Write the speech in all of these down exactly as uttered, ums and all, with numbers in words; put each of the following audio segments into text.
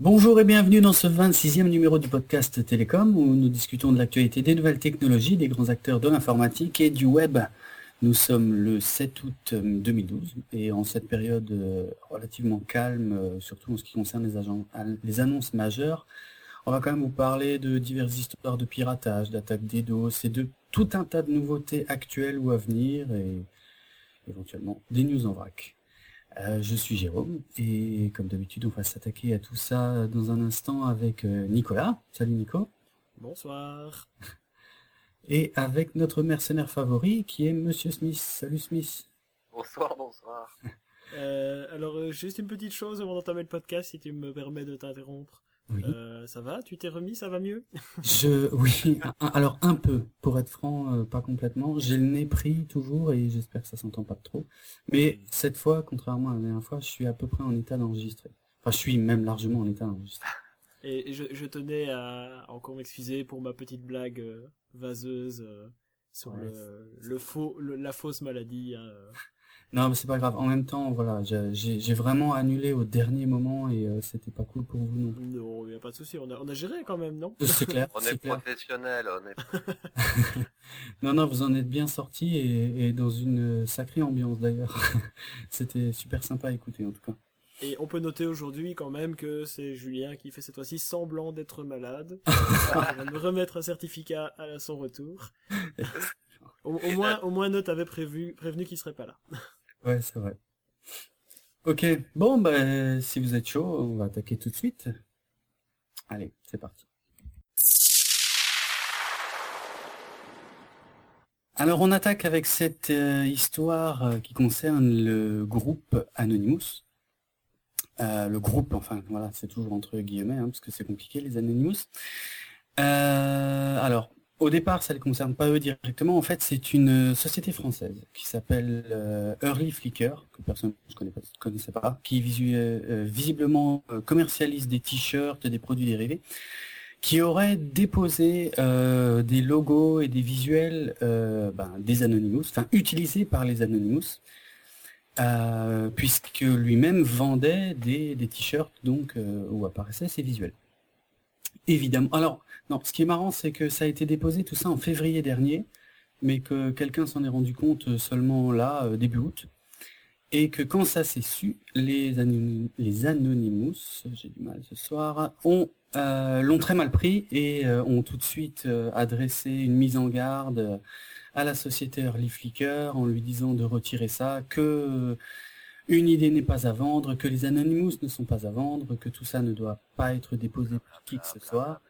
Bonjour et bienvenue dans ce vingt-sixième numéro du podcast Télécom où nous discutons de l'actualité des nouvelles technologies, des grands acteurs de l'informatique et du web. Nous sommes le sept août deux mille douze et en cette période relativement calme, surtout en ce qui concerne les, agents, les annonces majeures, on va quand même vous parler de diverses histoires de piratage, d'attaques DDoS et de tout un tas de nouveautés actuelles ou à venir et éventuellement des news en vrac. Euh, je suis Jérôme et comme d'habitude on va s'attaquer à tout ça dans un instant avec euh, Nicolas. Salut Nico. Bonsoir. Et avec notre mercenaire favori qui est Monsieur Smith. Salut Smith. Bonsoir, bonsoir. Euh, alors euh, juste une petite chose avant d'entamer le podcast si tu me permets de t'interrompre. Oui. Euh, ça va? Tu t'es remis? Ça va mieux? Je, oui, un- alors un peu, pour être franc, euh, pas complètement. J'ai le nez pris toujours et j'espère que ça s'entend pas trop. Mais Oui. cette fois, contrairement à la dernière fois, je suis à peu près en état d'enregistrer. Enfin, je suis même largement en état d'enregistrer. Et, et je, je tenais à encore m'excuser pour ma petite blague euh, vaseuse euh, sur Ouais. le, le faux, le- la fausse maladie. Hein. Non, mais c'est pas grave. En même temps, voilà, j'ai j'ai- j'ai vraiment annulé au dernier moment et euh, c'était pas cool pour vous non plus. Non, il n'y a pas de souci. On a, on a géré quand même, non? C'est clair, On c'est est clair. professionnel, on est... Non, non, vous en êtes bien sortis et, et dans une sacrée ambiance d'ailleurs. C'était super sympa à écouter en tout cas. Et on peut noter aujourd'hui quand même que c'est Julien qui fait cette fois-ci semblant d'être malade. Il va me remettre un certificat à son retour. Au, au moins, au moins, Note avait prévu, prévenu qu'il serait pas là. Ouais, c'est vrai. Ok, bon, bah, si vous êtes chaud, on va attaquer tout de suite. Allez, c'est parti. Alors, on attaque avec cette euh, histoire euh, qui concerne le groupe Anonymous. Euh, le groupe, enfin, voilà, c'est toujours entre guillemets, hein, parce que c'est compliqué, les Anonymous. Euh, alors, au départ, ça ne les concerne pas eux directement. En fait, c'est une société française qui s'appelle euh, Early Flicker, que personne ne connaît pas, connaissait pas, qui visu- euh, visiblement euh, commercialise des t-shirts et des produits dérivés, qui aurait déposé euh, des logos et des visuels euh, ben, des Anonymous, enfin utilisés par les Anonymous, euh, puisque lui-même vendait des, des t-shirts donc euh, où apparaissaient ces visuels. Évidemment. Alors, non, ce qui est marrant, c'est que ça a été déposé tout ça en février dernier, mais que quelqu'un s'en est rendu compte seulement là, euh, début août, et que quand ça s'est su, les, Anony- les Anonymous, j'ai du mal ce soir, ont euh, l'ont très mal pris et euh, ont tout de suite euh, adressé une mise en garde à la société Early Flicker en lui disant de retirer ça, que euh, une idée n'est pas à vendre, que les Anonymous ne sont pas à vendre, que tout ça ne doit pas être déposé par qui que ce soit.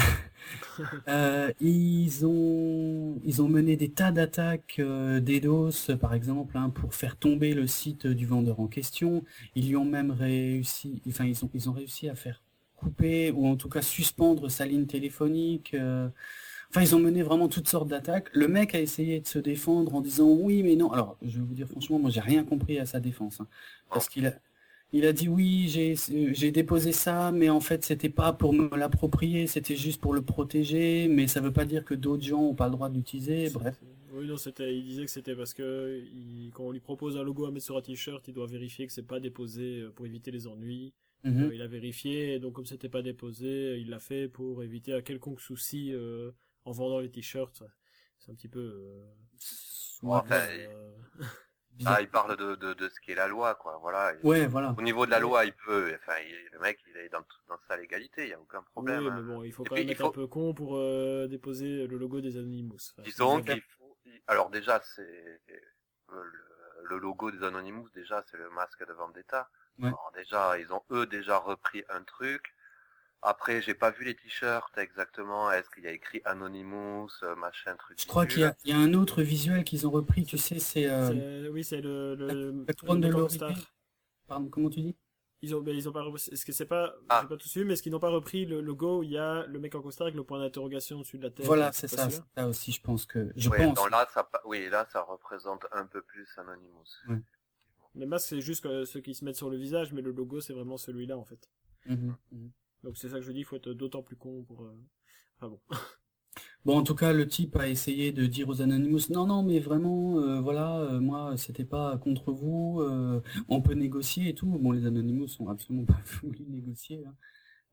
Euh, ils ont ils ont mené des tas d'attaques euh, DDoS par exemple hein, pour faire tomber le site du vendeur en question. Ils lui ont même réussi, enfin ils ont ils ont réussi à faire couper ou en tout cas suspendre sa ligne téléphonique. euh. Enfin ils ont mené vraiment toutes sortes d'attaques. Le mec a essayé de se défendre en disant oui mais non. Alors je vais vous dire franchement moi j'ai rien compris à sa défense hein, parce qu'il a il a dit oui, j'ai j'ai déposé ça, mais en fait c'était pas pour me l'approprier, c'était juste pour le protéger, mais ça veut pas dire que d'autres gens ont pas le droit de l'utiliser, bref. Oui, non, c'était, il disait que c'était parce que il- quand on lui propose un logo à mettre sur un t-shirt, il doit vérifier que c'est pas déposé euh, pour éviter les ennuis. Mhm. Euh, il a vérifié, et donc comme c'était pas déposé, il l'a fait pour éviter un quelconque souci euh, en vendant les t-shirts. C'est un petit peu euh, Ouais, Enfin, euh, bizarre. ah, il parle de, de, de ce qu'est la loi, quoi, voilà. Il- Ouais, voilà. Au niveau de la loi, il peut, enfin, il- le mec, il est dans, dans sa légalité, il n'y a aucun problème. oui, hein. mais bon, il faut Et quand puis, même il être faut, un peu con pour euh, déposer le logo des Anonymous. Enfin, disons c'est- qu'il faut, alors déjà, c'est, euh, le, le logo des Anonymous, déjà, c'est le masque de Vendetta. Ouais. Alors, déjà, ils ont, eux, déjà repris un truc. Après, j'ai pas vu les t-shirts exactement. Est-ce qu'il y a écrit Anonymous, euh, machin, truc Je crois qu'il y bidule. a, il y a un autre visuel qu'ils ont repris, tu sais, c'est euh, c'est- oui, c'est le, la, le, la couronne le de mec en laurier. costard. Pardon, comment tu dis? Ils ont, ben, ils ont pas repris, est-ce que c'est pas, Ah. j'ai pas tout su, mais est-ce qu'ils n'ont pas repris le logo où il y a le mec en costard avec le point d'interrogation au-dessus de la tête? Voilà, euh, c'est pas ça, celui-là c'est ça aussi, je pense que, je Ouais, pense. non, là, ça, pa- oui, là, ça représente un peu plus Anonymous. Ouais. Les masques, c'est juste euh, ceux qui se mettent sur le visage, mais le logo, c'est vraiment celui-là, en fait. Mhm, mhm. Donc c'est ça que je dis, il faut être d'autant plus con pour... euh, Enfin bon. Bon, en tout cas, le type a essayé de dire aux Anonymous, non, non, mais vraiment, euh, voilà, euh, moi, c'était pas contre vous, euh, on peut négocier et tout. Bon, les Anonymous sont absolument pas voulu négocier. Hein.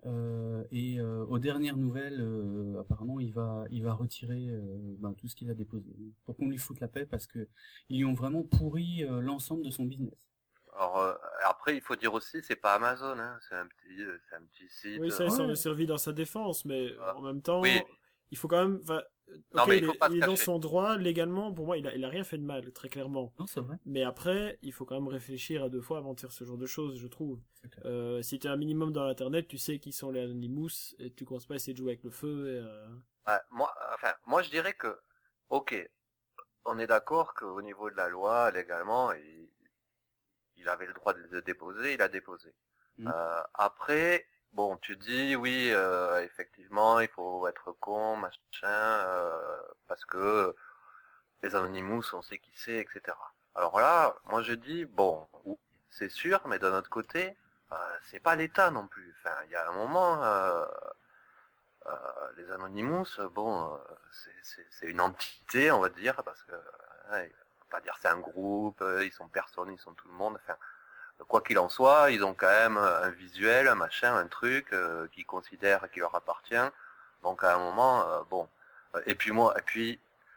Euh, et euh, aux dernières nouvelles, euh, apparemment, il va, il va retirer euh, ben, tout ce qu'il a déposé pour qu'on lui foute la paix parce que ils lui ont vraiment pourri euh, l'ensemble de son business. Alors euh, après, il faut dire aussi, c'est pas Amazon, hein, c'est un petit, euh, c'est un petit site. Oui, ça, euh, il s'en Ouais. est servi dans sa défense, mais euh, en même oui, temps, il faut quand même. Enfin, non ok, mais il il faut est, pas il se est dans cacher. son droit légalement. Pour moi, il a, il a rien fait de mal, très clairement. Non, c'est vrai. Mais après, il faut quand même réfléchir à deux fois avant de faire ce genre de choses, je trouve. C'est clair. Euh, si tu es un minimum dans l'internet, tu sais qui sont les Anonymous et tu commences pas à essayer de jouer avec le feu. Et, euh... Ouais, moi, enfin, moi je dirais que, ok, on est d'accord qu'au niveau de la loi, légalement, il, il avait le droit de le déposer, il a déposé. Mm. Euh, après, bon, tu dis oui, euh, effectivement, il faut être con, machin, euh, parce que les Anonymous, on sait qui c'est, et cetera. Alors là, moi je dis bon, c'est sûr, mais d'un autre côté, euh, c'est pas l'État non plus. Enfin, il y a un moment, euh, euh, les Anonymous, bon, euh, c'est- c'est c'est une entité, on va dire, parce que ouais, on peut pas dire c'est un groupe, euh, ils sont personne, ils sont tout le monde. Enfin, quoi qu'il en soit, ils ont quand même un visuel, un machin, un truc euh, qu'ils considèrent qui leur appartient. Donc à un moment, euh, bon. Et puis moi, et puis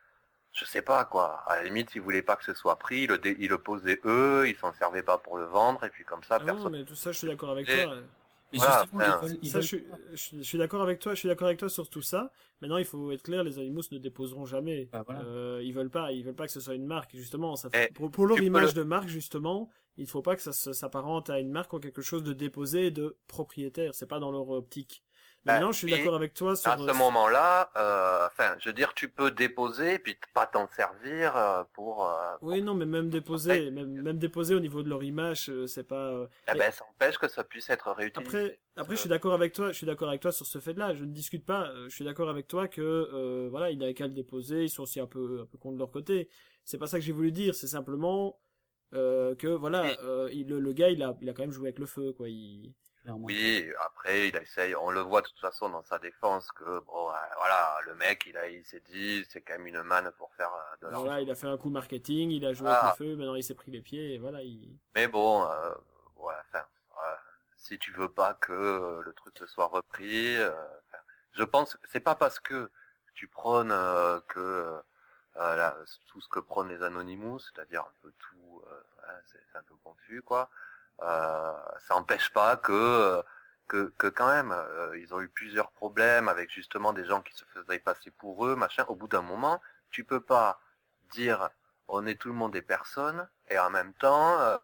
je sais pas quoi. À la limite, s'ils voulaient pas que ce soit pris, ils le, dé- ils le posaient eux, ils s'en servaient pas pour le vendre, et puis comme ça, Ah non, personne. mais tout ça, je suis d'accord avec Et toi. Mais voilà. justement, ils Enfin, veulent, ils Ça, veulent je suis, pas. je, je suis d'accord avec toi. Je suis d'accord avec toi sur tout ça. Maintenant, il faut être clair. Les Animaux ne déposeront jamais. Bah, voilà. Euh, ils veulent pas. Ils veulent pas que ce soit une marque. Justement, ça, Et pour, pour leur tu peux image le- de marque, justement, il faut pas que ça se- s'apparente à une marque ou à quelque chose de déposé et de propriétaire. C'est pas dans leur optique. Mais ben, maintenant, je suis oui, d'accord avec toi sur. à euh, ce moment-là, euh, enfin, je veux dire, tu peux déposer, puis pas t'en servir euh, pour, euh, pour Oui, non, mais même après, déposé, même, même déposé au niveau de leur image, euh, c'est pas. euh, eh mais ben, ça empêche que ça puisse être réutilisé. Après, Parce après, je que- suis d'accord avec toi. Je suis d'accord avec toi sur ce fait-là. Je ne discute pas. euh, Je suis d'accord avec toi que euh, voilà, il n'a qu'à le déposer. Ils sont aussi un peu, un peu contre leur côté. C'est pas ça que j'ai voulu dire. C'est simplement euh, que voilà, Oui, euh, il- le, le gars, il a, il a quand même joué avec le feu, quoi. Il... Clairement. oui, après, il essaye, on le voit de toute façon dans sa défense que, bon, euh, voilà, le mec, il a, il s'est dit, c'est quand même une manne pour faire euh, de Voilà, l'argent. il a fait un coup marketing. Il a joué avec le Ah, feu. Maintenant, il s'est pris les pieds. Et voilà, il... mais bon, euh, ouais, enfin, ouais, si tu veux pas que euh, le truc se soit repris, euh, enfin, je pense que c'est pas parce que tu prônes euh, que euh, là, tout ce que prônent les Anonymous, c'est-à-dire un peu tout, euh, ouais, c'est c'est un peu confus, quoi. Euh, ça empêche pas que euh, que, que quand même, euh, ils ont eu plusieurs problèmes avec justement des gens qui se faisaient passer pour eux, machin. Au bout d'un moment, tu peux pas dire on est tout le monde des personnes et en même temps euh,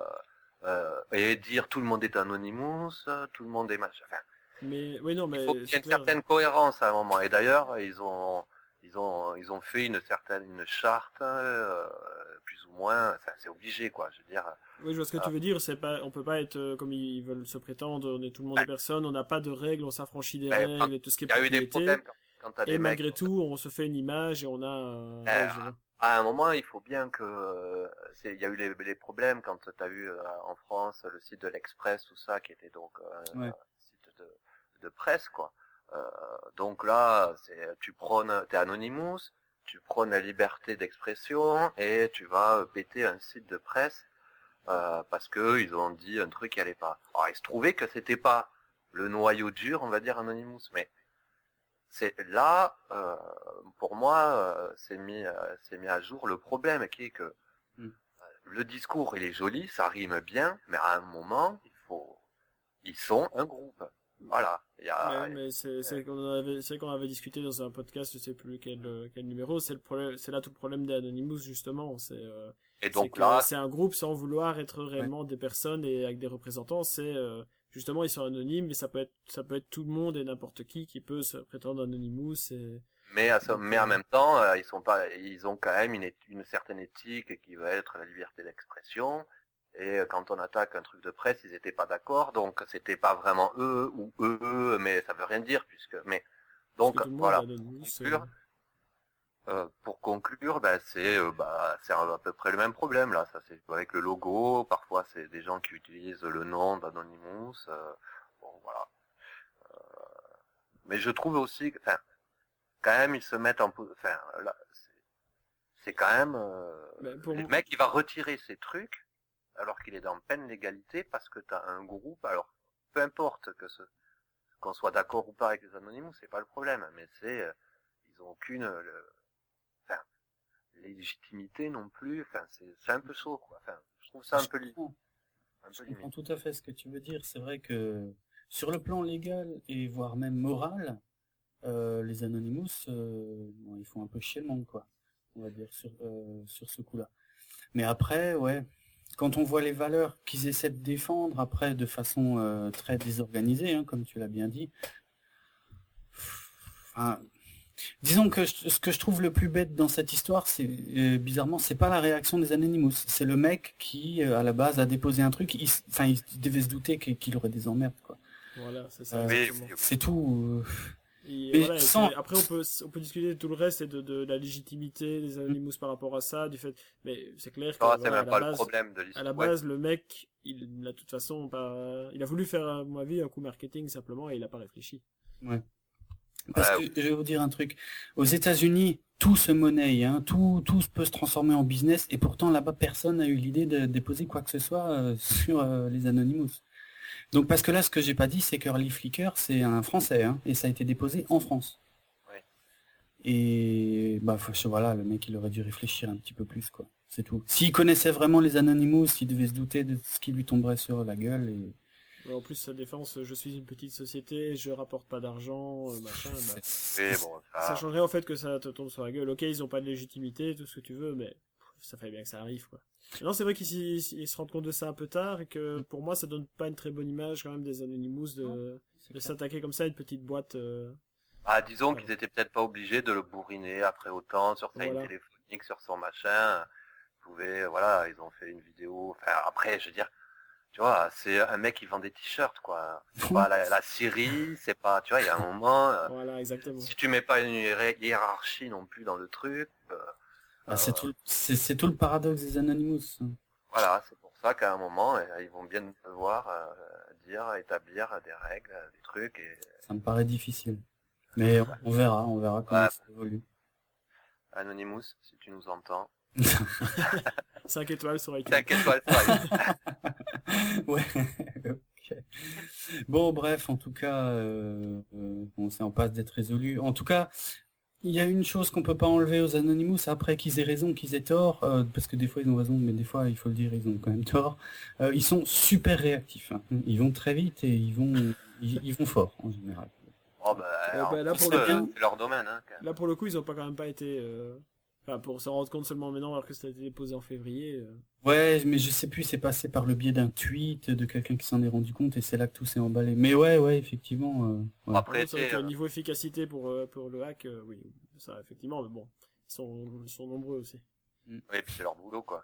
euh, et dire tout le monde est Anonymous, tout le monde est machin. Enfin, Mais oui, non, il faut mais qu'il y ait c'est une clair. certaine cohérence à un moment. Et d'ailleurs, ils ont ils ont ils ont fait une certaine une charte euh, plus ou moins. Enfin, c'est obligé quoi. Je veux dire. Oui, je vois ce que Euh, tu veux dire. C'est pas, on peut pas être euh, comme ils veulent se prétendre. On est tout le monde des ben, personnes. On n'a pas de règles. On s'affranchit des ben, quand règles et tout ce qui est il y a eu des propriété. problèmes quand, quand t'as Et des mecs. malgré tout, on se fait une image et on a. euh, ouais, Euh, je vois. à un moment, il faut bien que euh, c'est- il y a eu les, les problèmes quand tu as eu euh, en France le site de l'Express, tout ça, qui était donc euh, Ouais. un site de, de presse, quoi. Euh, donc là, c'est tu prônes, t'es Anonymous, tu prônes la liberté d'expression et tu vas euh, péter un site de presse euh, parce que ils ont dit un truc qui allait pas. Alors il se trouvait que c'était pas le noyau dur, on va dire Anonymous, mais c'est là, euh, pour moi, euh, c'est mis, euh, c'est mis à jour le problème qui est que Mm. le discours il est joli, ça rime bien, mais à un moment, il faut, ils sont un groupe. Voilà. Il y Mais, a, oui, mais c'est c'est qu'on en avait c'est qu'on avait discuté dans un podcast, je sais plus quel euh, quel numéro. C'est le problème, c'est là tout le problème d'Anonymous justement. C'est euh, et c'est donc que là, c'est un groupe sans vouloir être réellement des personnes et avec des représentants. C'est euh, justement ils sont anonymes, mais ça peut être ça peut être tout le monde et n'importe qui qui peut se prétendre Anonymous. Et mais, à ce- donc mais en euh, même temps, euh, ils sont pas, ils ont quand même une, éth- une certaine éthique qui va être la liberté d'expression. Et euh, quand on attaque un truc de presse, ils étaient pas d'accord, donc c'était pas vraiment eux ou eux, mais ça veut rien dire puisque, mais parce que donc tout le monde est voilà. Anonymous. Pour euh, conclure, Euh, pour conclure, bah, c'est euh, bah, c'est à peu près le même problème là. Ça c'est avec le logo. Parfois c'est des gens qui utilisent le nom d'Anonymous. Euh, bon voilà. Mais je trouve aussi, que, enfin, quand même ils se mettent en, po- enfin là, c'est c'est quand même euh, mais pour les moi, mecs il va retirer ces trucs alors qu'il est dans pleine légalité parce que t'as un groupe. Alors peu importe que ce qu'on soit d'accord ou pas avec les Anonymous, c'est pas le problème, mais c'est, euh, ils ont aucune, euh, le, enfin, légitimité non plus, enfin, c'est, c'est un peu chaud, quoi. Enfin, je trouve ça un Je peu, li- comprends, un je peu comprends limite. tout à fait ce que tu veux dire. C'est vrai que sur le plan légal et voire même moral, euh, les Anonymous, euh, bon, ils font un peu chier le monde, quoi. On va dire sur euh, sur ce coup-là. Mais après, ouais, quand on voit les valeurs qu'ils essaient de défendre après de façon euh, très désorganisée, hein, comme tu l'as bien dit, enfin, disons que je- ce que je trouve le plus bête dans cette histoire, c'est euh, bizarrement, c'est pas la réaction des Anonymous, c'est le mec qui, euh, à la base, a déposé un truc, il, s- enfin, il devait se douter qu'il qu'il aurait des emmerdes, quoi. Voilà, c'est ça, Euh, Oui, exactement. oui, oui. c'est tout. euh, Et Mais voilà, et sans, c'est- après on peut, on peut discuter de tout le reste et de, de la légitimité des Anonymous par rapport à ça, du fait, mais c'est clair que Non, c'est voilà, à même la pas le base, problème de à la l'histoire. Ouais, base, le mec, il n'a de toute façon pas, il a voulu faire, à mon avis, un coup marketing simplement et il a pas réfléchi. ouais. Parce que ouais, je vais vous dire un truc. Aux États-Unis, tout se monnaie, hein, tout, tout peut se transformer en business, et pourtant là-bas, personne n'a eu l'idée de déposer quoi que ce soit euh, sur euh, les Anonymous. Donc parce que là, ce que j'ai pas dit, c'est que Early Flickr, c'est un Français, hein, et ça a été déposé en France. ouais. Et bah faut- voilà, le mec, il aurait dû réfléchir un petit peu plus, quoi. C'est tout. S'il connaissait vraiment les Anonymous, il devait se douter de ce qui lui tomberait sur la gueule. Et Mais en plus, sa défense, je suis une petite société, je rapporte pas d'argent, euh, machin, bah, Mais bon, ça ça, changerait en fait que ça te tombe sur la gueule. Ok, ils ont pas de légitimité, tout ce que tu veux, mais pff, ça fait bien que ça arrive, quoi. Non, c'est vrai qu'ils s'y- ils se rendent compte de ça un peu tard et que pour moi, ça donne pas une très bonne image quand même des Anonymous de, c'est de clair. s'attaquer comme ça à une petite boîte. euh, ah, disons Voilà. qu'ils étaient peut-être pas obligés de le bourriner après autant sur sa ligne Voilà. téléphonique, sur son machin. Ils pouvaient, voilà, ils ont fait une vidéo. Enfin, après, je veux dire, tu vois, c'est un mec qui vend des t-shirts, quoi. C'est pas la, la Syrie, c'est pas, tu vois, il y a un moment, euh, Voilà, exactement. si tu mets pas une hiér- hiérarchie non plus dans le truc, euh, Bah, c'est euh, tout, c'est c'est tout le paradoxe des Anonymous, hein. voilà, c'est pour ça qu'à un moment, euh, ils vont bien devoir euh, dire, établir des règles, des trucs, et Ça me paraît difficile. Mais on, on verra, on verra comment ouais, ça évolue. Anonymous, si tu nous entends, cinq étoiles sur iTunes. cinq étoiles sur iTunes. Ouais. Ok. Bon, bref, en tout cas, euh, euh, bon, ça en passe d'être résolu. En tout cas, il y a une chose qu'on peut pas enlever aux Anonymous, après qu'ils aient raison, qu'ils aient tort, euh, parce que des fois ils ont raison, mais des fois, il faut le dire, ils ont quand même tort. Euh, ils sont super réactifs, hein. Ils vont très vite et ils vont, ils, ils vont fort en général. Oh ben, Euh, en bah, là, plus, pour le euh, coup- c'est leur domaine, hein, quand même. Là, pour le coup, ils ont pas quand même pas été, euh, enfin, pour se rendre compte seulement maintenant alors que ça a été déposé en février. euh. Ouais, mais je sais plus, c'est passé par le biais d'un tweet de quelqu'un qui s'en est rendu compte et c'est là que tout s'est emballé. Mais ouais, ouais, effectivement. euh, ouais. Par Après, contre, c'est vrai tu que sais, euh, niveau efficacité pour, euh, pour le hack, euh, oui, ça, effectivement, mais bon, ils sont, ils sont nombreux aussi. oui, puis c'est leur boulot, quoi.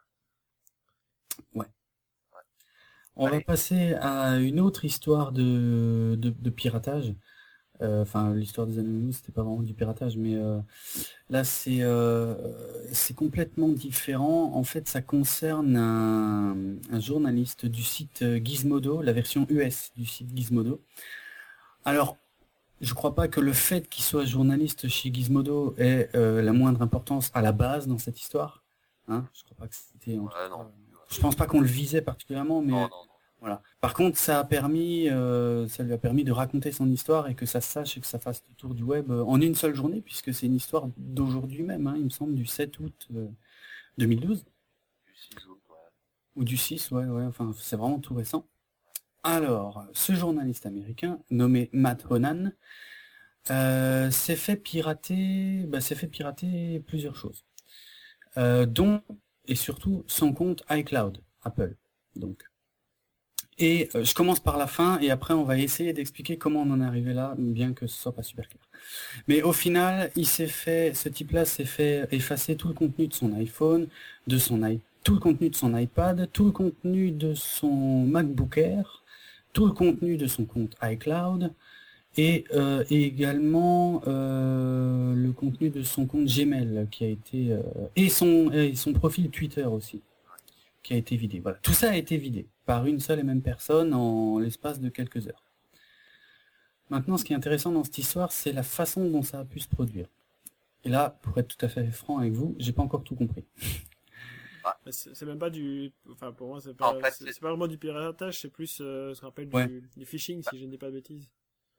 On va Allez. passer à une autre histoire de, de, de piratage. Euh, Enfin, l'histoire des Anonymous, c'était pas vraiment du piratage, mais euh, là, c'est euh, c'est complètement différent. En fait, ça concerne un, un journaliste du site euh, Gizmodo, la version U S du site Gizmodo. Alors, je crois pas que le fait qu'il soit journaliste chez Gizmodo ait euh, la moindre importance à la base dans cette histoire. Hein, je crois pas que c'était en tout Ouais, cas, non. je pense pas qu'on le visait particulièrement, mais Non, non, non. voilà. Par contre, ça a permis, euh, ça lui a permis de raconter son histoire et que ça se sache et que ça fasse le tour du web euh, en une seule journée, puisque c'est une histoire d'aujourd'hui même, hein, il me semble, du sept août euh, deux mille douze, Du six août, ouais. ou du six, ouais, ouais, enfin, c'est vraiment tout récent. Alors, ce journaliste américain, nommé Matt Honan, euh, s'est fait pirater, bah, s'est fait pirater plusieurs choses, euh, dont et surtout son compte iCloud, Apple, donc. Et euh, je commence par la fin et après on va essayer d'expliquer comment on en est arrivé là, bien que ce soit pas super clair. Mais au final, il s'est fait, ce type-là s'est fait effacer tout le contenu de son iPhone, de son i, tout le contenu de son iPad, tout le contenu de son MacBook Air, tout le contenu de son compte iCloud et, euh, et également euh, le contenu de son compte Gmail qui a été euh, et son et son profil Twitter aussi qui a été vidé. Voilà, tout ça a été vidé par une seule et même personne en l'espace de quelques heures. Maintenant, ce qui est intéressant dans cette histoire, c'est la façon dont ça a pu se produire. Et là, pour être tout à fait franc avec vous, j'ai pas encore tout compris. Mais C'est c'est même pas du, enfin, pour moi, c'est En pas, fait, c'est c'est- c'est pas vraiment du piratage, c'est plus, euh, ce qu'on appelle Ouais. du, du phishing, si je ne dis pas de bêtises.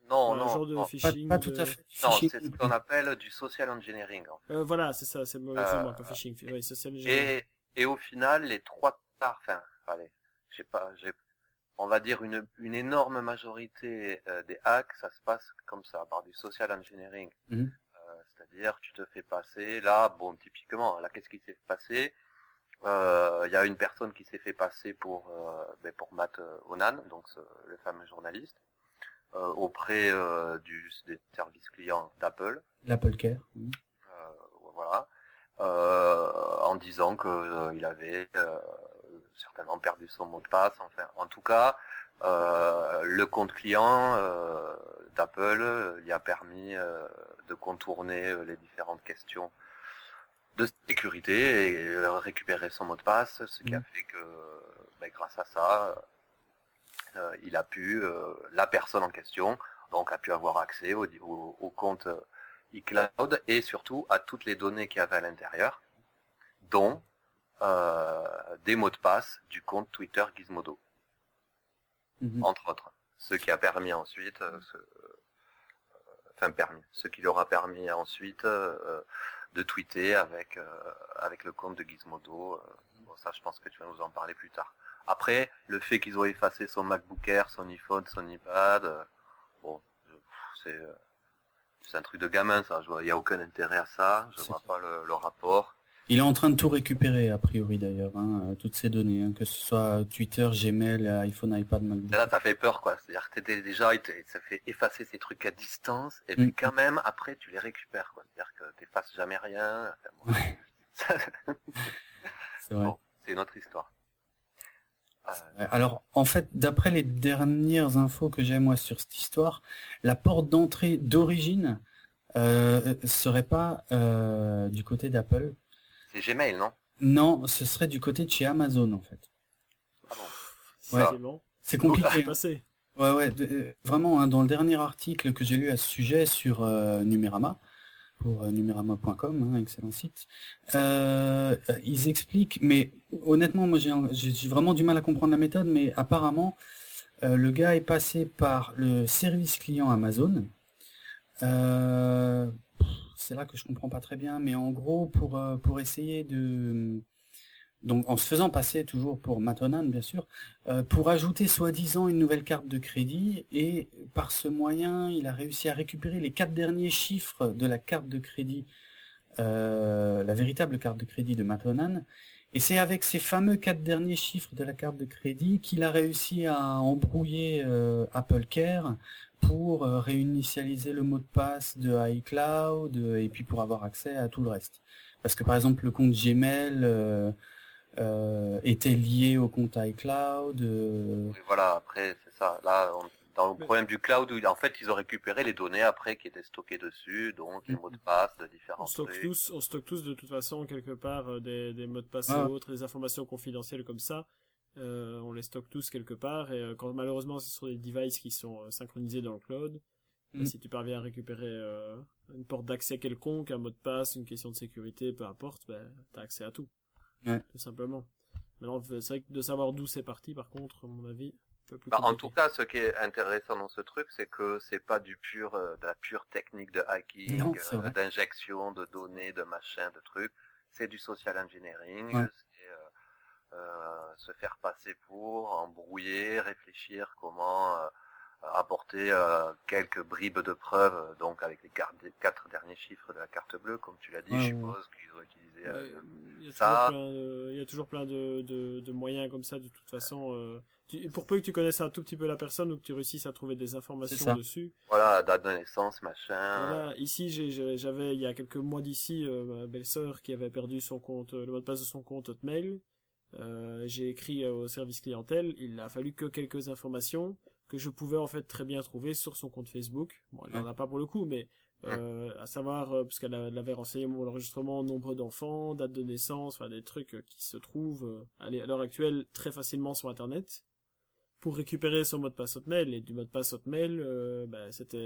Non, un non, genre de non. Pas, phishing. pas tout de- à fait. Non, Phishing c'est ce non qu'on plus. appelle du social engineering, en fait. Euh, voilà, c'est ça, c'est le mauvais Euh, mot, pas phishing. Oui, social engineering. Et, et au final, les trois quarts, enfin, allez, je sais pas, j'ai, on va dire une, une énorme majorité euh, des hacks, ça se passe comme ça, par du social engineering. Mhm. Euh, c'est-à-dire, tu te fais passer, là, bon, typiquement, là, qu'est-ce qui s'est passé? Euh, Il y a une personne qui s'est fait passer pour, euh, ben, pour Matt euh, Onan, donc ce- le fameux journaliste, euh, auprès euh, du, des services clients d'Apple. L'Apple Care. Mhm. Euh, voilà, euh, en disant que euh, il avait euh, certainement perdu son mot de passe. Enfin, en tout cas, euh, le compte client euh, d'Apple euh, lui a permis euh, de contourner euh, les différentes questions de sécurité et euh, récupérer son mot de passe, ce qui a Mhm. fait que, ben, grâce à ça, euh, il a pu, euh, la personne en question, donc a pu avoir accès au, au, au compte iCloud et surtout à toutes les données qu'il y avait à l'intérieur, dont euh, des mots de passe du compte Twitter Gizmodo, Mhm. entre autres. Ce qui a permis ensuite, euh, ce, enfin permis, ce qui leur a permis ensuite euh, de tweeter avec euh, avec le compte de Gizmodo. Euh, bon, ça, je pense que tu vas nous en parler plus tard. Après, le fait qu'ils ont effacé son MacBook Air, son iPhone, son iPad, euh, bon, c'est euh, c'est un truc de gamin, ça. Je vois, il n'y a aucun intérêt à ça. Je C'est vois clair. pas le, le rapport. Il est en train de tout récupérer, a priori d'ailleurs, hein, euh, toutes ces données, hein, que ce soit Twitter, Gmail, iPhone, iPad, Et MacBook. là, ça fait peur, quoi. C'est-à-dire que t'étais déjà, il te- ça fait effacer ces trucs à distance, et puis Mm. quand même, après, tu les récupères, quoi. C'est-à-dire que t'effaces jamais rien. Enfin, bon. Ouais, c'est vrai. Bon, c'est une autre histoire. Euh, Ouais, alors, en fait, d'après les dernières infos que j'ai moi sur cette histoire, la porte d'entrée d'origine euh, serait pas euh, du côté d'Apple. c'est Gmail, non? Non, ce serait du côté de chez Amazon en fait. Ah bon. Ouais. Ça. Décidément. C'est C'est compliqué. hein. passé. Ouais, ouais, de- euh, vraiment, hein, dans le dernier article que j'ai lu à ce sujet sur euh, Numérama, pour euh, numérama point com, hein, excellent site, euh, euh, ils expliquent, mais honnêtement, moi j'ai j'ai j'ai vraiment du mal à comprendre la méthode, mais apparemment, euh, le gars est passé par le service client Amazon. Euh, pff, c'est là que je comprends pas très bien, mais en gros, pour, euh, pour essayer de... Donc en se faisant passer toujours pour Matonan, bien sûr, euh, pour ajouter soi-disant une nouvelle carte de crédit, et par ce moyen, il a réussi à récupérer les quatre derniers chiffres de la carte de crédit, euh, la véritable carte de crédit de Matonan, et c'est avec ces fameux quatre derniers chiffres de la carte de crédit qu'il a réussi à embrouiller euh, Apple Care pour euh, réinitialiser le mot de passe de iCloud, euh, et puis pour avoir accès à tout le reste. Parce que par exemple, le compte Gmail... euh, euh, était lié au compte iCloud. euh, Oui, voilà, après, c'est ça. Là, on- dans le Mais- problème du cloud, où, en fait, ils ont récupéré les données après qui étaient stockées dessus, donc les Mm. mots de passe de On différents stocke trucs. tous, on stocke tous de toute façon quelque part euh, des, des mots de passe et Ouais. autres, des informations confidentielles comme ça. Euh, on les stocke tous quelque part et euh, quand malheureusement c'est sur des devices qui sont euh, synchronisés dans le cloud, Mm. bah, si tu parviens à récupérer euh, une porte d'accès quelconque, un mot de passe, une question de sécurité, peu importe, bah, t'as accès à tout. Ouais. Tout simplement. Maintenant, c'est vrai que de savoir d'où c'est parti, par contre, à mon avis, un peu plus Bah, en compliqué. tout cas, ce qui est intéressant dans ce truc, c'est que c'est pas du pur, euh, de la pure technique de hacking, Non, c'est euh, vrai. d'injection de données, de machin, de trucs. C'est du social engineering, Ouais. c'est euh, euh, se faire passer pour, embrouiller, réfléchir comment euh, apporter euh, quelques bribes de preuves, euh, donc avec les quatre, quatre derniers chiffres de la carte bleue, comme tu l'as dit, Ouais, je ouais. suppose qu'ils ont utilisé euh, Ouais, il y a ça. toujours plein de, il y a toujours plein de, de, de moyens comme ça, de toute façon. Euh, tu- pour peu que tu connaisses un tout petit peu la personne ou que tu réussisses à trouver des C'est informations ça. dessus. Voilà, date de naissance, machin. Voilà, ici, j'ai- j'ai- j'avais, il y a quelques mois d'ici, euh, ma belle-sœur qui avait perdu son compte, euh, le mot de passe de son compte Hotmail. Euh, j'ai écrit euh, au service clientèle, il a fallu que quelques informations que je pouvais en fait très bien trouver sur son compte Facebook. Bon, elle n'en Ouais. a pas pour le coup, mais euh, à savoir, euh, parce qu'elle a- elle avait renseigné mon enregistrement, nombre d'enfants, date de naissance, enfin des trucs euh, qui se trouvent euh, allez, à l'heure actuelle très facilement sur Internet. Pour récupérer son mot de passe Hotmail, et du mot de passe Hotmail, euh, bah, c'était...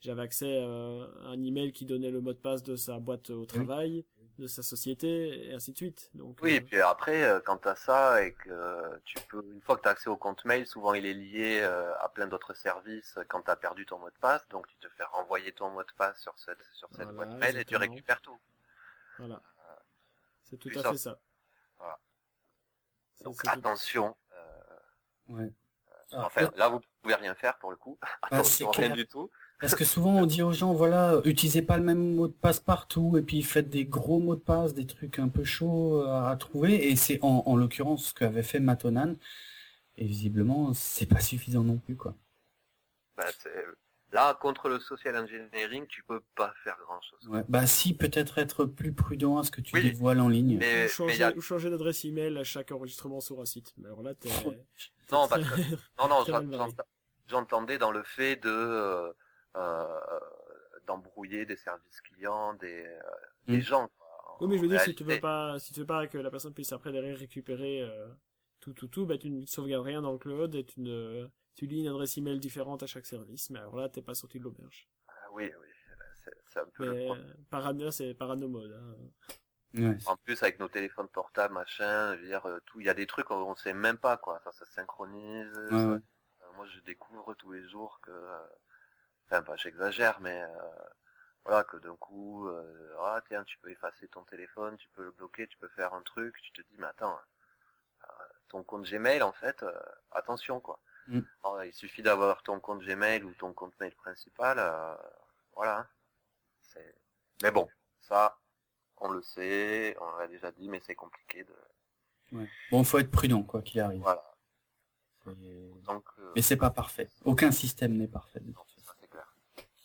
j'avais accès à un email qui donnait le mot de passe de sa boîte au travail, oui. de sa société, et ainsi de suite. Donc, oui, euh... et puis après, euh, quand tu as ça et que euh, tu peux, une fois que tu as accès au compte mail, souvent il est lié euh, à plein d'autres services quand tu as perdu ton mot de passe, donc tu te fais renvoyer ton mot de passe sur cette, sur cette voilà, boîte mail exactement. Et tu récupères tout. Voilà. Euh, c'est tout à ça, fait ça. Voilà. C'est, donc c'est attention. Tout... Ouais. Euh, enfin, là vous pouvez rien faire pour le coup. Bah, attention, rien du tout. Parce que souvent on dit aux gens, voilà, utilisez pas le même mot de passe partout, et puis faites des gros mots de passe, des trucs un peu chauds à, à trouver, et c'est en, en l'occurrence ce qu'avait fait Matonan, et visiblement c'est pas suffisant non plus, quoi. Bah, c'est... Là, contre le social engineering, tu peux pas faire grand chose. Ouais. Bah si, peut-être être plus prudent à ce que tu oui, dévoiles en ligne. Mais, ou, changer, mais a... ou changer d'adresse email à chaque enregistrement sur un site. Mais alors là, t'es... t'es non, très... parce que... non, non, j'entendais, j'entendais dans le fait de... Euh, euh, d'embrouiller des services clients, des, euh, mmh. des gens. Quoi, oui, mais je veux dire, réalité. si tu veux pas, si tu veux pas que la personne puisse après derrière récupérer euh, tout, tout, tout, bah tu ne sauvegardes rien dans le cloud et tu ne, tu lis une adresse email différente à chaque service. Mais alors là, t'es pas sorti de l'auberge. Ah, oui, oui, c'est, c'est un peu mais, le point. Parano, c'est parano mode. Hein. Ouais. En plus, avec nos téléphones portables, machin, je veux dire, tout, il y a des trucs on sait même pas, quoi. Ça, ça synchronise. Ouais, ça, ouais. Euh, moi, je découvre tous les jours que. Euh, Enfin, pas j'exagère, mais euh, voilà, que d'un coup, euh, ah tiens, tu peux effacer ton téléphone, tu peux le bloquer, tu peux faire un truc, tu te dis, mais attends, euh, ton compte Gmail, en fait, euh, attention, quoi. Mm. Alors, il suffit d'avoir ton compte Gmail ou ton compte mail principal, euh, voilà. C'est... Mais bon, ça, on le sait, on l'a déjà dit, mais c'est compliqué de... Ouais. Bon, faut être prudent, quoi qu'il arrive. Voilà. C'est... Donc, euh... Mais c'est pas parfait. Aucun système n'est parfait. De toute façon. C'est clair.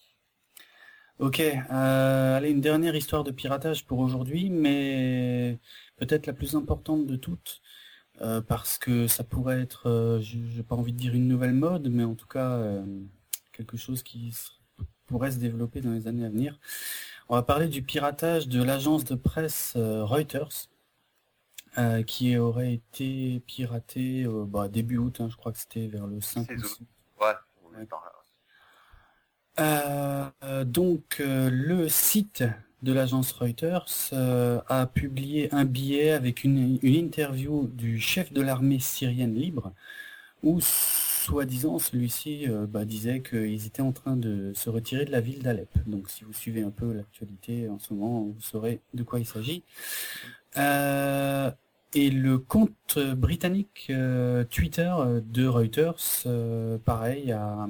Ok, euh, allez, une dernière histoire de piratage pour aujourd'hui, mais peut-être la plus importante de toutes, euh, parce que ça pourrait être, euh, je n'ai pas envie de dire une nouvelle mode, mais en tout cas euh, quelque chose qui pourrait se développer dans les années à venir. On va parler du piratage de l'agence de presse euh, Reuters, euh, qui aurait été piratée euh, bah, début août, hein, je crois que c'était vers le cinq ou six. Ouais, ouais. Par là. Euh, donc euh, le site de l'agence Reuters euh, a publié un billet avec une, une interview du chef de l'armée syrienne libre où soi-disant celui-ci euh, bah, disait qu'ils étaient en train de se retirer de la ville d'Alep. Donc si vous suivez un peu l'actualité en ce moment, vous saurez de quoi il s'agit. Euh, et le compte britannique euh, Twitter de Reuters, euh, pareil, a...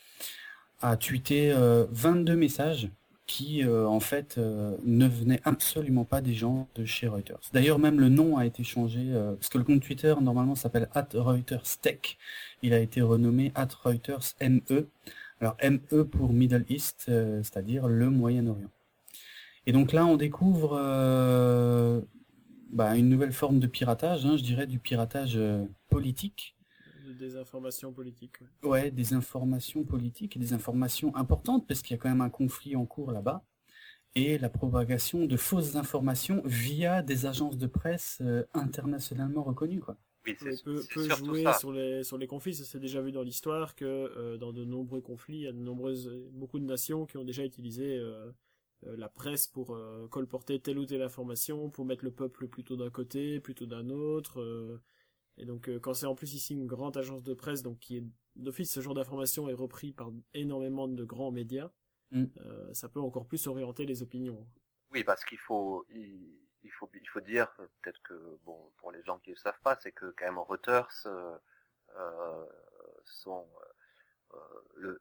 a tweeté euh, vingt-deux messages qui, euh, en fait, euh, ne venaient absolument pas des gens de chez Reuters. D'ailleurs, même le nom a été changé, euh, parce que le compte Twitter, normalement, s'appelle at Reuters Tech. Il a été renommé at Reuters M E. Alors, M E pour Middle East, euh, c'est-à-dire le Moyen-Orient. Et donc là, on découvre euh, bah, une nouvelle forme de piratage, hein, je dirais du piratage euh, politique. Des informations politiques. Ouais. ouais, des informations politiques et des informations importantes parce qu'il y a quand même un conflit en cours là-bas et la propagation de fausses informations via des agences de presse euh, internationalement reconnues, quoi. Oui, c'est, ouais, peut, c'est peut surtout jouer ça. sur les sur les conflits. Ça s'est déjà vu dans l'histoire que euh, dans de nombreux conflits, il y a de nombreuses beaucoup de nations qui ont déjà utilisé euh, euh, la presse pour euh, colporter telle ou telle information, pour mettre le peuple plutôt d'un côté, plutôt d'un autre. Euh, Et donc euh, quand c'est en plus ici une grande agence de presse, donc qui est d'office, ce genre d'information est repris par énormément de grands médias, mm. euh, ça peut encore plus orienter les opinions. Oui, parce qu'il faut il, il faut il faut dire peut-être que bon pour les gens qui ne savent pas, c'est que quand même Reuters euh, euh, sont euh, le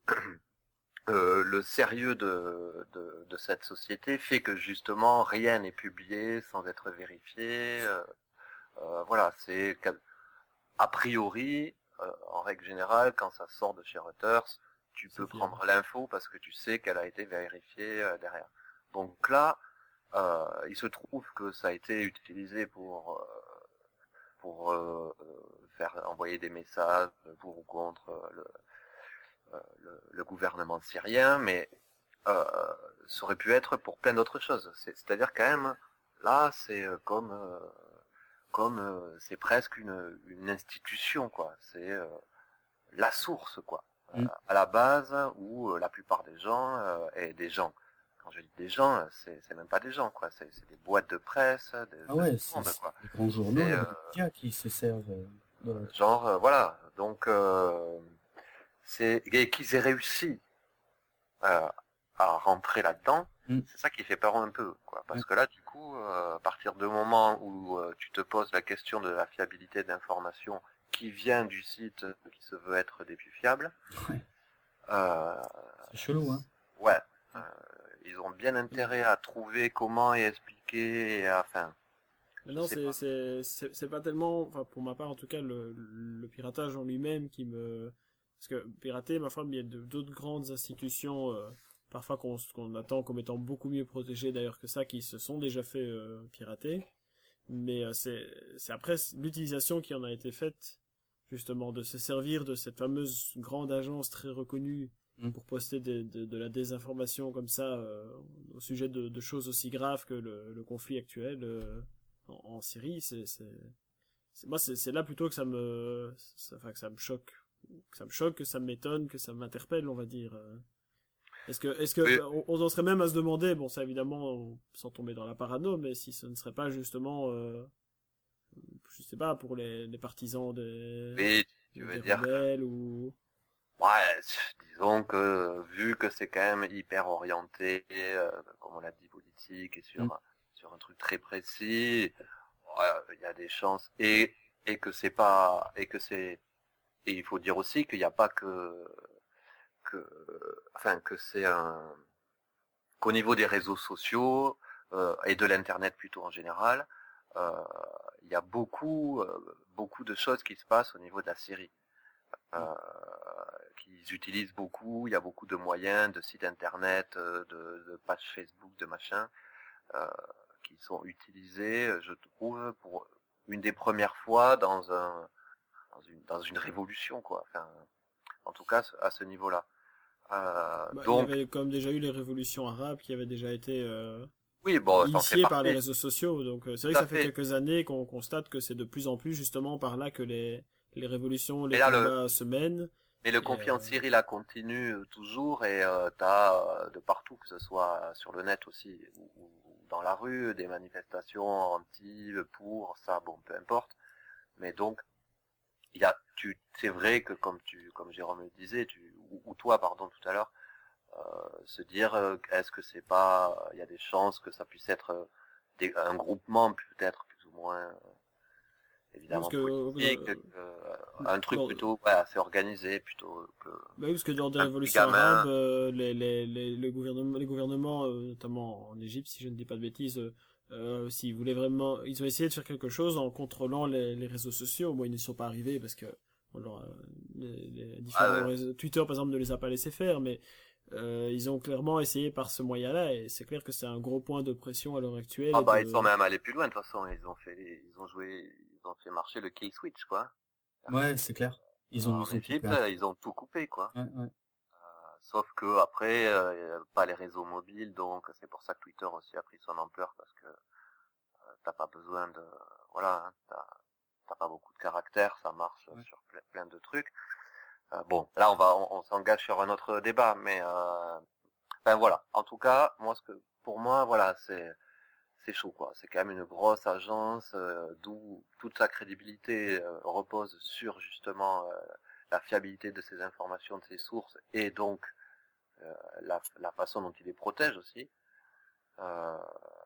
euh, le sérieux de, de de cette société fait que justement rien n'est publié sans être vérifié. Euh, Euh, voilà, c'est a priori, euh, en règle générale, quand ça sort de chez Reuters, tu c'est peux fiable. Prendre l'info parce que tu sais qu'elle a été vérifiée euh, derrière. Donc là, euh, il se trouve que ça a été utilisé pour euh, pour euh, faire envoyer des messages pour ou contre le euh, le, le gouvernement syrien, mais euh, ça aurait pu être pour plein d'autres choses. C'est, c'est-à-dire quand même, là, c'est comme euh, comme euh, c'est presque une, une institution, quoi. C'est euh, la source, quoi. euh, Mm. à la base, où euh, la plupart des gens, euh, et des gens, quand je dis des gens, c'est, c'est même pas des gens, quoi, c'est, c'est des boîtes de presse, des, Ah de ouais, tout le c'est monde, c'est quoi. les grands journaux, C'est les euh, grands médias qui se servent euh, de la truc. genre, euh, voilà, donc, euh, c'est, et qu'ils aient réussi euh, à rentrer là-dedans, Mm. c'est ça qui fait peur un peu, quoi. Parce Ouais. que là, du coup, euh, à partir du moment où euh, tu te poses la question de la fiabilité d'informations qui vient du site qui se veut être des plus fiables, Ouais. euh, C'est chelou, hein. ouais, euh, ils ont bien intérêt à trouver comment et expliquer, et à, enfin, Mais je non, sais c'est pas. c'est c'est c'est pas tellement, enfin pour ma part en tout cas, le, le piratage en lui-même qui me, parce que pirater, ma foi, il y a de- d'autres grandes institutions, euh, parfois qu'on qu'on attend comme étant beaucoup mieux protégées d'ailleurs que ça, qui se sont déjà fait euh, pirater. Mais euh, c'est c'est après l'utilisation qui en a été faite justement de se servir de cette fameuse grande agence très reconnue Mm. pour poster des- de, de la désinformation comme ça euh, au sujet de, de choses aussi graves que le, le conflit actuel euh, en, en Syrie. C'est c'est c'est- moi c'est c'est là plutôt que ça me ça, enfin, que ça me choque, que ça me choque, que ça m'étonne, que ça m'interpelle, on va dire. euh. Est-ce que, est-ce que, Oui. on, on en serait même à se demander, bon, ça évidemment, on- sans tomber dans la parano, mais si ce ne serait pas justement, euh, je sais pas, pour les, les partisans des, Mais tu veux des dire que, rebelles ou, ouais, disons que vu que c'est quand même hyper orienté, euh, comme on l'a dit, politique et sur Mm. sur un truc très précis, ouais, il y a des chances et et que c'est pas et que c'est et il faut dire aussi qu'il n'y a pas que que enfin que c'est un qu'au niveau des réseaux sociaux euh, et de l'internet plutôt en général, euh, il y a beaucoup euh, beaucoup de choses qui se passent au niveau de la Syrie. Euh, qu'ils utilisent beaucoup, il y a beaucoup de moyens, de sites internet, euh, de, de pages Facebook, de machin, euh, qui sont utilisés, je trouve, pour une des premières fois dans un dans une dans une révolution, quoi. Enfin, en tout cas à ce niveau-là. Euh, bah, il y donc avait comme déjà eu les révolutions arabes qui avaient déjà été, euh, oui, bon, ça en fait initiées par les partie, réseaux sociaux. Donc, euh, c'est vrai tout que à ça fait fait. quelques années qu'on constate que c'est de plus en plus justement par là que les, les révolutions, Mais les là le combats se mènent. mais le Et, conflit en euh, Syrie là continue euh, toujours et euh, t'as euh, de partout, que ce soit sur le net aussi ou, ou dans la rue, des manifestations anti, pour, ça, bon, peu importe. Mais donc, il y a, tu, c'est vrai que comme tu, comme Jérôme le disait, tu, ou, ou toi, pardon, tout à l'heure, euh, se dire, euh, est-ce que c'est pas, il y a des chances que ça puisse être euh, des, un groupement peut-être plus ou moins, euh, parce évidemment que, euh, politique, euh, un truc dans, plutôt, ouais, assez organisé, plutôt que bah oui, parce que lors des un petit révolutions arabes, gamin. euh, les, les, les, les gouvernements, les gouvernements euh, notamment en Égypte, si je ne dis pas de bêtises, euh, euh, s'ils voulaient vraiment, ils ont essayé de faire quelque chose en contrôlant les, les réseaux sociaux. Moi, ils n'y sont pas arrivés parce que on leur a- les, les Ah, différents ouais. réseaux, Twitter, par exemple, ne les a pas laissés faire, mais euh, ils ont clairement essayé par ce moyen-là, et c'est clair que c'est un gros point de pression à l'heure actuelle Ah et bah ils sont de, même allés plus loin de toute façon, ils ont fait ils ont joué ils ont fait marcher le key switch, quoi. Ouais, c'est clair. Ils ont, En ils ont coupé Égypte, Internet. ils ont tout coupé, quoi. Ouais, ouais. Sauf que après euh, pas les réseaux mobiles, donc c'est pour ça que Twitter aussi a pris son ampleur, parce que euh, t'as pas besoin de voilà, hein, t'as t'as pas beaucoup de caractères, ça marche Ouais. sur plein, plein de trucs. Euh, bon, là on va on, on s'engage sur un autre débat, mais euh, ben voilà. En tout cas, moi ce que pour moi voilà, c'est c'est chaud, quoi. C'est quand même une grosse agence, euh, d'où toute sa crédibilité euh, repose sur justement euh, la fiabilité de ses informations, de ses sources, et donc euh, la, la façon dont il les protège aussi. Euh,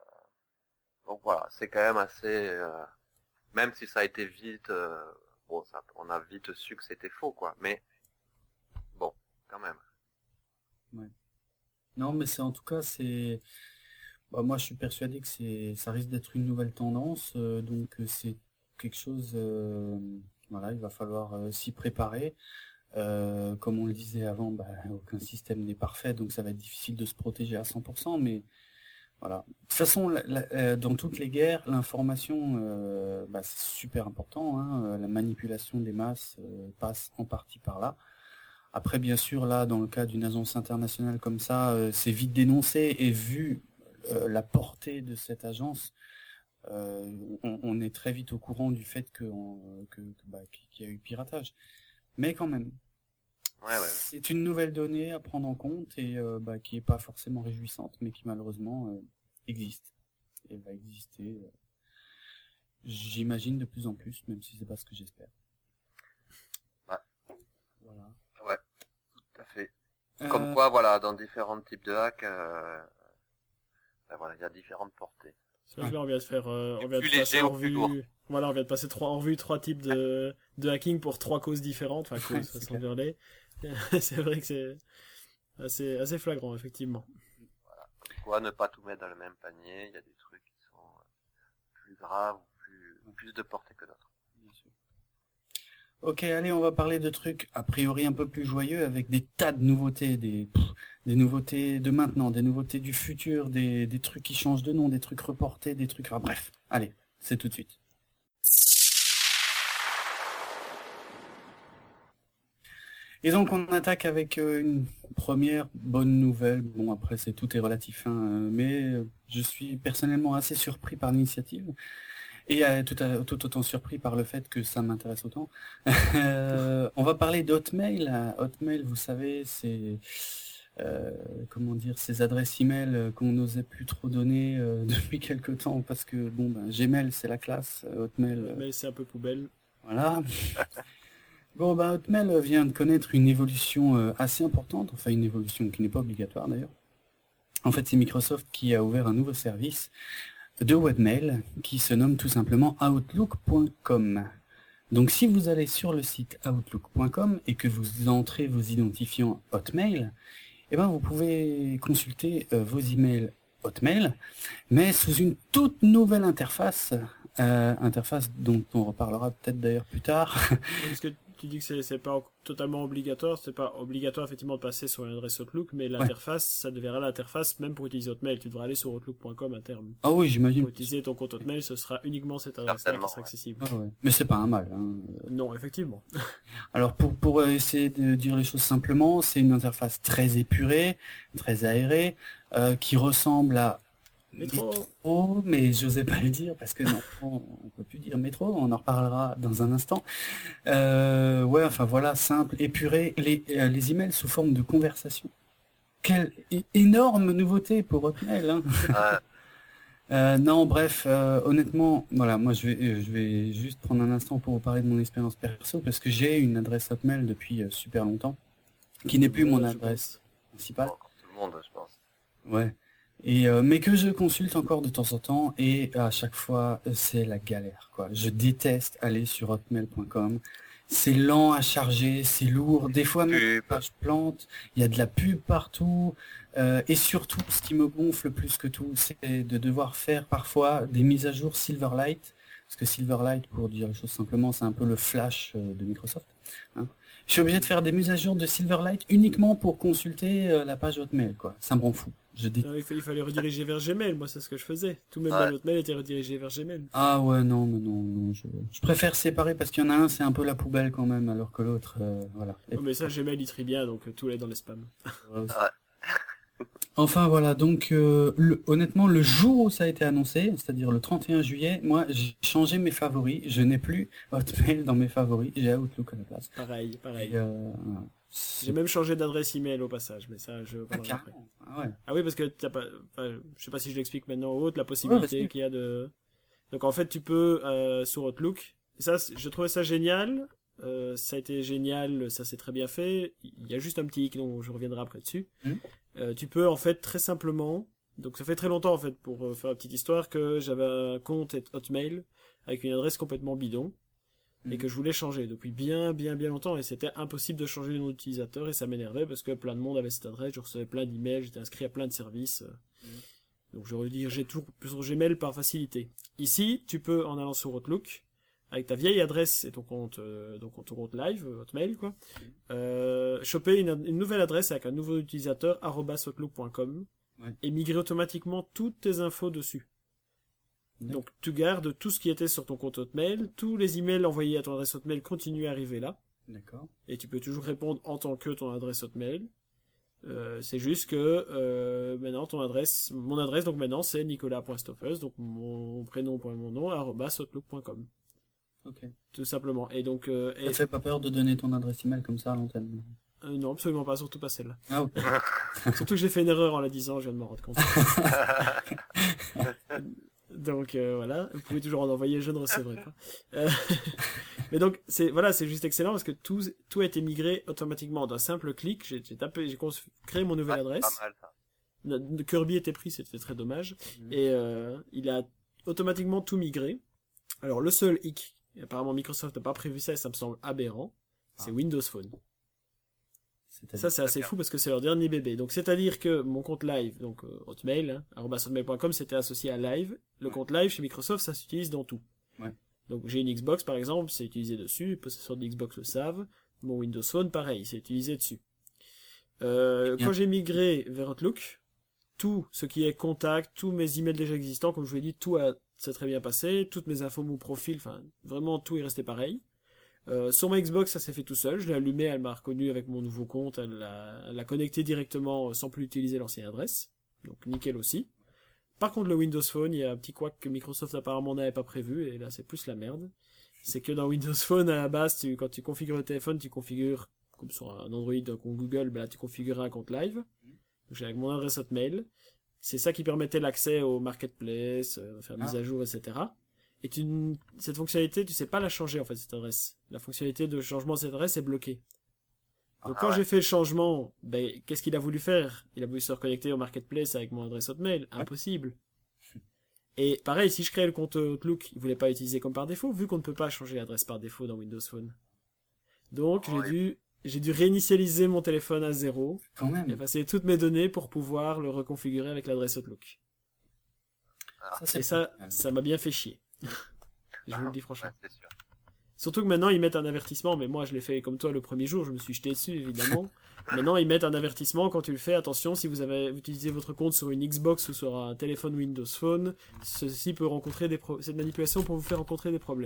donc voilà, c'est quand même assez, euh, même si ça a été vite, euh, bon, ça, on a vite su que c'était faux, quoi. Mais bon, quand même. Ouais. Non, mais c'est en tout cas, c'est. Bah, moi, je suis persuadé que c'est, ça risque d'être une nouvelle tendance, euh, donc euh, c'est quelque chose. euh, Voilà, il va falloir euh, s'y préparer. Euh, comme on le disait avant, bah, aucun système n'est parfait, donc ça va être difficile de se protéger à cent pour cent, mais voilà. De toute façon, la- la- euh, dans toutes les guerres, l'information, euh, bah, c'est super important, hein. Euh, La manipulation des masses euh, passe en partie par là. Après, bien sûr, là, dans le cas d'une agence internationale comme ça, euh, c'est vite dénoncé et vu euh, la portée de cette agence, euh, on, on est très vite au courant du fait que, on- que, que, bah, qu'il y a eu piratage. Mais quand même. Ouais, ouais. C'est une nouvelle donnée à prendre en compte et euh, bah, qui est pas forcément réjouissante, mais qui malheureusement euh, existe. Et va exister, euh, j'imagine, de plus en plus, même si c'est pas ce que j'espère. Ouais. Voilà. Ouais, tout à fait. Euh, Comme quoi, voilà, dans différents types de hacks, euh, ben voilà, il y a différentes portées. C'est vrai que là, on vient de faire, euh, on vient de Plus passer léger en ou plus revue, lourd. voilà, on vient de passer trois, en revue trois types de, de hacking pour trois causes différentes, enfin, Ouais, causes, c'est façon de clair. hurler. C'est vrai que c'est assez, assez flagrant, effectivement. Voilà. Comme quoi, ne pas tout mettre dans le même panier. Il y a des trucs qui sont euh, plus graves ou plus, plus de portée que d'autres. Bien sûr. Ok, allez, on va parler de trucs a priori un peu plus joyeux avec des tas de nouveautés, des, pff, des nouveautés de maintenant, des nouveautés du futur, des, des trucs qui changent de nom, des trucs reportés, des trucs... Enfin bref, allez, c'est tout de suite. Et donc on attaque avec euh, une première bonne nouvelle. Bon, après c'est tout est relatif, hein, euh, mais euh, je suis personnellement assez surpris par l'initiative. Et euh, tout, à- tout autant surpris par le fait que ça m'intéresse autant. Euh, on va parler d'Hotmail. Hotmail, vous savez, c'est euh, comment dire, ces adresses email euh, qu'on n'osait plus trop donner euh, depuis quelque temps parce que bon, ben, Gmail c'est la classe, euh, Hotmail, euh, Mais c'est un peu poubelle. voilà. Bon, ben, Hotmail vient de connaître une évolution euh, assez importante, enfin une évolution qui n'est pas obligatoire d'ailleurs. En fait, c'est Microsoft qui a ouvert un nouveau service de webmail qui se nomme tout simplement outlook point com. Donc si vous allez sur le site outlook point com et que vous entrez vos identifiants Hotmail, eh ben vous pouvez consulter euh, vos emails Hotmail, mais sous une toute nouvelle interface, euh, interface dont on reparlera peut-être d'ailleurs plus tard. Parce que tu dis que c'est, c'est pas totalement obligatoire, c'est pas obligatoire effectivement de passer sur une adresse Outlook, mais l'interface, ça deviendra l'interface même pour utiliser Hotmail. Tu devras aller sur outlook point com à terme. Ah oui, j'imagine. Pour utiliser ton compte Hotmail, ce sera uniquement cette adresse-là qui Certainement, sera ouais. accessible. Ah ouais. Mais c'est pas un mal, hein. Non, effectivement. Alors pour, pour essayer de dire les choses simplement, c'est une interface très épurée, très aérée, euh, qui ressemble à Métro. métro, mais j'osais pas le dire parce que non, on, on peut plus dire métro, on en reparlera dans un instant. Euh, ouais, enfin voilà, simple, épuré, les, euh, les emails sous forme de conversation. Quelle é- énorme nouveauté pour Hotmail, hein. Ouais. Euh, non, bref, euh, honnêtement, voilà, moi je vais, euh, je vais juste prendre un instant pour vous parler de mon expérience perso parce que j'ai une adresse Hotmail depuis euh, super longtemps, qui n'est plus mon Voilà, je adresse principale. Bon, comme tout le monde, je pense. Ouais. Et euh, mais que je consulte encore de temps en temps et à chaque fois euh, c'est la galère quoi. Je déteste aller sur hotmail point com. C'est lent à charger, c'est lourd. Des fois même Pub. la page plante, il y a de la pub partout. Euh, et surtout, ce qui me gonfle plus que tout, c'est de devoir faire parfois des mises à jour Silverlight. Parce que Silverlight, pour dire les choses simplement, c'est un peu le Flash euh, de Microsoft, hein. Je suis obligé de faire des mises à jour de Silverlight uniquement pour consulter euh, la page Hotmail, quoi. Ça me rend fou. Je dé- Non, il, fa- il fallait rediriger vers Gmail, moi c'est ce que je faisais. Tous mes Ouais. mails Hotmail étaient redirigés vers Gmail. Ah ouais, non, mais non, non, je, je préfère séparer parce qu'il y en a un, c'est un peu la poubelle quand même, alors que l'autre, euh, voilà. Et- Oh, mais ça, Gmail il trie bien, donc euh, tout est dans les spams. voilà. Ouais. Enfin voilà, donc euh, le- honnêtement, le jour où ça a été annoncé, c'est-à-dire le trente et un juillet, moi j'ai changé mes favoris, je n'ai plus Hotmail dans mes favoris, j'ai Outlook à la place. Pareil, pareil. Et, euh, voilà. C'est- J'ai même changé d'adresse email au passage, mais ça, je Ah, parlerai après. carrément. Ah ouais. Ah oui, parce que t'as pas, enfin, je sais pas si je l'explique maintenant ou autre, la possibilité vas-y. qu'il y a de. Donc en fait, tu peux euh, sur Outlook. Ça, c'est- je trouvais ça génial. Euh, ça a été génial, ça s'est très bien fait. Il y a juste un petit hic dont je reviendrai après dessus. Mhm. Euh, tu peux en fait très simplement. Donc ça fait très longtemps en fait pour euh, faire une petite histoire que j'avais un compte Hotmail avec une adresse complètement bidon et Mhm. que je voulais changer depuis bien bien bien longtemps et c'était impossible de changer le nom d'utilisateur et ça m'énervait parce que plein de monde avait cette adresse, je recevais plein d'emails, j'étais inscrit à plein de services. euh. Donc je redirigeais tout sur Gmail par facilité. Ici, tu peux en allant sur Outlook avec ta vieille adresse et ton compte euh, donc ton compte live euh, Hotmail quoi. Euh, choper une, une nouvelle adresse avec un nouveau utilisateur arobase outlook point com Ouais. et migrer automatiquement toutes tes infos dessus. Donc tu gardes tout ce qui était sur ton compte Hotmail, tous les emails envoyés à ton adresse Hotmail continuent à arriver là, D'accord. et tu peux toujours répondre en tant que ton adresse Hotmail. Euh, c'est juste que euh, maintenant ton adresse, mon adresse donc maintenant c'est nicolas point stoffels, donc mon prénom point mon nom arobase outlook point com, Ok. tout simplement. Et donc euh, Ça et, te fait pas peur de donner ton adresse email comme ça à l'antenne? Euh, non, absolument pas, surtout pas celle-là. Ah, ok. Surtout que j'ai fait une erreur en la disant, je viens de m'en rendre compte. Donc euh, voilà, vous pouvez toujours en envoyer, je ne recevrai pas. Euh, mais donc c'est voilà, c'est juste excellent parce que tout tout a été migré automatiquement d'un simple clic. J'ai, j'ai tapé, j'ai cons- créé mon nouvelle Ah, adresse. Pas mal, ça. Notre- Kirby était pris, c'était très dommage. Mhm. Et euh, il a automatiquement tout migré. Alors le seul hic, et apparemment Microsoft n'a pas prévu ça et ça me semble aberrant, c'est Ah. Windows Phone. C'est-à-dire- Ça, c'est assez D'accord. fou parce que c'est leur dernier bébé. Donc, c'est-à-dire que mon compte live, donc euh, Hotmail, hein, arobase hotmail point com, c'était associé à Live. Le Ouais. compte live chez Microsoft, ça s'utilise dans tout. Ouais. Donc, j'ai une Xbox, par exemple, c'est utilisé dessus. Les possesseurs de Xbox le savent. Mon Windows Phone, pareil, c'est utilisé dessus. Euh, Bien. quand j'ai migré vers Outlook, tout ce qui est contact, tous mes emails déjà existants, comme je vous l'ai dit, tout a, s'est très bien passé. Toutes mes infos, mon profil, enfin, vraiment tout est resté pareil. Euh, sur ma Xbox, ça s'est fait tout seul. Je l'ai allumé, elle m'a reconnu avec mon nouveau compte. Elle l'a, elle l'a connecté directement euh, sans plus utiliser l'ancienne adresse. Donc nickel aussi. Par contre, le Windows Phone, il y a un petit couac que Microsoft apparemment n'avait pas prévu. Et là, c'est plus la merde. C'est que dans Windows Phone, à la base, tu, quand tu configures le téléphone, tu configures, comme sur un Android, un compte Google, ben là, tu configures un compte live. Donc j'ai avec mon adresse Hotmail. C'est ça qui permettait l'accès au marketplace, euh, faire Ah. mise à jour, et cetera. Et tu, n- cette fonctionnalité, tu sais pas la changer, en fait, cette adresse. La fonctionnalité de changement de cette adresse est bloquée. Donc Ah quand ouais. j'ai fait le changement, ben, qu'est-ce qu'il a voulu faire? Il a voulu se reconnecter au marketplace avec mon adresse Hotmail. Impossible. Et pareil, si je crée le compte Outlook, il voulait pas utiliser comme par défaut, vu qu'on ne peut pas changer l'adresse par défaut dans Windows Phone. Donc, j'ai Ouais. dû, j'ai dû réinitialiser mon téléphone à zéro, Quand même. effacer toutes mes données pour pouvoir le reconfigurer avec l'adresse Outlook. Ça, c'est Et ça, pas mal. ça m'a bien fait chier. Je vous le dis franchement. Ouais, c'est sûr. Surtout que maintenant ils mettent un avertissement, mais moi je l'ai fait comme toi le premier jour, je me suis jeté dessus évidemment. Maintenant ils mettent un avertissement quand tu le fais, attention, si vous avez vous utilisez votre compte sur une Xbox ou sur un téléphone Windows Phone, ceci peut rencontrer des pro- cette manipulation pour vous faire rencontrer des problèmes.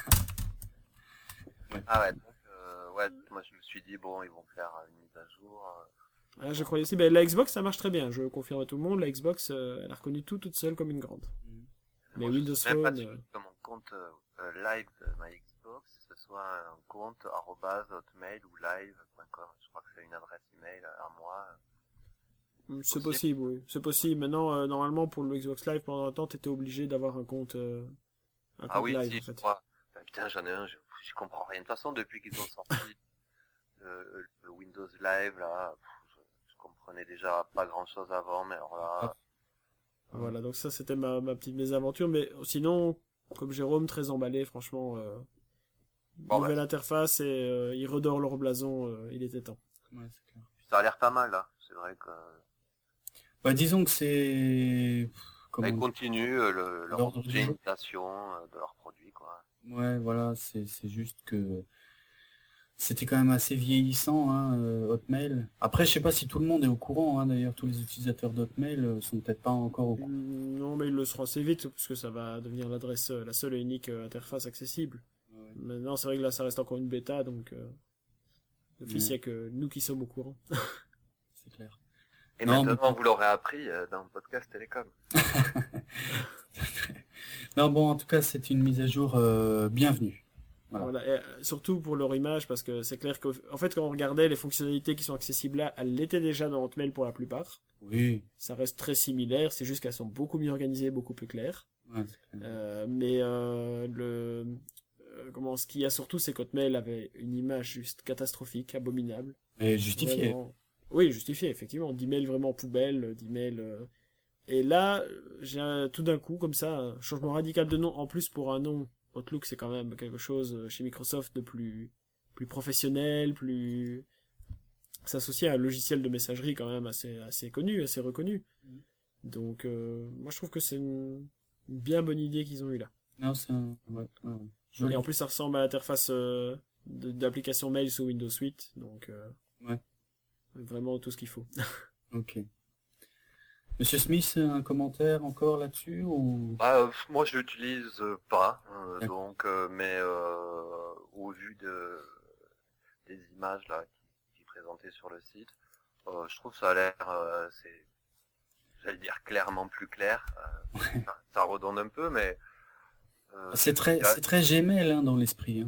Ah ouais, donc, euh, ouais, moi je me suis dit, bon, ils vont faire une mise à jour. euh, Ah, je croyais aussi, ben, la Xbox ça marche très bien, je confirme à tout le monde, la Xbox euh, elle a reconnu tout toute seule comme une grande. Mais moi, je Windows suis même pas Phone, sûr euh, que mon compte euh, euh, live de ma Xbox, ce soit un compte arobase hotmail ou live point com. Je crois que c'est une adresse email à moi. c'est possible, oui, c'est possible. Maintenant, euh, normalement pour le Xbox Live pendant un temps t'étais obligé d'avoir un compte, euh, un compte Ah oui, live si, en je fait. crois. Ah, putain, j'en ai un, je, je comprends rien. De toute façon, depuis qu'ils ont sorti euh, le Windows Live, là, pff, je, je comprenais déjà pas grand chose avant, mais alors là, Voilà, donc ça c'était ma, ma petite mésaventure, mais sinon, comme Jérôme, très emballé, franchement, euh, Bon, nouvelle bah. interface et euh, ils redorent leur blason, euh, il était temps. Ouais, c'est clair. ça a l'air pas mal, là. C'est vrai que... Bah, disons que c'est... Comment Ils dire continuent euh, le, leur L'ordre du jour. génération euh, de leurs produits, quoi. Ouais, voilà, c'est c'est juste que c'était quand même assez vieillissant, hein, euh, Hotmail. Après, je sais pas si tout le monde est au courant, hein, d'ailleurs, tous les utilisateurs d'Hotmail euh, sont peut-être pas encore au courant. Mm, Non, mais ils le seront assez vite, parce que ça va devenir l'adresse, euh, la seule et unique euh, interface accessible. Ouais. Maintenant, c'est vrai que là, ça reste encore une bêta, donc euh, d'office, il y a que nous qui sommes au courant. C'est clair. Et Non, maintenant, mais- vous l'aurez appris euh, dans le podcast Télécom. Non, bon, en tout cas, c'est une mise à jour euh, bienvenue. Voilà. Voilà, et, euh, surtout pour leur image, parce que c'est clair qu'en en fait, quand on regardait les fonctionnalités qui sont accessibles là, elles l'étaient déjà dans Hotmail pour la plupart. Oui, Ça reste très similaire, c'est juste qu'elles sont beaucoup mieux organisées, beaucoup plus claires. ouais, c'est clair. Euh, mais euh, le euh, comment ce qu'il y a surtout, c'est qu'Hotmail avait une image juste catastrophique, abominable. Et justifié. Vraiment. Oui, justifié, effectivement. D'emails vraiment poubelle, d'emails. euh. Et là, euh, j'ai un- tout d'un coup, comme ça, un changement radical de nom. En plus, pour un nom, Outlook, c'est quand même quelque chose euh, chez Microsoft de plus, plus professionnel, plus. S'associer à un logiciel de messagerie quand même assez, assez connu, assez reconnu. Mhm. Donc, euh, moi, je trouve que c'est une, une bien bonne idée qu'ils ont eu là. Non, c'est un... ouais, ouais, ouais. Joli. Et en plus, ça ressemble à l'interface euh, de- d'application mail sous Windows huit, donc euh, Ouais. vraiment tout ce qu'il faut. Ok. Monsieur Smith, un commentaire encore là-dessus ou... Bah, euh, moi, je l'utilise euh, pas, euh, D'accord. donc, euh, mais euh, au vu de des images là qui, qui présentaient sur le site, euh, je trouve ça a l'air, euh, c'est, j'allais dire clairement plus clair. Euh, enfin, ça redonne un peu, mais euh, C'est très, Ouais. c'est très Gmail hein, dans l'esprit. Hein.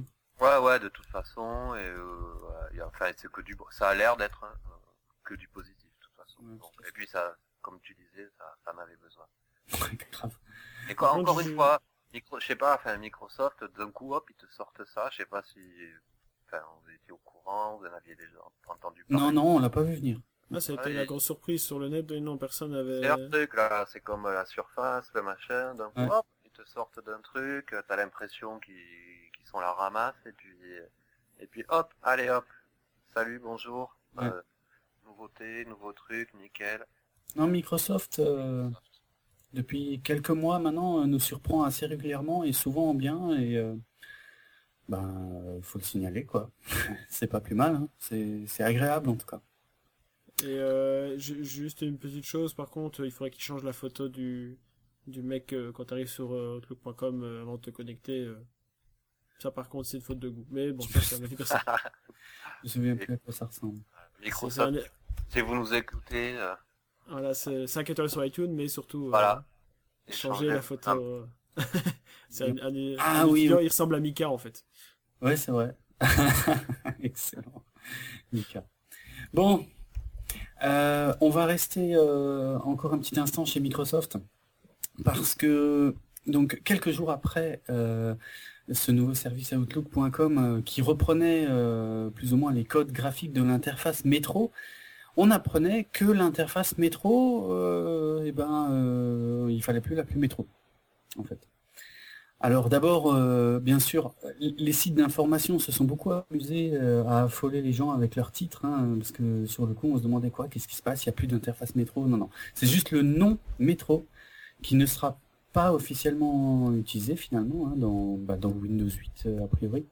Ouais, ouais, de toute façon, et euh, ouais, y a, enfin, c'est que du, ça a l'air d'être hein, que du positif, de toute façon. Ouais, Donc, tout à et puis ça, comme tu disais, ça, ça en avait besoin. fait. Grave. Et Par quoi, contre, encore une je- fois, micro, je sais pas, enfin, Microsoft, d'un coup, hop, ils te sortent ça, je sais pas si, enfin, vous étiez au courant, vous en aviez déjà entendu Non, parler. non, on l'a pas vu venir. Ah, ça a été Ouais, la et grosse surprise sur le net. Et non, personne c'est leur n'avait. truc, là, c'est comme la surface, le machin, d'un coup, Ouais. hop, ils te sortent d'un truc, t'as l'impression qu'ils, qu'ils sont la ramasse, et puis, et puis hop, allez hop, salut, bonjour, Ouais. euh, nouveauté, nouveau truc, nickel. Non, Microsoft, euh, depuis quelques mois maintenant, euh, nous surprend assez régulièrement et souvent en bien. Et euh, ben, euh, faut le signaler, quoi. C'est pas plus mal, hein. C'est c'est agréable en tout cas. Et euh, ju- juste une petite chose, par contre, il faudrait qu'il change la photo du, du mec euh, quand tu arrives sur euh, outlook point com euh, avant de te connecter. euh. Ça, par contre, c'est une faute de goût. Mais bon, ça, c'est un avis personnel. Je me souviens Et plus à quoi ça ressemble. C'est- c'est Microsoft, un- si vous nous écoutez, euh, Voilà, c'est cinq étoiles sur iTunes, mais surtout euh, voilà, changer échangez la photo. un- euh. C'est un, un- Ah un oui, étudiant, oui. il ressemble à Mika en fait. Ouais, c'est vrai. Excellent. Mika. Bon, euh, on va rester euh, encore un petit instant chez Microsoft parce que donc quelques jours après euh, ce nouveau service outlook point com euh, qui reprenait euh, plus ou moins les codes graphiques de l'interface métro, on apprenait que l'interface métro, euh, eh ben, euh, il fallait plus l'appeler métro, en fait. Alors d'abord, euh, bien sûr, les sites d'information se sont beaucoup amusés euh, à affoler les gens avec leurs titres, hein, parce que sur le coup, on se demandait quoi, qu'est-ce qui se passe, il n'y a plus d'interface métro, non, non. C'est juste le nom métro qui ne sera pas officiellement utilisé finalement hein, dans, bah, dans Windows huit euh, a priori.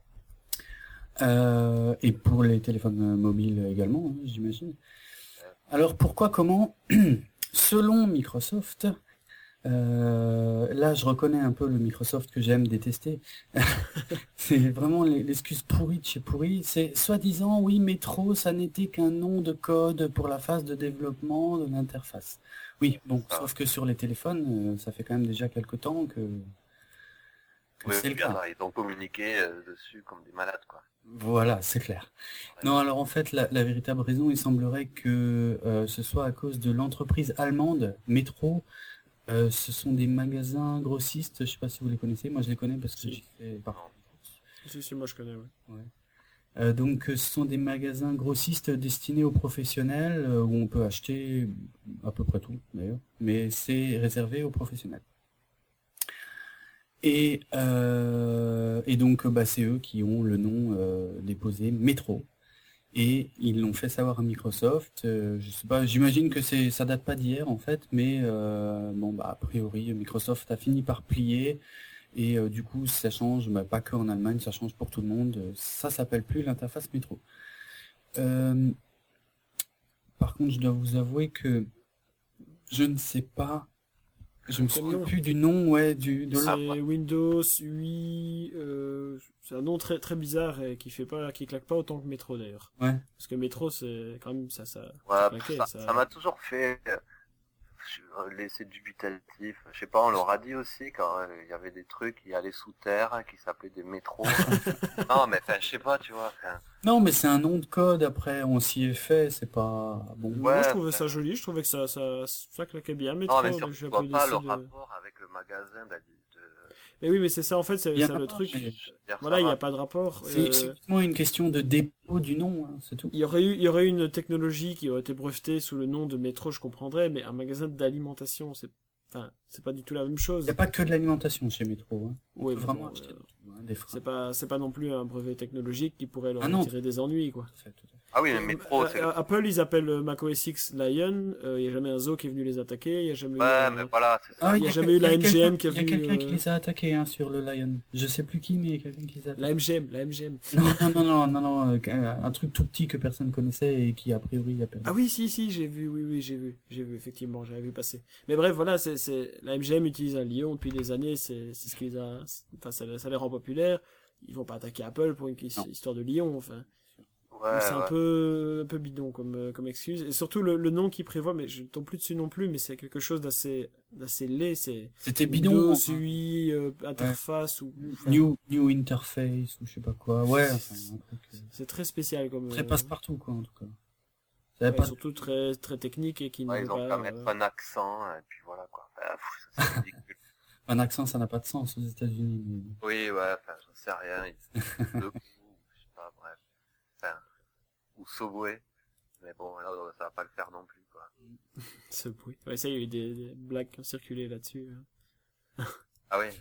Euh, et pour les téléphones mobiles également, hein, j'imagine. Alors pourquoi, comment selon Microsoft, euh, là je reconnais un peu le Microsoft que j'aime détester, c'est vraiment l'excuse pourrie de chez pourri, c'est soi-disant oui Métro ça n'était qu'un nom de code pour la phase de développement de l'interface. Oui, bon, Ah. sauf que sur les téléphones, euh, ça fait quand même déjà quelques temps que, que oui, c'est le bien, cas. ils ont communiqué euh, dessus comme des malades, quoi. Voilà, c'est clair. Non, alors en fait, la, la véritable raison, il semblerait que euh, ce soit à cause de l'entreprise allemande Metro. Euh, ce sont des magasins grossistes, je sais pas si vous les connaissez, moi je les connais parce que Si. j'y fais partie. Si, si, moi je connais, ouais. Ouais. Euh, donc euh, ce sont des magasins grossistes destinés aux professionnels euh, où on peut acheter à peu près tout d'ailleurs, mais c'est réservé aux professionnels. Et, euh, et donc bah, c'est eux qui ont le nom euh, déposé Métro. Et ils l'ont fait savoir à Microsoft. Euh, je sais pas, j'imagine que c'est ça date pas d'hier en fait, mais euh, bon bah a priori Microsoft a fini par plier et euh, du coup ça change, bah, pas que en Allemagne, ça change pour tout le monde. Ça s'appelle plus l'interface métro. Euh, par contre, je dois vous avouer que je ne sais pas, je me Quel souviens nom? plus du nom, ouais, du de la- C'est Windows huit. euh, c'est un nom très très bizarre et qui fait pas, qui claque pas autant que Metro d'ailleurs. ouais. Parce que Metro c'est quand même ça, ça, Ouais, ça pff, claquait, ça, ça- ça m'a toujours fait euh, je- laisser dubitatif. Je sais pas, on leur a dit aussi quand euh, il y avait des trucs qui allaient sous terre, hein, qui s'appelaient des métros. Non, mais enfin, je sais pas, tu vois. enfin, Non, mais c'est un nom de code. Après, on s'y est fait. C'est pas bon. Moi Ouais, je trouvais bah, ça joli, je trouvais que ça, ça, ça claquait bien non, Metro, mais donc surtout, je suis je un peu vois pas déçu le de... rapport avec le magasin d'Adi- de... Mais oui, mais c'est ça en fait, c'est Il y en ça a le pas, truc. mais Je veux dire, Voilà, ça il n'y va. a pas de rapport. c'est euh, c'est uniquement une question de dépôt du nom, hein, c'est tout. Il y aurait eu, il y aurait eu une technologie qui aurait été brevetée sous le nom de Métro, je comprendrais, mais un magasin d'alimentation, c'est, enfin, c'est pas du tout la même Il chose. n'y a pas que de l'alimentation chez Métro. Hein. On Oui, peut mais vraiment bon, acheter euh, de tout, hein, des fringues. c'est pas, c'est pas non plus un brevet technologique qui pourrait leur Ah non. tirer des ennuis, quoi. Tout à fait, tout à fait. Ah oui, mais Euh, métro, euh, c'est... euh, Apple, ils appellent euh, macOS X Lion. Il n'y a jamais un zoo qui est venu les attaquer. Il n'y a jamais eu, Ouais, euh, mais voilà, c'est ça. Ah, il y a que- jamais eu il y a la quelqu'un- M G M qui a Il y a venu, quelqu'un qui euh, les a attaqués hein, sur le Lion. Je sais plus qui, mais il y a quelqu'un qui les a attaqués. la M G M, la M G M. Non, non, non, non, non, euh, un truc tout petit que personne connaissait et qui a priori a perdu. Ah oui, si, si, j'ai vu, oui, oui, j'ai vu, j'ai vu, effectivement, j'avais vu passer. Mais bref, voilà, c'est, c'est, la M G M utilise un lion depuis des années, c'est, c'est ce qui les a, enfin, ça, ça les rend populaires. Ils vont pas attaquer Apple pour une Non. histoire de lion, enfin. Ouais, c'est un ouais. peu, un peu bidon comme, euh, comme excuse. Et surtout le, le nom qu'il prévoit, mais je ne tombe plus dessus non plus, mais c'est quelque chose d'assez, d'assez laid. C'est C'était Windows bidon, hein. U I, euh, Ouais. interface ou, enfin, New, new interface ou je sais pas quoi. Ouais, enfin, c'est un truc euh, c'est très spécial comme, très euh, passe-partout, quoi, en tout cas. Ça avait ouais, pas de- surtout très, très technique et qui ne Ouais, veut ils ont qu'à pas, mettre euh, un accent, et puis voilà, quoi. Enfin, pff, ça, c'est ridicule. Un accent, ça n'a pas de sens aux États-Unis. mais- Oui, ouais, enfin, j'en sais rien. Ils de ou je sais pas, bref. Enfin, ou Subway. Mais bon, là, ça va pas le faire non plus, quoi. ce bruit. Ouais, ça, il y a eu des, des blagues qui ont circulé là-dessus. euh. Ah oui,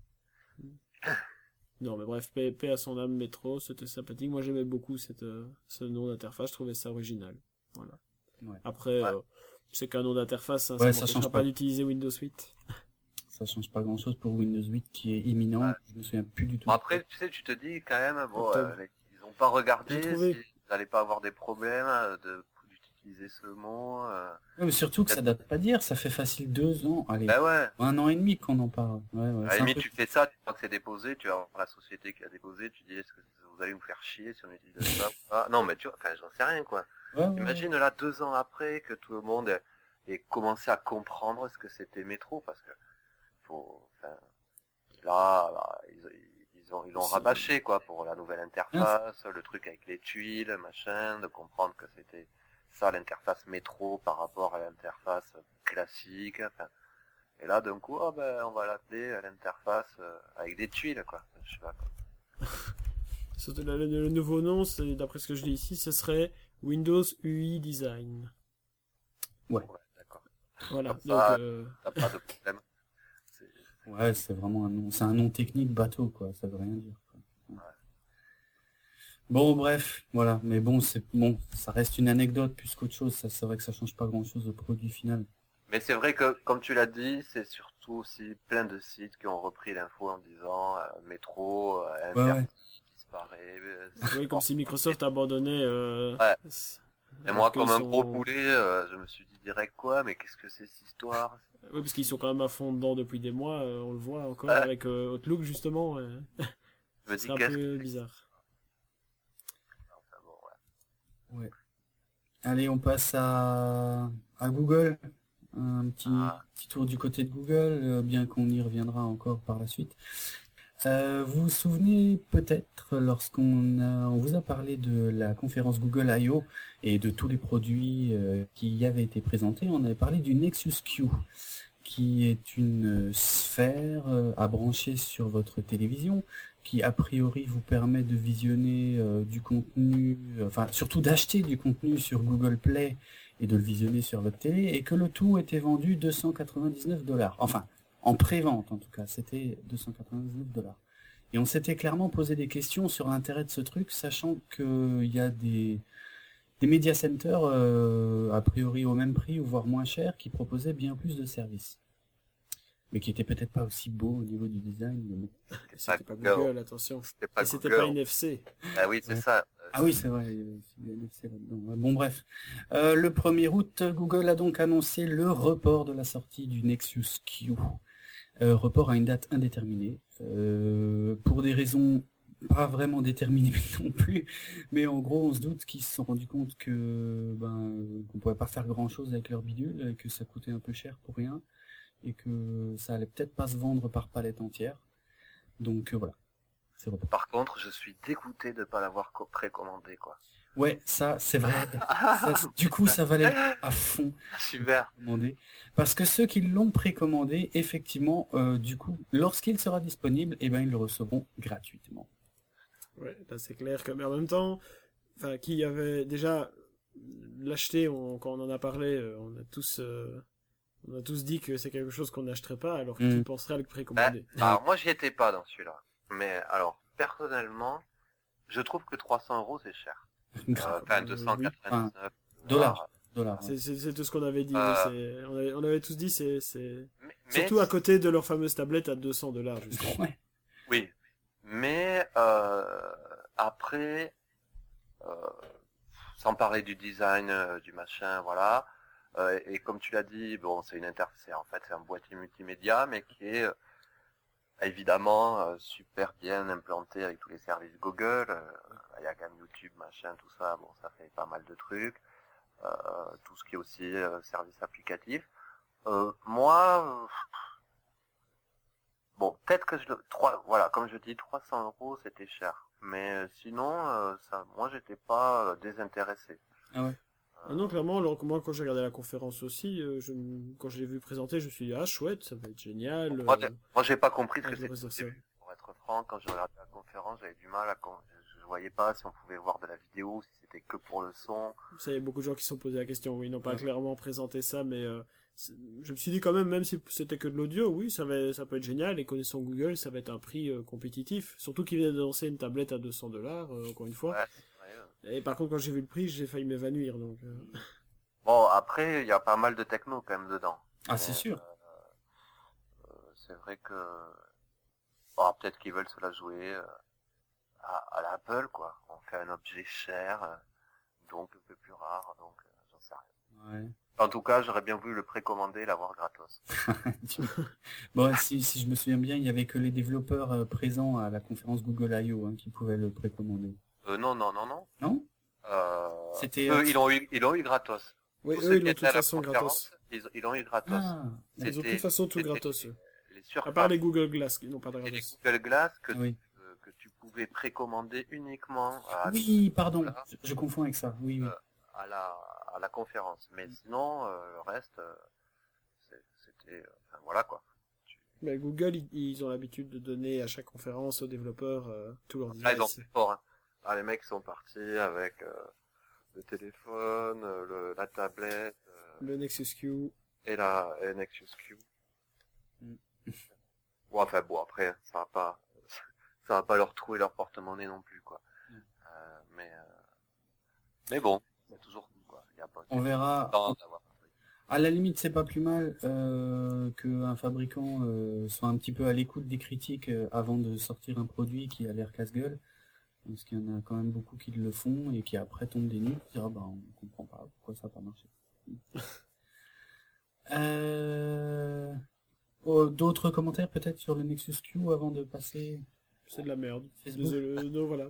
Non, mais bref, paix, paix à son âme, Métro, c'était sympathique. Moi, j'aimais beaucoup cette, euh, ce nom d'interface, je trouvais ça original. Voilà. Ouais. Après, ouais. euh, c'est qu'un nom d'interface, hein, Ouais, ça ça m'empêchera change pas pas. d'utiliser Windows huit. Ça change pas grand-chose pour Windows huit qui est imminent. Ouais. Je me souviens plus du tout. Bon, après, tu sais, tu te dis quand même, bon, euh, Octobre. les- ils ont pas J'ai regardé trouvé. s'ils n'allaient pas avoir des problèmes euh, de d'utiliser ce mot. Euh... Ouais, mais surtout que ça peut-être- date pas d'hier, ça fait facile deux ans, allez, Ben ouais. un an et demi qu'on en parle. Ouais, ouais, À la c'est un limite, peu... tu fais ça, tu vois que c'est déposé, tu vas voir la société qui a déposé, tu dis, est-ce que vous allez nous faire chier si on utilise ça ou pas? Non, mais tu vois, enfin, j'en sais rien, quoi. Ouais, ouais, Imagine là, deux ans après, que tout le monde ait, ait commencé à comprendre ce que c'était métro, parce que, faut, enfin, là, là, ils, ils ont, ils l'ont C'est- rabâché, quoi, pour la nouvelle ouais. interface, le truc avec les tuiles, machin, de comprendre que c'était ça l'interface métro par rapport à l'interface classique, enfin. Et là, d'un coup, oh, ben, on va l'appeler euh, l'interface euh, avec des tuiles, quoi. Je sais pas, quoi. Surtout, le, le- le nouveau nom, c'est, d'après ce que je lis ici, ce serait Windows U I Design. Ouais, Ouais, d'accord. Voilà. Comme Donc, ça, euh, t'as pas de problème. C'est- ouais, c'est vraiment un nom, c'est un nom technique bateau, quoi, ça veut rien dire, quoi. Bon, bref, voilà, mais bon, c'est bon, ça reste une anecdote plus qu'autre chose, ça, c'est vrai que ça change pas grand-chose au produit final. Mais c'est vrai que, comme tu l'as dit, c'est surtout aussi plein de sites qui ont repris l'info en disant euh, métro, euh, Ouais, Inter ouais. disparaît. euh, oui, comme si Microsoft abandonnait. Euh, Ouais. s- Et alors moi, qu'ils comme un sont- gros poulet, euh, je me suis dit direct quoi, mais qu'est-ce que c'est cette histoire? Oui, parce qu'ils sont quand même à fond dedans depuis des mois, euh, on le voit encore Ouais. avec euh, Outlook justement. euh, Je me c'est dis un qu'est-ce peu que c'est? bizarre. Enfin, bon, ouais. Ouais. Allez, on passe à, à Google. Un petit, Ah. petit tour du côté de Google, euh, bien qu'on y reviendra encore par la suite. Euh, vous vous souvenez peut-être lorsqu'on a, on vous a parlé de la conférence Google I O et de tous les produits euh, qui y avaient été présentés, on avait parlé du Nexus Q, qui est une sphère euh, à brancher sur votre télévision, qui a priori vous permet de visionner euh, du contenu, euh, enfin surtout d'acheter du contenu sur Google Play et de le visionner sur votre télé, et que le tout était vendu deux cent quatre-vingt-dix-neuf dollars. Enfin, en pré-vente en tout cas, c'était deux cent quatre-vingt-dix-neuf dollars. Et on s'était clairement posé des questions sur l'intérêt de ce truc, sachant qu'il y a des, des media centers, euh, a priori au même prix, ou voire moins cher, qui proposaient bien plus de services. Mais qui étaient peut-être pas aussi beaux au niveau du design. Mais bon. C'était pas Google. Google, attention. C'était pas Et c'était Google. pas N F C. Ah oui, c'est Ouais. ça. Ah oui, c'est vrai, il y a aussi du N F C là-dedans. Ouais, bon, bref. Euh, le premier août, Google a donc annoncé le report de la sortie du Nexus Q. Euh, report à une date indéterminée. Euh, pour des raisons pas vraiment déterminées non plus. Mais en gros, on se doute qu'ils se sont rendus compte que ben, qu'on pouvait pas faire grand-chose avec leur bidule, et que ça coûtait un peu cher pour rien, et que ça allait peut-être pas se vendre par palette entière. Donc euh, voilà. C'est report. Par contre, je suis dégoûté de pas l'avoir co- précommandé, quoi. Ouais, ça, c'est vrai. Ça, c- du coup, ça valait à fond Super. commandé. Parce que ceux qui l'ont précommandé, effectivement, euh, du coup, lorsqu'il sera disponible, eh ben, ils le recevront gratuitement. Ouais, là c'est clair que, mais en même temps, enfin, qui avait déjà l'acheté, on- quand on en a parlé, euh, on a tous, euh, on a tous dit que c'est quelque chose qu'on n'achèterait pas, alors Mm. qui penserait à le Bah, précommander. alors moi, j'y étais pas dans celui-là. Mais alors, personnellement, je trouve que trois cents euros, c'est cher. Euh, Grave. Enfin, oui. deux cent quatre-vingt-dix-neuf Dollars. Dollars. C'est, c'est, c'est tout ce qu'on avait dit. Euh. oui, c'est- on, avait, on avait tous dit, c'est, c'est... Mais, mais- Surtout à côté de leur fameuse tablette à deux cents dollars, justement. Ouais. Oui. Mais euh, après, euh, sans parler du design, euh, du machin, voilà. Euh, et comme tu l'as dit, bon, c'est une interface, en fait, c'est un boîtier multimédia, mais qui est, évidemment, euh, super bien implanté avec tous les services Google. Euh, il y a quand même YouTube, machin, tout ça. Bon, ça fait pas mal de trucs. Euh, tout ce qui est aussi euh, service applicatif. Euh, moi, euh, bon, peut-être que je le, trois, voilà, comme je dis, trois cents euros, c'était cher. Mais euh, sinon, euh, ça, moi, j'étais pas euh, désintéressé. Ah ouais. Ah non, clairement, alors que moi, quand j'ai regardé la conférence aussi, euh, je, m- quand je l'ai vu présenter, je me suis dit, ah, chouette, ça va être génial. Moi, euh, j'ai- moi, j'ai pas compris ce avec que le c'était réseau au social. début. Pour être franc, quand je regardais la conférence, j'avais du mal à, con- je, je voyais pas si on pouvait voir de la vidéo, si c'était que pour le son. Ça, il y a beaucoup de gens qui se sont posé la question. Oui, ils n'ont pas Ouais. clairement présenté ça, mais euh, c'est- je me suis dit quand même, même si c'était que de l'audio, oui, ça va, ça peut être génial. Et connaissant Google, ça va être un prix euh, compétitif. Surtout qu'ils viennent de lancer une tablette à deux cents dollars, euh, encore une fois. Ouais, c'est vrai, euh. Et par contre, quand j'ai vu le prix, j'ai failli m'évanouir. Donc, euh, Bon, après, il y a pas mal de techno quand même dedans. Ah, c'est Mais, sûr. euh, c'est vrai que, bon, peut-être qu'ils veulent se la jouer euh, à, à l'Apple, quoi. On fait un objet cher, euh, donc un peu plus rare, donc euh, j'en sais rien. Ouais. En tout cas, j'aurais bien voulu le précommander et l'avoir gratos. Bon, si, si je me souviens bien, il y avait que les développeurs euh, présents à la conférence Google I O hein, qui pouvaient le précommander. Euh, non, non, non, non. Non? Euh, C'était, eux, euh, ils l'ont eu, ils l'ont eu gratos. oui, Tous eux, ceux ils qui l'ont de étaient toute à la façon conférence, gratos. ils, ils l'ont eu gratos. Ah, Ils ont de C'était- toute façon tout c'était gratos. les- eux. Les À surfaces part les Google Glass, qui n'ont pas de et les gratos. Google Glass que, oui. euh, que tu pouvais précommander uniquement à, Oui, pardon, Voilà. je, je confonds avec ça. Oui, oui. Euh, à la, à la conférence. Mais sinon, euh, le reste, euh, c'est- c'était, euh, enfin, voilà quoi. Tu- Mais Google, ils, ils ont l'habitude de donner à chaque conférence aux développeurs euh, tous leurs Là, ils ont devices. fait fort. Hein. Ah, les mecs sont partis avec euh, le téléphone, euh, le, la tablette euh, Le Nexus Q. et la et Nexus Q. Mm. Bon, enfin bon, après, ça va pas, ça va pas leur trouver leur porte-monnaie non plus quoi. Mm. Euh, mais euh, mais bon, c'est toujours cool quoi. Il y a pas On verra. temps d'avoir un truc. À la limite, c'est pas plus mal euh, qu'un fabricant euh, soit un petit peu à l'écoute des critiques euh, avant de sortir un produit qui a l'air casse-gueule. Parce qu'il y en a quand même beaucoup qui le font et qui après tombent des nues. Ils disent, ah bah, on comprend pas pourquoi ça n'a pas marché. euh... oh, d'autres commentaires peut-être sur le Nexus Q avant de passer C'est de la merde. Facebook. Désolé, non, voilà.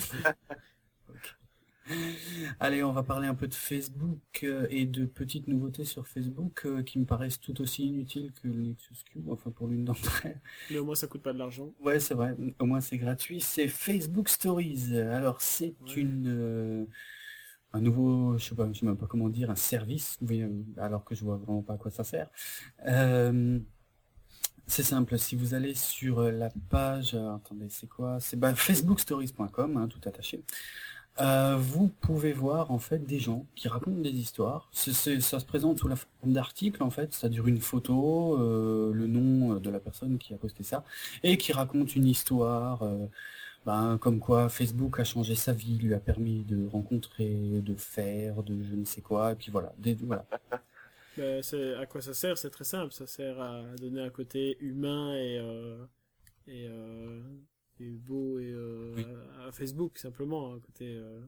Allez, on va parler un peu de Facebook euh, et de petites nouveautés sur Facebook euh, qui me paraissent tout aussi inutiles que le Nexus Q, enfin pour l'une d'entre elles. Mais au moins, ça coûte pas de l'argent. Ouais, c'est vrai, au moins c'est gratuit. C'est Facebook Stories. Alors, c'est Ouais. une euh, un nouveau, je sais pas, je sais même pas comment dire, un service, oui, euh, alors que je vois vraiment pas à quoi ça sert. Euh, c'est simple, si vous allez sur euh, la page, euh, attendez, c'est quoi? C'est bah, facebook stories point com, hein, tout attaché. Euh, vous pouvez voir en fait des gens qui racontent des histoires. C'est- c'est- ça se présente sous la forme d'articles en fait. Ça dure une photo, euh, le nom euh, de la personne qui a posté ça, et qui raconte une histoire. euh, ben, comme quoi Facebook a changé sa vie, lui a permis de rencontrer, de faire, de je ne sais quoi. Et puis voilà, des, voilà. Mais c'est, à quoi ça sert? C'est très simple. Ça sert à donner un côté humain et, euh, et, euh, et beau et, euh, Oui. à, à Facebook, simplement. Un côté, euh,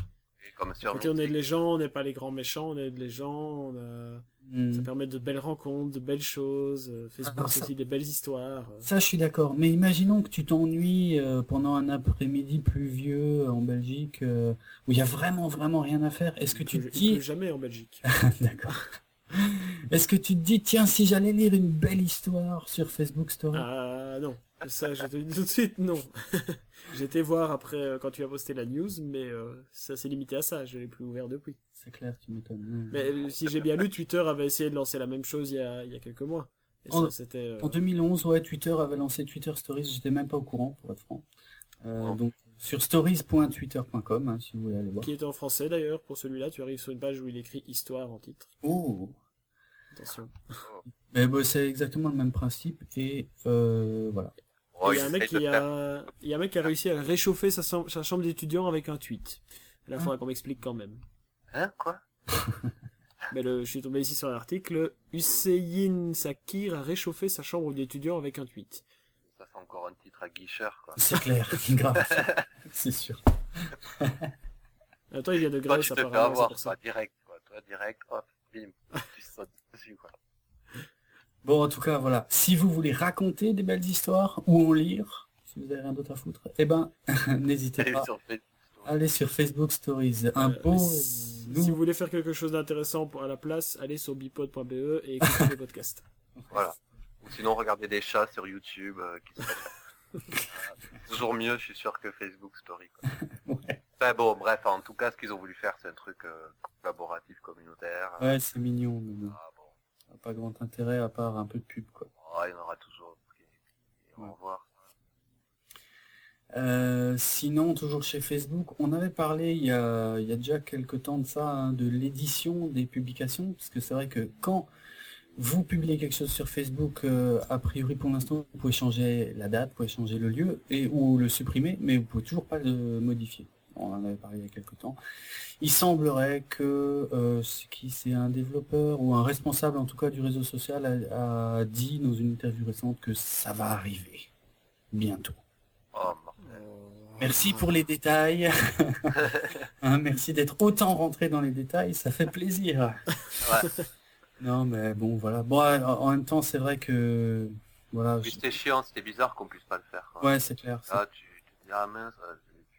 Et comme sur côté on aide Mystique, les gens, on n'est pas les grands méchants, on aide les gens. On a... Hmm. Ça permet de belles rencontres, de belles choses. Euh, Facebook, Alors c'est ça- aussi des belles histoires. Ça, je suis d'accord. Mais imaginons que tu t'ennuies euh, pendant un après-midi pluvieux euh, en Belgique, euh, où il y a vraiment, vraiment rien à faire. Est-ce que Il tu pleut- te il dis, pleut jamais en Belgique. d'accord. Est-ce que tu te dis, tiens, si j'allais lire une belle histoire sur Facebook Story? Ah non, ça je te dis tout de suite non. J'ai été voir après euh, quand tu as posté la news, mais euh, ça s'est limité à ça, je l'ai plus ouvert depuis. C'est clair, tu m'étonnes. Hmm. Mais euh, si j'ai bien lu, Twitter avait essayé de lancer la même chose il y a, il y a quelques mois. Et En- ça c'était... euh, En deux mille onze, ouais, Twitter avait lancé Twitter Stories, j'étais même pas au courant, pour être franc. Euh, Oh. Donc, sur stories point twitter point com, hein, si vous voulez aller voir. Qui est en français d'ailleurs, pour celui-là, tu arrives sur une page où il écrit histoire en titre. Oh! Attention. Mais bon, c'est exactement le même principe, et euh, voilà. oh, Et il y a un mec essaie de qui faire- a, il y a un mec qui a réussi à réchauffer sa, sam- sa chambre d'étudiant avec un tweet. Là, il faudra qu'on m'explique quand même. Hein, quoi? Mais le, je suis tombé ici sur l'article. Hussein Sakir a réchauffé sa chambre d'étudiant avec un tweet. Ça c'est encore un titre à guicheur, quoi. C'est clair, grave. C'est sûr. Attends, il vient de Toi, Grèce, tu te fais apparemment, c'est avoir, pour ça. toi, direct, quoi. Toi, direct, hop, bim, tu sautes dessus, quoi. Bon, en tout cas, voilà. Si vous voulez raconter des belles histoires ou en lire, si vous avez rien d'autre à foutre, eh ben, n'hésitez Allez pas. sur Facebook. Allez sur Facebook Stories. Un Euh, beau... si, nous- si vous voulez faire quelque chose d'intéressant pour- à la place, allez sur bipod point b e et écoutez les podcasts. Voilà. Ou sinon, regardez des chats sur YouTube euh, qui se fait toujours mieux, je suis sûr, que Facebook Story. Quoi. Ouais, Enfin bon, bref, en tout cas, ce qu'ils ont voulu faire, c'est un truc euh, collaboratif, communautaire. ouais, c'est mignon, mais bon. Ah, bon. Ça n'a pas grand intérêt à part un peu de pub, quoi. Oh, il y en aura toujours. Et, et on va Ouais. voir. Euh, sinon, toujours chez Facebook, on avait parlé il y a, il y a déjà quelques temps de ça, hein, de l'édition des publications, parce que c'est vrai que quand vous publiez quelque chose sur Facebook, euh, a priori pour l'instant, vous pouvez changer la date, vous pouvez changer le lieu, et ou le supprimer, mais vous pouvez toujours pas le modifier. On en avait parlé il y a quelques temps. Il semblerait que euh, c'est qui c'est un développeur ou un responsable en tout cas du réseau social a, a dit dans une interview récente que ça va arriver bientôt. Oh, mortel. Merci pour les détails. Hein, merci d'être autant rentré dans les détails, ça fait plaisir. Ouais. Non mais bon voilà. Bon en en même temps c'est vrai que voilà. Oui, je- c'était chiant, c'était bizarre qu'on puisse pas le faire. Quoi. Ouais c'est clair. c'est- Là, tu tu te dis, ah mince, euh,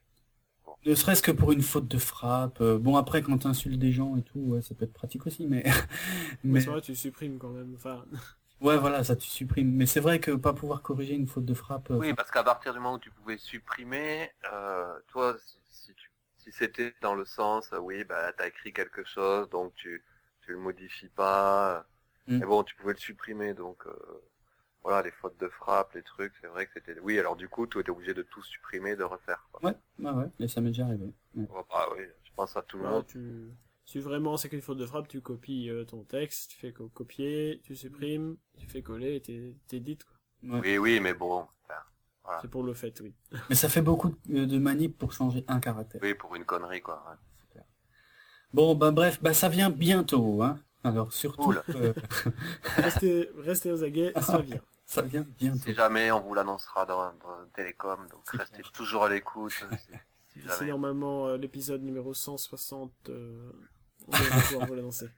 Ne serait-ce que pour une faute de frappe. euh, Bon après quand t'insultes des gens et tout, ouais, ça peut être pratique aussi, mais Mais mais c'est vrai, tu supprimes quand même. Enfin, ouais voilà ça tu supprimes. Mais c'est vrai que pas pouvoir corriger une faute de frappe. euh, oui, parce qu'à partir du moment où tu pouvais supprimer, euh, toi, si, si, tu- si c'était dans le sens, euh, oui, bah, t'as écrit quelque chose, donc tu, tu le modifies pas, Mm. mais bon, tu pouvais le supprimer, donc, euh, voilà, les fautes de frappe, les trucs, c'est vrai que c'était, oui, alors du coup, tu étais obligé de tout supprimer, de refaire, quoi. Ouais ouais ouais. Et ça m'est déjà arrivé. Ouais. Oh, bah oui, je pense à tout le ouais, monde. tu... si vraiment c'est qu'une faute de frappe, tu copies euh, ton texte, tu fais co- copier, tu supprimes, tu fais coller et t'es- t'édites, quoi. Ouais. Oui, oui, mais bon, enfin, voilà. C'est pour le fait, oui. Mais ça fait beaucoup de, de manip pour changer un caractère. Oui, pour une connerie, quoi. Ouais. C'est clair. Bon bah bref, bah ça vient bientôt, hein. Alors surtout, Cool. euh, Restez, restez aux aguets, ça vient. ça vient bientôt. Si jamais, on vous l'annoncera dans, dans Télécom, donc C'est restez clair. toujours à l'écoute. Si, si C'est jamais. normalement euh, l'épisode numéro cent soixante, euh, on va pouvoir vous l'annoncer.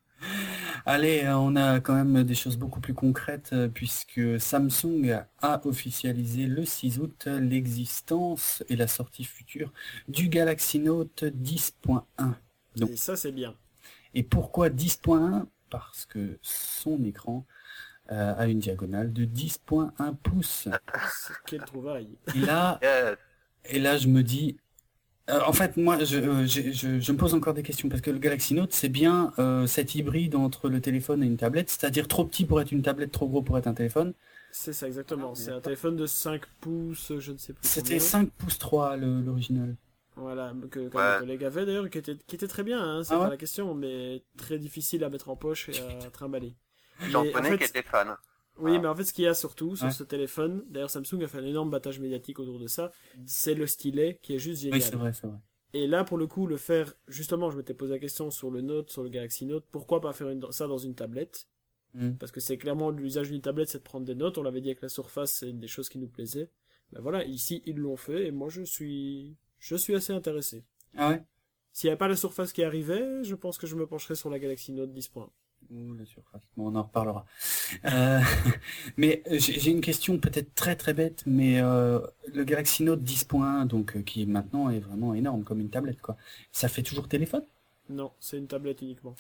Allez, euh, on a quand même des choses beaucoup plus concrètes euh, puisque Samsung a officialisé le six août l'existence et la sortie future du Galaxy Note dix point un. Donc- Et ça, c'est bien. Et pourquoi dix point un? Parce que son écran euh, a une diagonale de dix point un pouces. C'est- Quelle trouvaille. Et là, Yes. et là je me dis... euh, en fait, moi, je, euh, je, je- je me pose encore des questions parce que le Galaxy Note, c'est bien euh, cet hybride entre le téléphone et une tablette, c'est-à-dire trop petit pour être une tablette, trop gros pour être un téléphone. C'est ça, exactement. Ah, C'est mais un pas- téléphone de cinq pouces, je ne sais plus C'était combien. cinq pouces trois le- l'original. Voilà, que, que Ouais. mon collègue avait d'ailleurs, qui était, qui était très bien, hein, c'est Ah ouais pas la question, mais très difficile à mettre en poche et à trimballer. J'en Mais en connais fait- qui étaient fans. Oui, Ah. mais en fait, ce qu'il y a surtout sur Ouais. ce téléphone, d'ailleurs Samsung a fait un énorme battage médiatique autour de ça, c'est le stylet qui est juste génial. Oui, c'est vrai, c'est vrai. Et là, pour le coup, le faire, justement, je m'étais posé la question sur le Note, sur le Galaxy Note, pourquoi pas faire une- ça dans une tablette? Mm. Parce que c'est clairement l'usage d'une tablette, c'est de prendre des notes. On l'avait dit avec la Surface, c'est une des choses qui nous plaisait. Ben voilà, ici, ils l'ont fait, et moi, je suis, je suis assez intéressé. Ah ouais? S'il n'y avait pas la Surface qui arrivait, je pense que je me pencherais sur la Galaxy Note dix point un. Ouh, la surface. Bon, on en reparlera. Euh, mais euh, j'ai j'ai une question peut-être très très bête, mais euh, le Galaxy Note dix point un, donc euh, qui maintenant est vraiment énorme comme une tablette, quoi. Ça fait toujours téléphone? Non, c'est une tablette uniquement.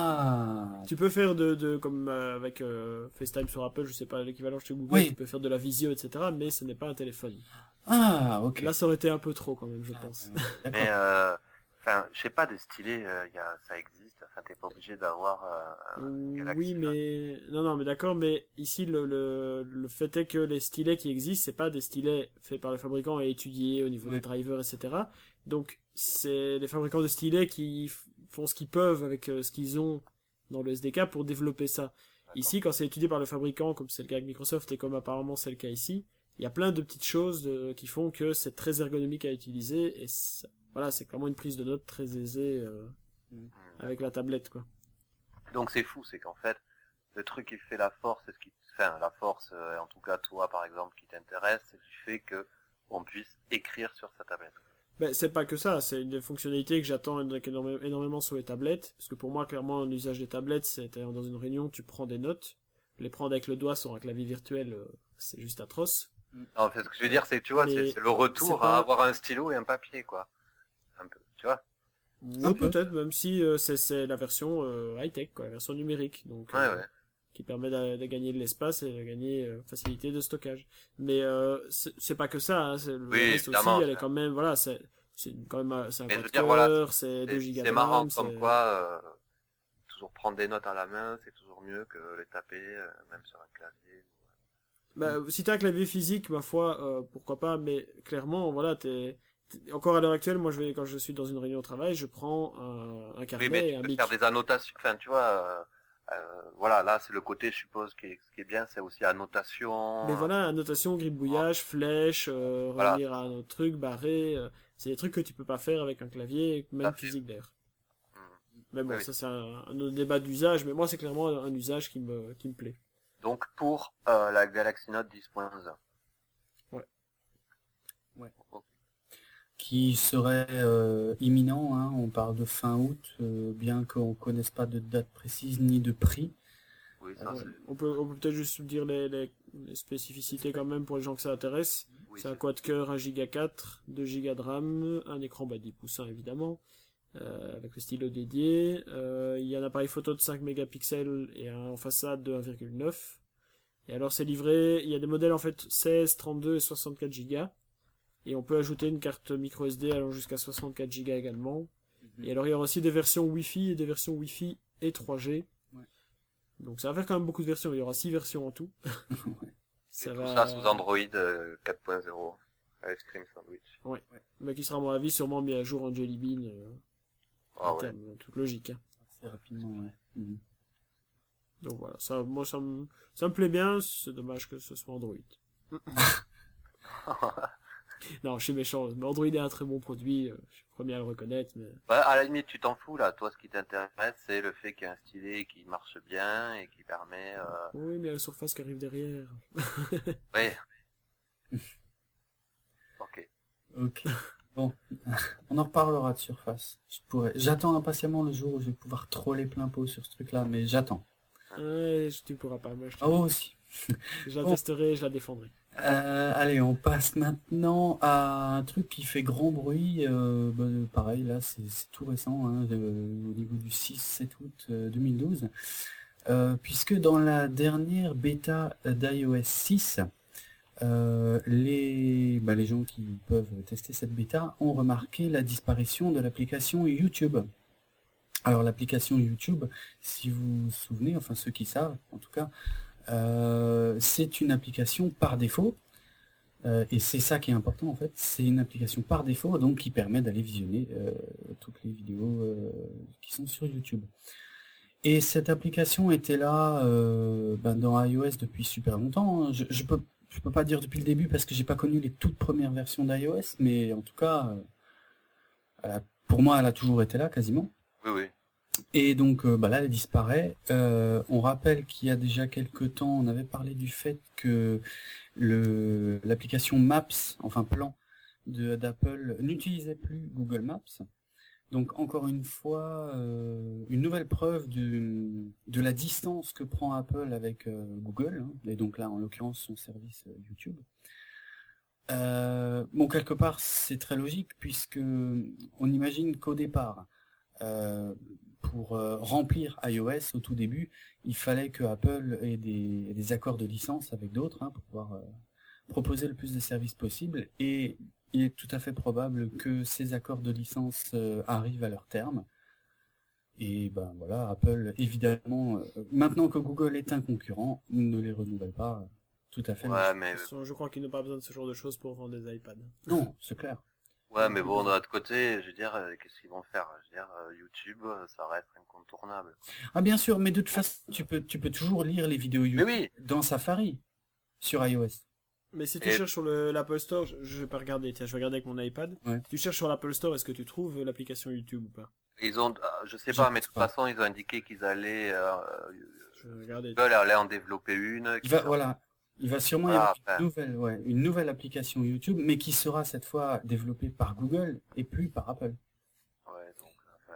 Ah, Tu peux faire de, de comme euh, avec euh, FaceTime sur Apple, je sais pas l'équivalent chez Google, Oui. tu peux faire de la visio, et cetera. Mais ce n'est pas un téléphone. ah, ok. Là, ça aurait été un peu trop quand même, je pense. D'accord. Mais, euh, enfin, je sais pas, des stylés, euh, y a, ça existe. Enfin, t'es pas obligé d'avoir euh, un Galaxy Oui, Note. mais non, non, mais d'accord, mais ici le, le le fait est que les stylets qui existent, c'est pas des stylets faits par les fabricants et étudiés au niveau Oui. des drivers, et cetera. Donc c'est les fabricants de stylets qui f- font ce qu'ils peuvent avec euh, ce qu'ils ont dans le S D K pour développer ça. Ici, quand c'est étudié par le fabricant, comme c'est le cas avec Microsoft et comme apparemment c'est le cas ici, il y a plein de petites choses euh, qui font que c'est très ergonomique à utiliser et ça- voilà, c'est clairement une prise de notes très aisée euh, Hmm. avec la tablette, quoi. Donc c'est fou, c'est qu'en fait, le truc qui fait la force, c'est ce qui, enfin, la force, euh, en tout cas toi par exemple, qui t'intéresse, c'est qui fait que on puisse écrire sur sa tablette. Ben, c'est pas que ça, c'est une fonctionnalité que j'attends énorme- énormément sur les tablettes, parce que pour moi, clairement, l'usage des tablettes, c'est t'es dans une réunion, tu prends des notes. les prendre avec le doigt sur un clavier virtuel, euh, c'est juste atroce. En fait, ce que je veux dire, c'est que tu vois, c'est, Mais c'est le retour c'est pas- à avoir un stylo et un papier, quoi. Un peu, tu vois. Oui, Un peu. peut-être, même si euh, c'est, c'est la version euh, high-tech, quoi, la version numérique, donc Ouais, euh, ouais. qui permet de, de gagner de l'espace et de gagner euh, facilité de stockage. Mais euh, c'est, c'est pas que ça, hein, c'est, le Oui, reste aussi, évidemment, elle est c'est- quand même, voilà, c'est, c'est une- quand même, euh, c'est un Mais je veux quad dire, voilà, cœur, c'est deux C'est, gigas c'est de marrant RAM, comme c'est... quoi, euh, toujours prendre des notes à la main, c'est toujours mieux que les taper, euh, même sur un clavier. Bah, si t'as un clavier physique, ma foi, euh, pourquoi pas, mais clairement, voilà, t'es, t'es- encore à l'heure actuelle, moi, je vais, quand je suis dans une réunion au travail, je prends un, un Oui, carnet mais et tu un peux mic. faire des annotations, enfin, tu vois, euh, euh, voilà, là, c'est le côté, je suppose, qui est, ce qui est bien, c'est aussi annotation. Mais voilà, annotation, gribouillage, flèche, euh, Voilà, revenir à un autre truc, barré, euh, c'est des trucs que tu peux pas faire avec un clavier, tout à même fait. physique d'ailleurs. Mm. Mais bon, Oui, oui. ça c'est un, un autre débat d'usage, mais moi c'est clairement un, un usage qui me, qui me plaît. Donc, pour euh, la Galaxy Note dix point un. Qui serait euh, imminent, hein, on parle de fin août, euh, bien qu'on ne connaisse pas de date précise ni de prix. Oui, ça, Ouais. c'est, On peut, on peut peut-être juste dire les, les, les spécificités quand même pour les gens que ça intéresse. oui, C'est un c'est- quad cœur un giga quatre, deux gigas de RAM, un écran bas dix pouces évidemment, euh, avec le stylo dédié. Euh, il y a un appareil photo de cinq mégapixels et un en façade de un virgule neuf. Et alors c'est livré, il y a des modèles en fait seize, trente-deux et soixante-quatre gigas. Et on peut ajouter une carte micro S D allant jusqu'à soixante-quatre gigas également. Et alors il y aura aussi des versions Wi-Fi et des versions Wi-Fi et trois G. Ouais. Donc ça va faire quand même beaucoup de versions, il y aura six versions en tout. et Ça tout va... ça sous Android euh, quatre point zéro, avec Stream Sandwich. Ouais. Mais qui sera à mon avis sûrement mis à jour en Jelly Bean euh, Ah à ouais. terme, en toute logique. Hein. Assez rapidement, ouais. Mhm. Donc voilà, ça, moi ça me, ça me plaît bien, c'est dommage que ce soit Android. Non, je suis méchant, mais Android est un très bon produit, euh, je suis le premier à le reconnaître, mais... Bah, à la limite, tu t'en fous, là. Toi, ce qui t'intéresse, c'est le fait qu'il y ait un stylet qui marche bien et qui permet, euh... Oui, mais il y a la surface qui arrive derrière. ouais. Ok. Ok. Bon, on en reparlera de Surface. Je pourrais... J'attends impatiemment le jour où je vais pouvoir troller plein pot sur ce truc-là, mais j'attends. Ouais, je- tu pourras pas, moi je, te- Ah oh, aussi. je la bon. testerai, je la défendrai. Euh, allez, on passe maintenant à un truc qui fait grand bruit. Euh, bah, pareil, là, c'est c'est tout récent, hein, de- au niveau du six sept août euh, deux mille douze. Euh, puisque dans la dernière bêta d'iOS six, euh, les, bah, les gens qui peuvent tester cette bêta ont remarqué la disparition de l'application YouTube. Alors l'application YouTube, si vous vous souvenez, enfin ceux qui savent en tout cas, euh, c'est une application par défaut, euh, et c'est ça qui est important en fait, c'est une application par défaut donc qui permet d'aller visionner euh, toutes les vidéos euh, qui sont sur YouTube. Et cette application était là euh, ben, dans iOS depuis super longtemps. Hein. Je, je peux je peux pas dire depuis le début parce que j'ai pas connu les toutes premières versions d'iOS, mais en tout cas, euh, elle a- pour moi, elle a toujours été là quasiment. Oui, oui. Et donc euh, bah là, elle disparaît. Euh, on rappelle qu'il y a déjà quelques temps, on avait parlé du fait que le l'application Maps, enfin plan de d'Apple, n'utilisait plus Google Maps. Donc encore une fois, euh, une nouvelle preuve de, de la distance que prend Apple avec euh, Google, hein, et donc là en l'occurrence son service euh, YouTube. Euh, bon, quelque part c'est très logique puisque on imagine qu'au départ, euh, pour euh, remplir iOS au tout début, il fallait que Apple ait des, des accords de licence avec d'autres hein, pour pouvoir euh, proposer le plus de services possible, et il est tout à fait probable que ces accords de licence euh, arrivent à leur terme. Et ben voilà, Apple, évidemment, euh, maintenant que Google est un concurrent, ne les renouvelle pas euh, tout à fait. Ouais, mais, De toute façon, je crois qu'ils n'ont pas besoin de ce genre de choses pour vendre des iPads. Non, c'est clair. ouais, mais bon, d'un autre côté, je veux dire, euh, qu'est-ce qu'ils vont faire? Je veux dire, euh, YouTube, euh, ça reste incontournable. Ah bien sûr, mais de toute façon, tu peux, tu peux toujours lire les vidéos Mais YouTube oui, dans Safari, sur iOS. Mais si tu Et- cherches sur le- l'Apple Store, je, je vais pas regarder, tiens, je vais regarder avec mon iPad. Ouais. Tu cherches sur l'Apple Store, est-ce que tu trouves l'application YouTube ou pas? ils ont, euh, je sais Je pas, mais de pense toute pas. façon, ils ont indiqué qu'ils allaient, euh, Je vais regarder. Google allait en développer une. Il qui va, sera- voilà, il va sûrement y Voilà, avoir enfin. une nouvelle, ouais, une nouvelle application YouTube, mais qui sera cette fois développée par Google et plus par Apple. Ouais, donc, enfin, bon, c'est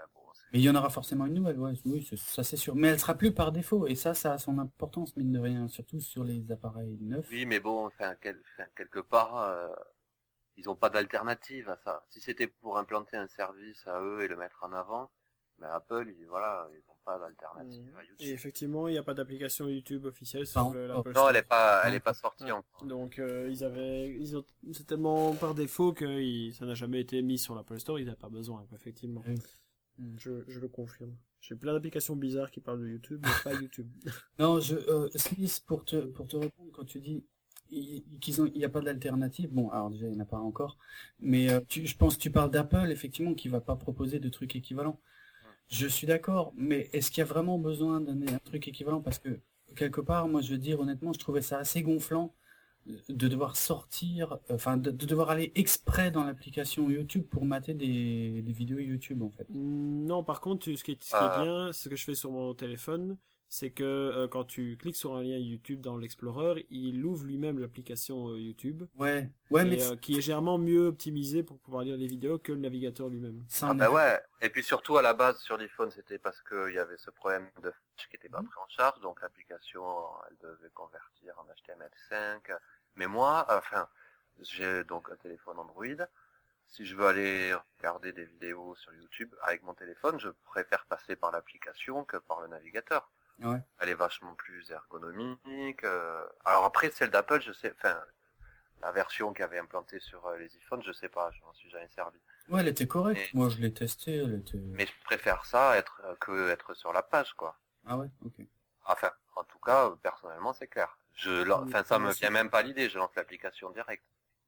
Mais il y en aura forcément une nouvelle, ouais, oui, c'est- ça c'est sûr. Mais elle sera plus par défaut, et ça, ça a son importance, mine de rien, surtout sur les appareils neufs. Oui, mais bon, enfin, quel- enfin, quelque part, euh, ils ont pas d'alternative à ça. Si c'était pour implanter un service à eux et le mettre en avant, ben Apple, ils, voilà, ils ont pas d'alternative à Et YouTube. effectivement, il n'y a pas d'application YouTube officielle Pas sur le- encore. l'Apple Non, Store. elle est pas, elle Ouais. est pas sortie Ouais. encore. Donc euh, ils avaient, ils ont, c'est tellement par défaut que il- ça n'a jamais été mis sur l'Apple Store. Ils n'avaient pas besoin, quoi, effectivement. Oui. Je, je le confirme. J'ai plein d'applications bizarres qui parlent de YouTube, mais pas YouTube. Non, je, euh, Smith, pour te, pour te répondre, quand tu dis i- qu'ils ont, il n'y a pas d'alternative, bon, alors déjà, il n'y en a pas encore, mais euh, tu, je pense que tu parles d'Apple, effectivement, qui va pas proposer de trucs équivalents. Je suis d'accord, mais est-ce qu'il y a vraiment besoin d'un un truc équivalent? Parce que, quelque part, moi, je veux dire, honnêtement, je trouvais ça assez gonflant de devoir sortir, enfin, de, de devoir aller exprès dans l'application YouTube pour mater des, des vidéos YouTube, en fait. Non, par contre, tu- ce qui est, ce qui est Ah. bien, ce que je fais sur mon téléphone, c'est que euh, quand tu cliques sur un lien YouTube dans l'Explorer, il ouvre lui-même l'application euh, YouTube, Ouais, ouais, mais et, euh, qui est généralement mieux optimisée pour pouvoir lire les vidéos que le navigateur lui-même. ça Ah en bah est- ouais. Et puis surtout à la base sur l'iPhone, c'était parce qu'il y avait ce problème de flash qui était pas pris en charge, donc l'application, elle devait convertir en H T M L cinq. Mais moi, enfin, j'ai donc un téléphone Android. Si je veux aller regarder des vidéos sur YouTube avec mon téléphone, je préfère passer par l'application que par le navigateur. Ouais. Elle est vachement plus ergonomique. euh. Alors après, celle d'Apple, je sais, enfin, la version qu'il avait implantée sur euh, les iPhones, je sais pas, je m'en suis jamais servi. Ouais, elle était correcte. Et- Moi, je l'ai testée, elle était... Mais je préfère ça être euh, que être sur la page, quoi. Ah ouais, ok. Enfin, en tout cas, euh, personnellement, c'est clair. Je, lan- Oui, enfin, ça moi me aussi. vient même pas l'idée. Je lance l'application direct.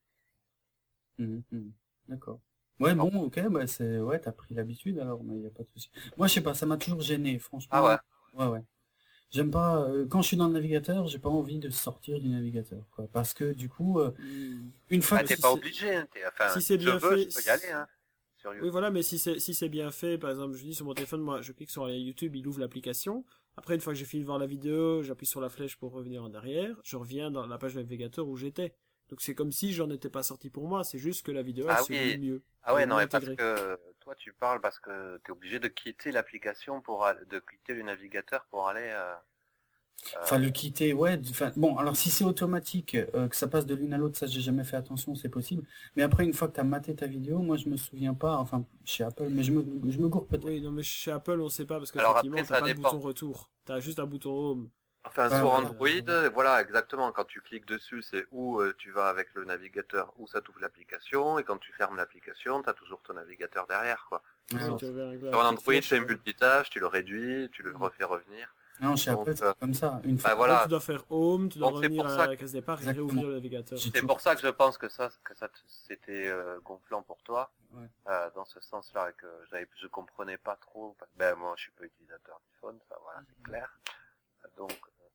Mhm, mhm. D'accord. Ouais, Non. bon, ok, bah c'est... Ouais, t'as pris l'habitude, alors, mais y a pas de souci. Moi, je sais pas, ça m'a toujours gêné, franchement. Ah ouais. Ouais, ouais. J'aime pas... euh, quand je suis dans le navigateur, j'ai pas envie de sortir du navigateur, quoi. Parce que, du coup, euh, Hmm. une fois Bah, que... t'es si pas c'est- obligé. Hein, t'es- enfin, si c'est je bien veux, fait, je peux y aller. Hein, sur YouTube. Oui, voilà, mais si c'est si c'est bien fait, par exemple, je dis sur mon téléphone, moi, je clique sur un lien YouTube, il ouvre l'application. Après, une fois que j'ai fini de voir la vidéo, j'appuie sur la flèche pour revenir en arrière. Je reviens dans la page navigateur où j'étais. Donc c'est comme si j'en étais pas sorti pour moi. C'est juste que la vidéo elle Ah se oui. lit mieux. Ah ouais, Elle est non, mieux mais parce intégrée. que toi, tu parles parce que t'es obligé de quitter l'application pour aller, de quitter le navigateur pour aller. Euh, Enfin, le quitter, ouais. d- Enfin, bon, alors si c'est automatique, euh, que ça passe de l'une à l'autre, ça j'ai jamais fait attention, c'est possible. Mais après, une fois que t'as maté ta vidéo, moi je me souviens pas, enfin, chez Apple, mais je me, je me gourre peut-être. Oui, non, mais chez Apple, on sait pas parce Alors qu'effectivement, après, t'as ça pas de dépend. bouton retour. T'as juste un bouton home. Enfin, Ouais, sur ouais, Android, ouais. voilà, exactement. Quand tu cliques dessus, c'est où euh, tu vas avec le navigateur, où ça t'ouvre l'application, et quand tu fermes l'application, t'as toujours ton navigateur derrière, quoi. Ouais, Oui, ouais. tu avais un Sur un Android, c'est un multitâche, tu le réduis, tu le Mhm. refais revenir. Non, chez Donc, Apple, c'est euh, comme ça. Une fois, Bah voilà, Tu dois faire home, tu dois Donc, c'est revenir pour à ça la case départ et Exactement. réouvrir le navigateur. J'ai c'est toujours- pour ça que je pense que ça, que ça, t- c'était euh, gonflant pour toi, Ouais. euh, dans ce sens-là, et que j'avais, je comprenais pas trop. Ben moi, je suis pas utilisateur d'iPhone, ça, voilà, c'est clair. Donc,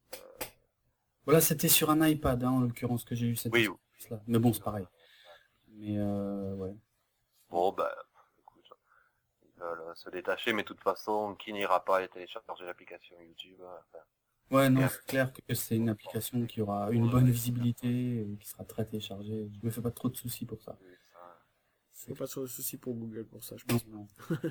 Voilà, c'était sur un iPad, hein, en l'occurrence, que j'ai eu cette oui, expérience-là. Mais bon, c'est pareil. Mais euh, ouais. bon, ben, écoute, ils veulent se détacher, mais de toute façon, qui n'ira pas aller télécharger l'application YouTube, euh, enfin, Ouais, non, Yeah. c'est clair que c'est une application qui aura une bonne visibilité, et qui sera très téléchargée. Je me fais pas trop de soucis pour ça. oui, ça- C'est Faut pas de souci pour Google pour ça, je Non, pense. non.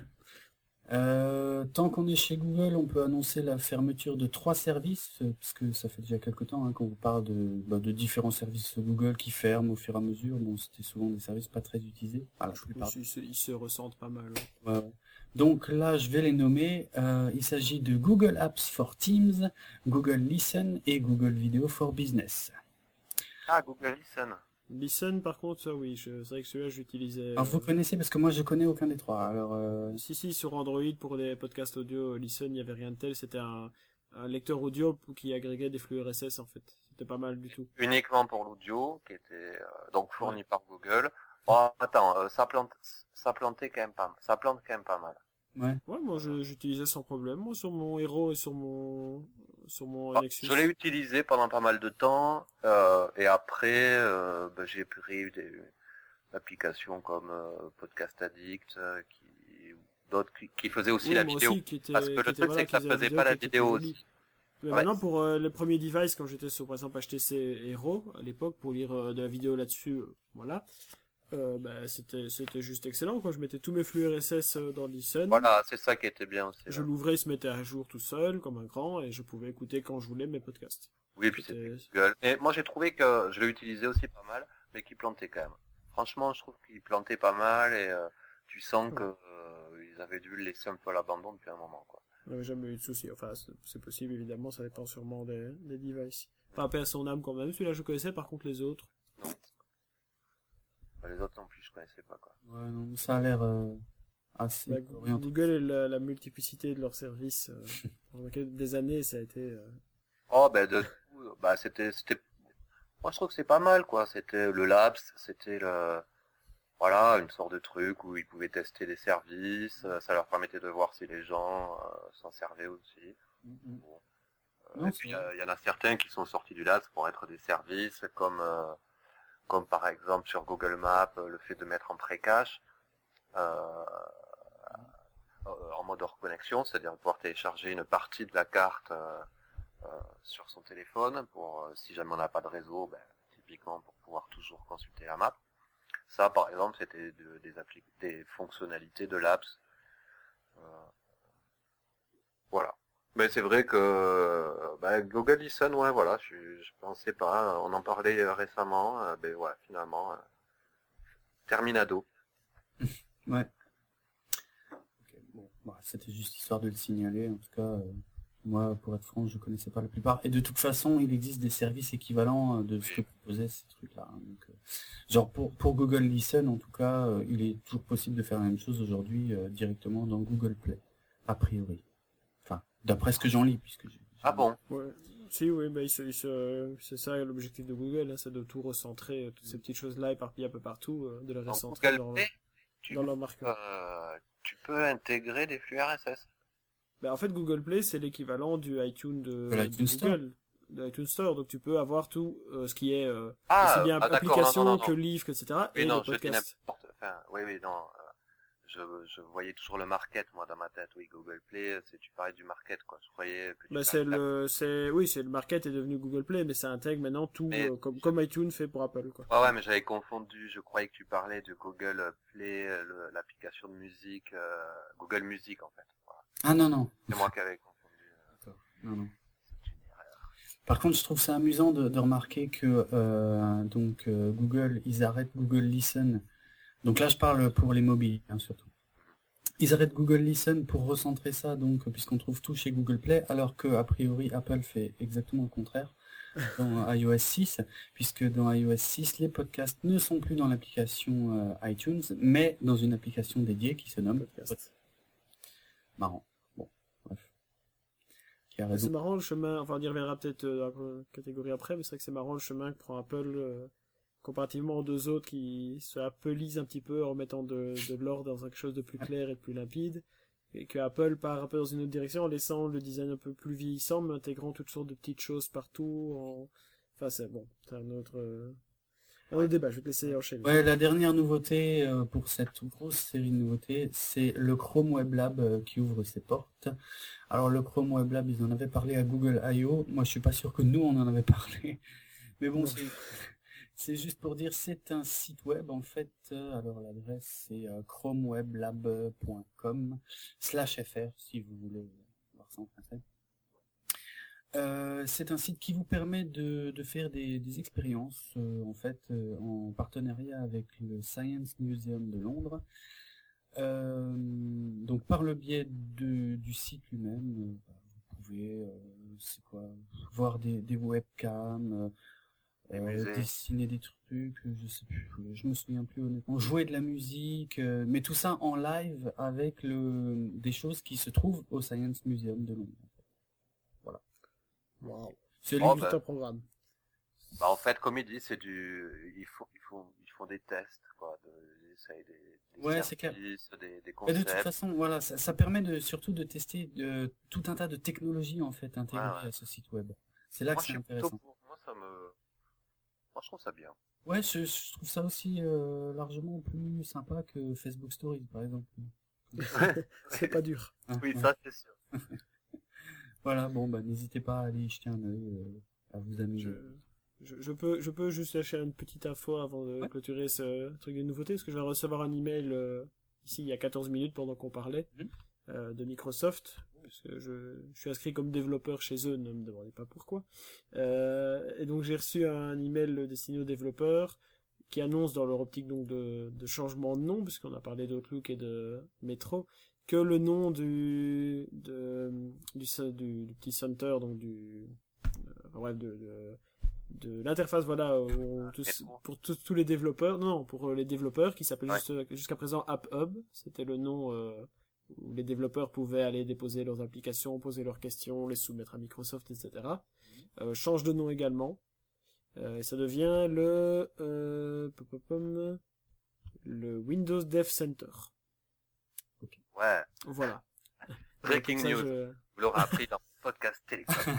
Euh, tant qu'on est chez Google, on peut annoncer la fermeture de trois services, euh, parce que ça fait déjà quelque temps, hein, qu'on vous parle de, bah, de différents services Google qui ferment au fur et à mesure. Bon, c'était souvent des services pas très utilisés. Ah, la plupart. Ils, se, ils se ressentent pas mal. Ouais, ouais. Donc là, je vais les nommer. Euh, il s'agit de Google Apps for Teams, Google Listen et Google Video for Business. Ah, Google Listen. Listen, par contre, ça oui, je- c'est vrai que celui-là j'utilisais. Alors vous euh, connaissez parce que moi je connais aucun des trois. Alors euh, Si, si, sur Android pour les podcasts audio, Listen, il n'y avait rien de tel. C'était un, un lecteur audio qui agrégait des flux R S S en fait. C'était pas mal du tout. Uniquement pour l'audio, qui était euh, donc fourni par Google. Oh, attends, euh, ça plante, ça plantait quand même pas, mal. Ça plante quand même pas mal. ouais. Ouais, moi je- j'utilisais sans problème, moi sur mon Hero et sur mon sur mon Ah, Nexus. je l'ai utilisé pendant pas mal de temps, euh, et après, euh, ben, j'ai pris des applications comme euh, Podcast Addict, euh, qui, d'autres qui, qui faisaient aussi Oui, la moi vidéo. aussi, qui était, Parce que le qui était, truc, voilà, c'est que ça qui faisait faisait pas la qui était vidéo plus jolie. aussi. Mais Ouais. maintenant, pour euh, les premiers devices, quand j'étais sur, par exemple, H T C Hero, à l'époque, pour lire euh, de la vidéo là-dessus, euh, voilà, Euh, bah, c'était c'était juste excellent, quoi. Je mettais tous mes flux R S S euh, dans Listen. Voilà, c'est ça qui était bien aussi. Je là. l'ouvrais, il se mettait à jour tout seul, comme un grand, et je pouvais écouter quand je voulais mes podcasts. Oui, et puis C'était- c'était Google. Et moi, j'ai trouvé que je l'ai utilisé aussi pas mal, mais qu'il plantait quand même. Franchement, je trouve qu'il plantait pas mal et euh, tu sens Ouais. que euh, ils avaient dû le laisser un peu à l'abandon depuis un moment, quoi. J'avais jamais eu de soucis. Enfin, c'est c'est possible, évidemment, ça dépend sûrement des, des devices. Enfin, paix à son âme quand même. Celui-là, je connaissais, par contre, les autres. Non. Bah, les autres non plus, je connaissais pas, quoi. Ouais, non, ça a l'air euh, assez Bah, orienté. Google et la, la multiplicité de leurs services, euh, pendant des années, ça a été... euh, Oh, ben de tout, bah c'était, c'était. Moi, je trouve que c'est pas mal, quoi. C'était le Labs, c'était le. Voilà, une sorte de truc où ils pouvaient tester des services, euh, ça leur permettait de voir si les gens euh, s'en servaient aussi. Mhm. Bon. Euh, Non, et c'est puis il y, vrai. a- il y en a certains qui sont sortis du Labs pour être des services, comme euh, comme par exemple sur Google Maps, euh, le fait de mettre en pré-cache, euh, euh, en mode hors connexion, c'est-à-dire pouvoir télécharger une partie de la carte euh, euh, sur son téléphone pour euh, si jamais on n'a pas de réseau, ben, typiquement pour pouvoir toujours consulter la map. Ça, par exemple, c'était de- des, appli- des fonctionnalités de l'apps. Euh, voilà. Mais c'est vrai que euh, bah, Google Listen, ouais, voilà, je, je pensais pas. On en parlait euh, récemment. Euh, ben ouais, finalement, euh, terminado. Ouais. Ok, bon, bah, c'était juste histoire de le signaler. En tout cas, euh, moi, pour être franc, je connaissais pas la plupart. Et de toute façon, il existe des services équivalents euh, de ce que Oui. proposaient ces trucs-là, hein. Donc, euh, genre pour, pour Google Listen, en tout cas, euh, il est toujours possible de faire la même chose aujourd'hui euh, directement dans Google Play, a priori. Enfin, d'après ce que j'en lis, puisque j'ai... j'ai- Ah bon? Ouais. Si, oui, bah, il se- il se- c'est ça l'objectif de Google, hein, c'est de tout recentrer, euh, toutes ces petites choses-là éparpillées un peu partout, euh, de les Dans recentrer Google dans, Play, tu, dans leur marqueur. euh, tu peux intégrer des flux R S S. Bah, en fait, Google Play, c'est l'équivalent du iTunes de, De l'iTunes de Store. Google, de l'iTunes Store. Donc, tu peux avoir tout euh, ce qui est euh, aussi Ah, bien ah d'accord, non, non, application non, que non. livre, et cetera. Oui, Et non, les je dis podcasts. n'importe. Enfin, oui, oui, non. euh, Je, je voyais toujours le market, moi, dans ma tête. Oui, Google Play, c'est tu parlais du market, quoi. Je croyais que tu Bah, parlais c'est de la- le, c'est, oui, c'est le market est devenu Google Play, mais ça intègre maintenant tout, Mais euh, comme, je- comme iTunes fait pour Apple, quoi. ouais, ouais, mais j'avais confondu. Je croyais que tu parlais de Google Play, euh, le- l'application de musique, euh, Google Music, en fait. Voilà. Ah non, non. C'est moi qui avais confondu. euh, D'accord. Non, non. C'est une erreur. Par contre, je trouve ça amusant de, de remarquer que euh, donc euh, Google, ils arrêtent Google Listen. Donc là, je parle pour les mobiles, hein, surtout. Ils arrêtent Google Listen pour recentrer ça, donc puisqu'on trouve tout chez Google Play, alors que a priori Apple fait exactement le contraire dans iOS six, puisque dans iOS six, les podcasts ne sont plus dans l'application euh, iTunes, mais dans une application dédiée qui se nomme Podcast. Marrant. Bon, bref. Qui a C'est raison. marrant le chemin, enfin on y reviendra peut-être euh, dans la catégorie après, mais c'est vrai que c'est marrant le chemin que prend Apple euh, comparativement aux deux autres qui se appelisent un petit peu en remettant de, de l'ordre dans quelque chose de plus clair et de plus limpide, et que Apple part un peu dans une autre direction en laissant le design un peu plus vieillissant, mais intégrant toutes sortes de petites choses partout. En... Enfin c'est bon, c'est un autre, euh, un autre débat, je vais te laisser enchaîner. Ouais, la dernière nouveauté euh, pour cette grosse série de nouveautés, c'est le Chrome Web Lab euh, qui ouvre ses portes. Alors le Chrome Web Lab, ils en avaient parlé à Google I O. Moi, je suis pas sûr que nous on en avait parlé. Mais bon, Non. c'est c'est juste pour dire, c'est un site web en fait. Euh, alors l'adresse c'est euh, chromeweblab point com slash fr si vous voulez voir ça en français. Euh, c'est un site qui vous permet de, de faire des, des expériences euh, en fait euh, en partenariat avec le Science Museum de Londres. Euh, donc par le biais de, du site lui-même, euh, bah, vous pouvez euh, c'est quoi, voir des, des webcams, euh, Des euh, musées. dessiner des trucs, euh, je sais plus, euh, je me souviens plus honnêtement, jouer de la musique, euh, mais tout ça en live avec le, des choses qui se trouvent au Science Museum de Londres. Voilà. Wow. C'est Oh, lui- bah, Tout un programme. bah, en fait, comme il dit, c'est du, ils font, ils font, ils font des tests, quoi. De, ils essayent des, des Ouais, c'est clair. services, des, des Mais de concepts. toute façon, voilà, ça, ça permet de, surtout de tester de, tout un tas de technologies en fait intégrées Ouais, ouais. à ce site web. C'est là Moi, que je c'est suis plutôt intéressant. pour. Moi, ça me, moi, je trouve ça bien. Ouais, je, je trouve ça aussi euh, largement plus sympa que Facebook Stories, par exemple. C'est pas dur. Hein, Oui, ouais. ça, c'est sûr. Voilà, bon, bah n'hésitez pas à aller y jeter un œil, euh, à vous Je, amuser. je, je peux, je peux juste lâcher une petite info avant de Ouais. clôturer ce truc de nouveauté, parce que je vais recevoir un email euh, ici il y a quatorze minutes pendant qu'on parlait Mhm. euh, de Microsoft, parce que je, je suis inscrit comme développeur chez eux, ne me demandez pas pourquoi. Euh, et donc j'ai reçu un email destiné aux développeurs qui annonce dans leur optique donc de, de changement de nom, puisqu'on a parlé d'Outlook et de Metro, que le nom du de, du, du, du petit center, donc du euh, ouais, de, de, de l'interface, voilà, où on- tous- Metro. pour tous tous les développeurs, non, non, pour euh, les développeurs, qui s'appelle Ouais. juste- jusqu'à présent App Hub, c'était le nom euh, où les développeurs pouvaient aller déposer leurs applications, poser leurs questions, les soumettre à Microsoft, et cetera. Euh, change de nom également. Euh, et ça devient le euh, pom, pom, pom, le Windows Dev Center. Ouais, Voilà. breaking Donc, ça, news. je- Vous l'aurez appris dans le podcast Télécom.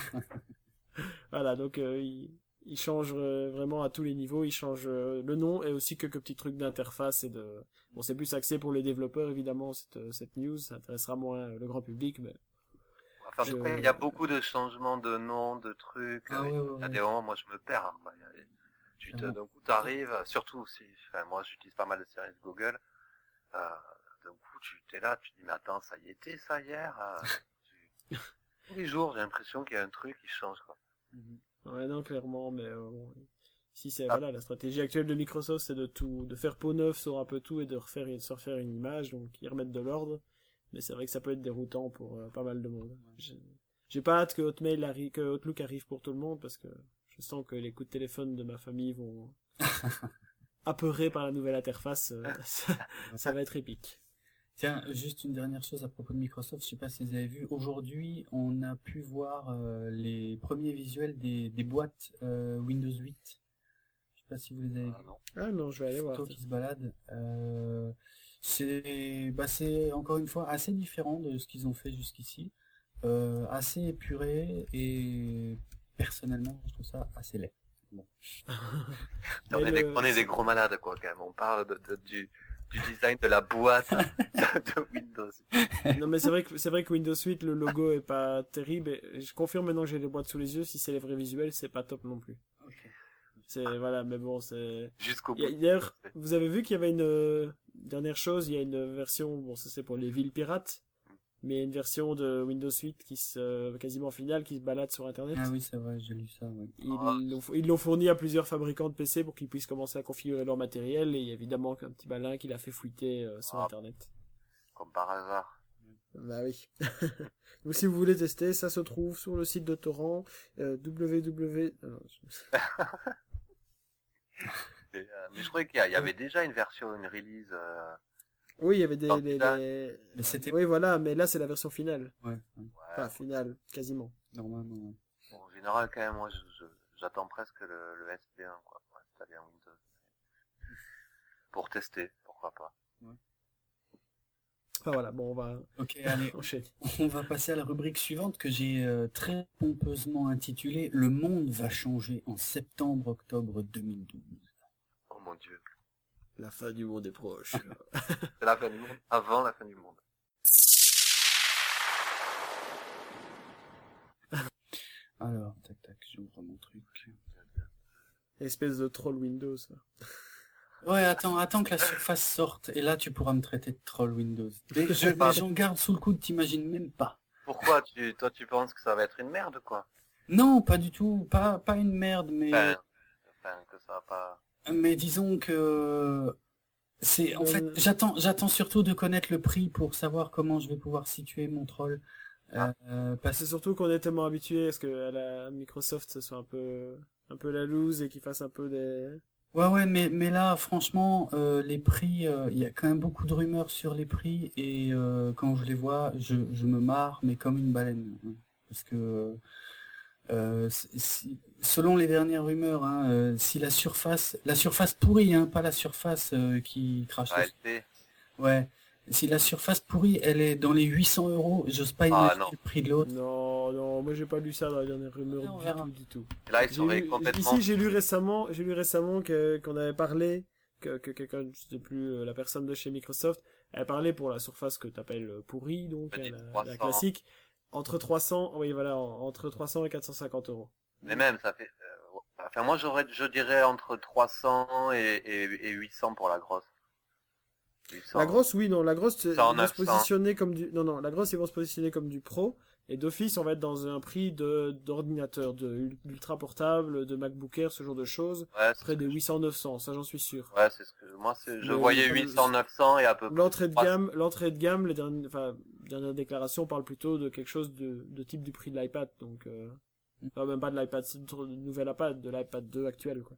Voilà, donc euh, il, il change euh, vraiment à tous les niveaux, il change euh, le nom et aussi quelques petits trucs d'interface et de... Bon, c'est plus axé pour les développeurs, évidemment, cette, euh, cette news, ça intéressera moins euh, le grand public, mais... Enfin, en Je- tout cas, il y a beaucoup de changements de nom, de trucs. Ah euh, ouais, ouais, Il y a ouais. des moments, moi, je me perds. Quoi. Il y a des- Tu te, Clairement. d'un coup, t'arrives, surtout si, enfin, moi, j'utilise pas mal de services Google. Euh, d'un coup, tu t'es là, tu te dis, mais attends, ça y était, ça, hier euh, tu- Tous les jours, j'ai l'impression qu'il y a un truc qui change, quoi. Mhm. Ouais, non, clairement, mais euh, bon... Si c'est, Ah. voilà, la stratégie actuelle de Microsoft, c'est de tout, de faire peau neuve sur un peu tout et de refaire, de se refaire une image, donc y remettre de l'ordre. Mais c'est vrai que ça peut être déroutant pour euh, pas mal de monde. J'ai- J'ai pas hâte que Hotmail arrive, que Outlook arrive pour tout le monde, parce que je sens que les coups de téléphone de ma famille vont apeurés par la nouvelle interface. euh, ça, ça va être épique. Tiens, juste une dernière chose à propos de Microsoft, je sais pas si vous avez vu, aujourd'hui on a pu voir euh, les premiers visuels des, des boîtes euh, Windows huit. Je sais pas si vous les avez Ah, vus. non. Ah non, je vais aller voir. Photos qui se baladent. Euh, c'est bah, c'est encore une fois assez différent de ce qu'ils ont fait jusqu'ici. Euh, assez épuré et personnellement je trouve ça assez laid. Bon. On, Mais est des, le- on est des gros malades, quoi, quand même. On parle de, de- du, du design de la boîte de Windows. Non, mais c'est vrai que c'est vrai que Windows huit, le logo est pas terrible. Et je confirme maintenant que j'ai les boîtes sous les yeux. Si c'est les vrais visuels, c'est pas top non plus. Ok. C'est voilà, mais bon, c'est. Jusqu'au Il y a- bout. D'ailleurs, vous avez vu qu'il y avait une euh, dernière chose. Il y a une version. Bon, ça c'est pour les villes pirates, mais une version de Windows huit qui se quasiment finale qui se balade sur Internet. Ah oui, c'est vrai, j'ai lu ça, ouais. Ils l'ont ils l'ont fourni à plusieurs fabricants de P C pour qu'ils puissent commencer à configurer leur matériel. Et il y a évidemment qu'un petit malin qui l'a fait fuiter euh, sur Ah. Internet. Comme par hasard. Bah oui. Donc si vous voulez tester, ça se trouve sur le site de Torrent euh, www. euh, non, je- Et, euh, mais je croyais qu'il y, a- il y avait déjà une version, une release. Euh, Oui, il y avait des. Non, les- là- les- Mais c'était Oui, voilà, mais là c'est la version finale. ouais, ouais, ouais. Enfin, finale, quasiment. normalement. Ouais. Bon, en général, quand même, moi, je, je- j'attends presque le, le S P un, quoi, pour installer un Windows. Pour tester, pourquoi pas. Enfin voilà, bon, on va Ok, allez, enchaîner. on va passer à la rubrique suivante que j'ai euh, très pompeusement intitulée Le monde va changer en septembre-octobre deux mille douze. Oh mon dieu. La fin du monde est proche. C'est la fin du monde avant la fin du monde. Alors, tac tac, j'ouvre mon truc. Espèce de troll Windows. ça. Ouais, attends, attends que la surface sorte, et là tu pourras me traiter de troll Windows. Mais je- mais Pardon. j'en garde sous le coude, t'imagines même pas. Pourquoi tu, toi, tu penses que ça va être une merde, quoi? Non, pas du tout, pas, pas une merde, mais, Enfin, enfin, que ça va pas... mais disons que c'est, en Euh, fait, j'attends, j'attends surtout de connaître le prix pour savoir comment je vais pouvoir situer mon troll. Ah. Euh, parce C'est surtout qu'on est tellement habitué à ce que à la Microsoft ce soit un peu un peu la loose et qu'ils fassent un peu des. Ouais, ouais, mais, mais là, franchement, euh, les prix, euh, il y a quand même beaucoup de rumeurs sur les prix, et euh, quand je les vois, je, je me marre, mais comme une baleine. Hein. Parce que, euh, si- si- selon les dernières rumeurs, hein, euh, si la surface, la surface pourrie, hein, pas la surface euh, qui crache le A L P. ouais, si la surface pourrie, elle est dans les huit cents euros, j'ose pas Ah, imaginer non. le prix de l'autre. Non, non, moi j'ai pas lu ça dans les dernières rumeurs Ouais, on du verra. tout, du tout. Et là, ils J'ai seraient lu- complètement... Ici, j'ai lu récemment, j'ai lu récemment que qu'on avait parlé que que quelqu'un, je sais plus, euh, la personne de chez Microsoft, avait parlé pour la surface que t'appelles euh, pourrie, donc Petit hein, la, trois la cents. classique, entre trois cents, oui voilà, en- entre trois cents et quatre cent cinquante euros. Mais même, ça fait... euh, Enfin, moi, j'aurais, je dirais entre trois cents et, et, et huit cents pour la grosse. huit cents. La grosse, oui, non, la grosse, c'est- cent, ils vont se neuf cents. positionner comme du, non, non, la grosse, ils vont se positionner comme du pro, et d'office, on va être dans un prix de, d'ordinateur, de ultra portable, de MacBook Air, ce genre de choses, Ouais, c'est près ce des que je- huit cents neuf cents, ça j'en suis sûr. ouais, c'est ce que moi, c'est, je Mais voyais le- huit cents, neuf cents et à peu près. L'entrée de trois cents. gamme, l'entrée de gamme, les dernières, enfin, dernières déclarations parlent plutôt de quelque chose de, de type du prix de l'iPad, donc, euh, enfin, même pas de l'iPad, c'est de nouvel iPad, de l'iPad deux actuel, quoi.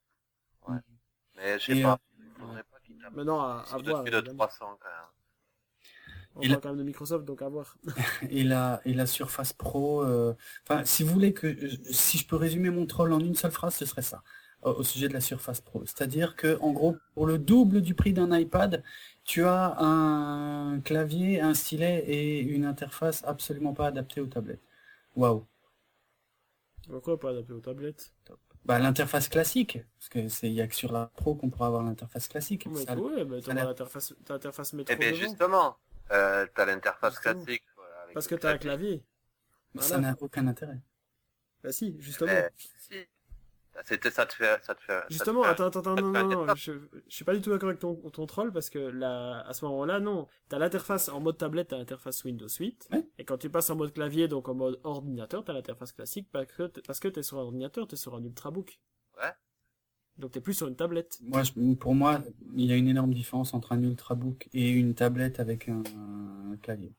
Mais je sais Et, pas. euh, Il faudrait pas qu'il tape. Maintenant, à, C'est à voir. au-dessus de évidemment. trois cents quand même. On Et parle la- quand même de Microsoft, donc à voir. Et la, et la Surface Pro, euh, enfin, si vous voulez que, si je peux résumer mon troll en une seule phrase, ce serait ça, au, au sujet de la Surface Pro. C'est-à-dire que, en gros, pour le double du prix d'un iPad, tu as un clavier, un stylet et une interface absolument pas adaptée aux tablettes. Waouh. Pourquoi pas adapté aux tablettes? Bah, l'interface classique, parce que c'est, il y a que sur la Pro qu'on pourra avoir l'interface classique. Ouais, Ça- ouais, bah, ça t'as a l'air- l'interface, t'as l'interface métro Eh bien, devant. justement, euh, t'as l'interface Justement. classique. Voilà, avec Parce le que t'as un clavier. mais ça Voilà. n'a aucun intérêt. Bah si, justement. Mais, si. C'était, ça te fait, ça te fait. ça te Justement, fait- attends, attends, attends, ça te non, fait un non, non, desktop. je, je suis pas du tout d'accord avec ton, ton troll parce que là, à ce moment-là, non. T'as l'interface en mode tablette, t'as l'interface Windows huit. Ouais. Et quand tu passes en mode clavier, donc en mode ordinateur, t'as l'interface classique parce que, t'es- parce que t'es sur un ordinateur, t'es sur un ultrabook. Ouais. Donc t'es plus sur une tablette. Moi, je- pour moi, il y a une énorme différence entre un ultrabook et une tablette avec un, un clavier.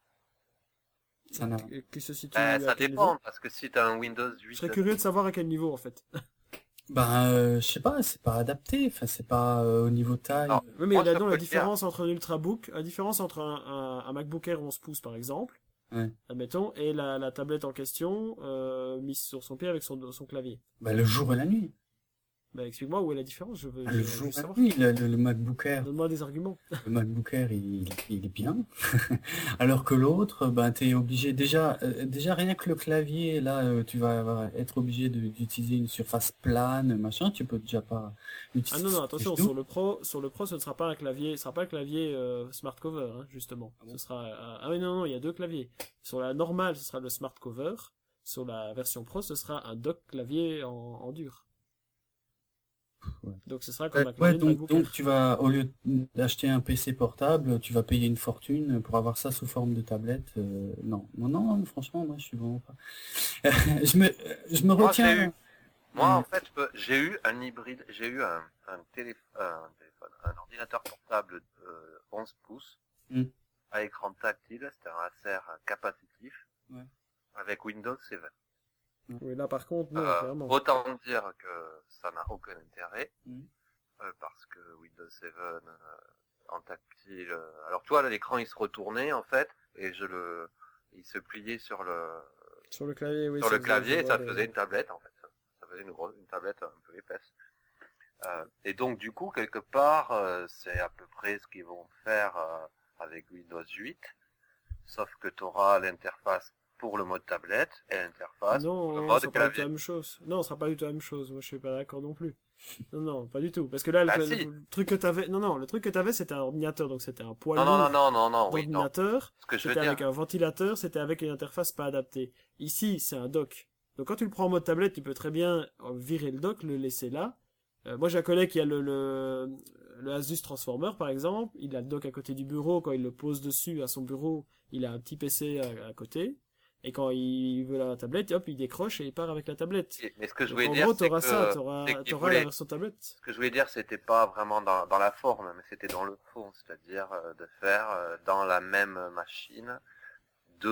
Ça n'a. Qui- Qui se situe Euh, à ça quel dépend, niveau. parce que si t'as un Windows Je huit, serais curieux de savoir à quel niveau, en fait. Ben, euh, je sais pas, c'est pas adapté. Enfin, c'est pas euh, au niveau taille. Non. Oui, mais Moi, là, je non, peux la le dire. différence entre un ultrabook, la différence entre un, un, un MacBook Air onze pouces, par exemple, Ouais. admettons, et la, la tablette en question, euh, mise sur son pied avec son, son clavier. Ben, le jour et la nuit. Bah, explique-moi où est la différence, je veux, Ah, je le veux jour juste et la savoir. nuit. Le, le- le MacBook Air, Donne-moi des arguments. le MacBook Air, il, il est bien. Alors que l'autre, ben, t'es obligé déjà, euh, déjà rien que le clavier, là, euh, tu vas avoir- être obligé de- d'utiliser une surface plane, machin. Tu peux déjà pas Ah utiliser. non, non, sur tes attention, genoux. sur le Pro, sur le Pro, ce ne sera pas un clavier, ce sera pas un clavier euh, Smart Cover, hein, justement. Ah bon Ce sera, euh, ah oui, non, non, il y a deux claviers. Sur la normale, ce sera le Smart Cover. Sur la version Pro, ce sera un dock clavier en, en dur. Ouais. Donc ce sera comme Euh, un clavier ouais, de donc, MacBook donc Air. tu vas, au lieu d'acheter un P C portable, tu vas payer une fortune pour avoir ça sous forme de tablette. euh, non, non, non, franchement, moi, je suis vraiment pas. je me, je me Moi, retiens. j'ai eu- Moi, Mm. en fait, je peux- j'ai eu un hybride, j'ai eu un, un, télé- un téléphone, un ordinateur portable euh, onze pouces, Mm. à écran tactile, c'était un Acer capacitif, Ouais. avec Windows sept. Oui, là par contre, non, Euh, clairement. autant dire que ça n'a aucun intérêt, Mm. euh, parce que Windows sept euh, en tactile, euh, alors tu vois, là, l'écran il se retournait en fait, et je le, il se pliait sur le, Sur le clavier, oui. sur ça le faisait- clavier, je et ça vois faisait les- une tablette en fait. Ça faisait une grosse, une tablette un peu épaisse. Euh, et donc du coup, quelque part, euh, c'est à peu près ce qu'ils vont faire euh, avec Windows huit, sauf que tu auras l'interface pour le mode tablette et l'interface pour le Non, ce mode sera pas du tout clavier. la même chose. Non, ce sera pas du tout la même chose. Moi, je suis pas d'accord non plus. Non, non, pas du tout. Parce que là, le, Bah, le- si. le truc que t'avais, non, non, le truc que t'avais, c'était un ordinateur, donc c'était un poids Non, non, lourd non, non, non, non, oui, non. d'ordinateur. Ce que je veux C'était dire, avec un ventilateur, c'était avec une interface pas adaptée. Ici, c'est un dock. Donc quand tu le prends en mode tablette, tu peux très bien euh, virer le dock, le laisser là. Euh, moi, j'ai un collègue qui a le, le, le Asus Transformer, par exemple. Il a le dock à côté du bureau. Quand il le pose dessus à son bureau, il a un petit P C à, à côté. Et quand il veut la tablette, hop, il décroche et il part avec la tablette. mais ce que je Donc, voulais en dire, gros, c'est t'auras que, ça, t'auras, c'est qu'il t'auras voulait- la version tablette. ce que je voulais dire, c'était pas vraiment dans, dans la forme, mais c'était dans le fond, c'est-à-dire euh, de faire euh, dans la même machine deux,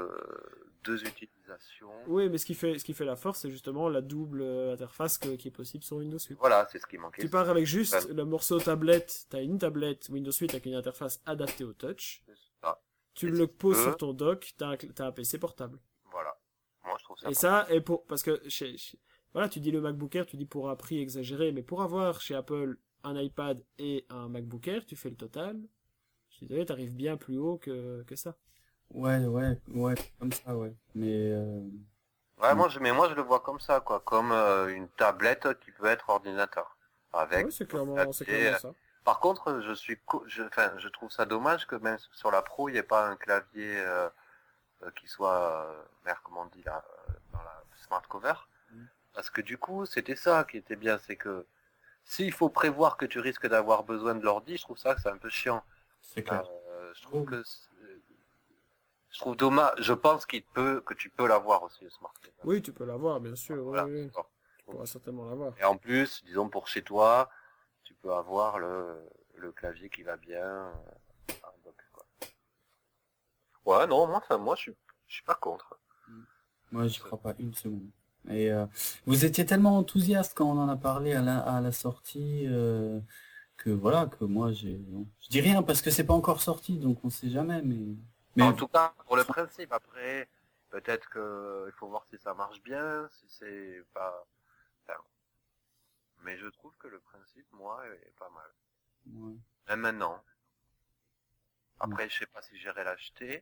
euh, deux utilisations. Oui, mais ce qui fait, ce qui fait la force, c'est justement la double euh, interface que- qui est possible sur Windows huit. Voilà, c'est ce qui manquait. Tu pars avec juste Ouais. le morceau tablette, t'as une tablette Windows huit avec une interface adaptée au touch. Ah, Tu Et le si tu poses veux- sur ton dock, t'as un, t'as un P C portable. voilà. Moi, je trouve ça. Et ça, et pour, parce que chez, chez- voilà, tu dis le MacBook Air, tu dis pour un prix exagéré, mais pour avoir chez Apple un iPad et un MacBook Air, tu fais le total. Je suis désolé, t'arrives bien plus haut que, que ça. Ouais, ouais, ouais, comme ça, ouais. Mais euh, Ouais, moi, je, mais moi, je le vois comme ça, quoi, comme euh, une tablette qui peut être ordinateur. Avec. Oui, c'est clairement, c'est clavier. clairement ça. Par contre, je suis, co- je, enfin, je trouve ça dommage que même sur la Pro, il n'y ait pas un clavier euh, euh, qui soit, euh, merde, comment on dit là, euh, dans la smart cover. Mm. Parce que du coup, c'était ça qui était bien, c'est que s'il faut prévoir que tu risques d'avoir besoin de l'ordi, je trouve ça que c'est un peu chiant. C'est clair. Euh, je trouve que je trouve dommage. Je pense qu'il peut que tu peux l'avoir aussi le smartphone. Oui, tu peux l'avoir, bien sûr. Voilà, oui, oui. bon. Tu pourras certainement l'avoir. Et en plus, disons pour chez toi, tu peux avoir le, le clavier qui va bien. euh, donc, quoi. Ouais, non, moi, ça, moi, je suis, je suis pas contre. Moi, j'y crois pas une seconde. Et euh, vous étiez tellement enthousiaste quand on en a parlé à la, à la sortie euh, que voilà, que moi, j'ai, bon, je dis rien parce que c'est pas encore sorti, donc on sait jamais, mais. mais En tout cas, pour le principe, après, peut-être que il faut voir si ça marche bien, si c'est pas. Enfin, mais je trouve que le principe, moi, est pas mal. ouais. Même maintenant. Après, je sais pas si j'irai l'acheter,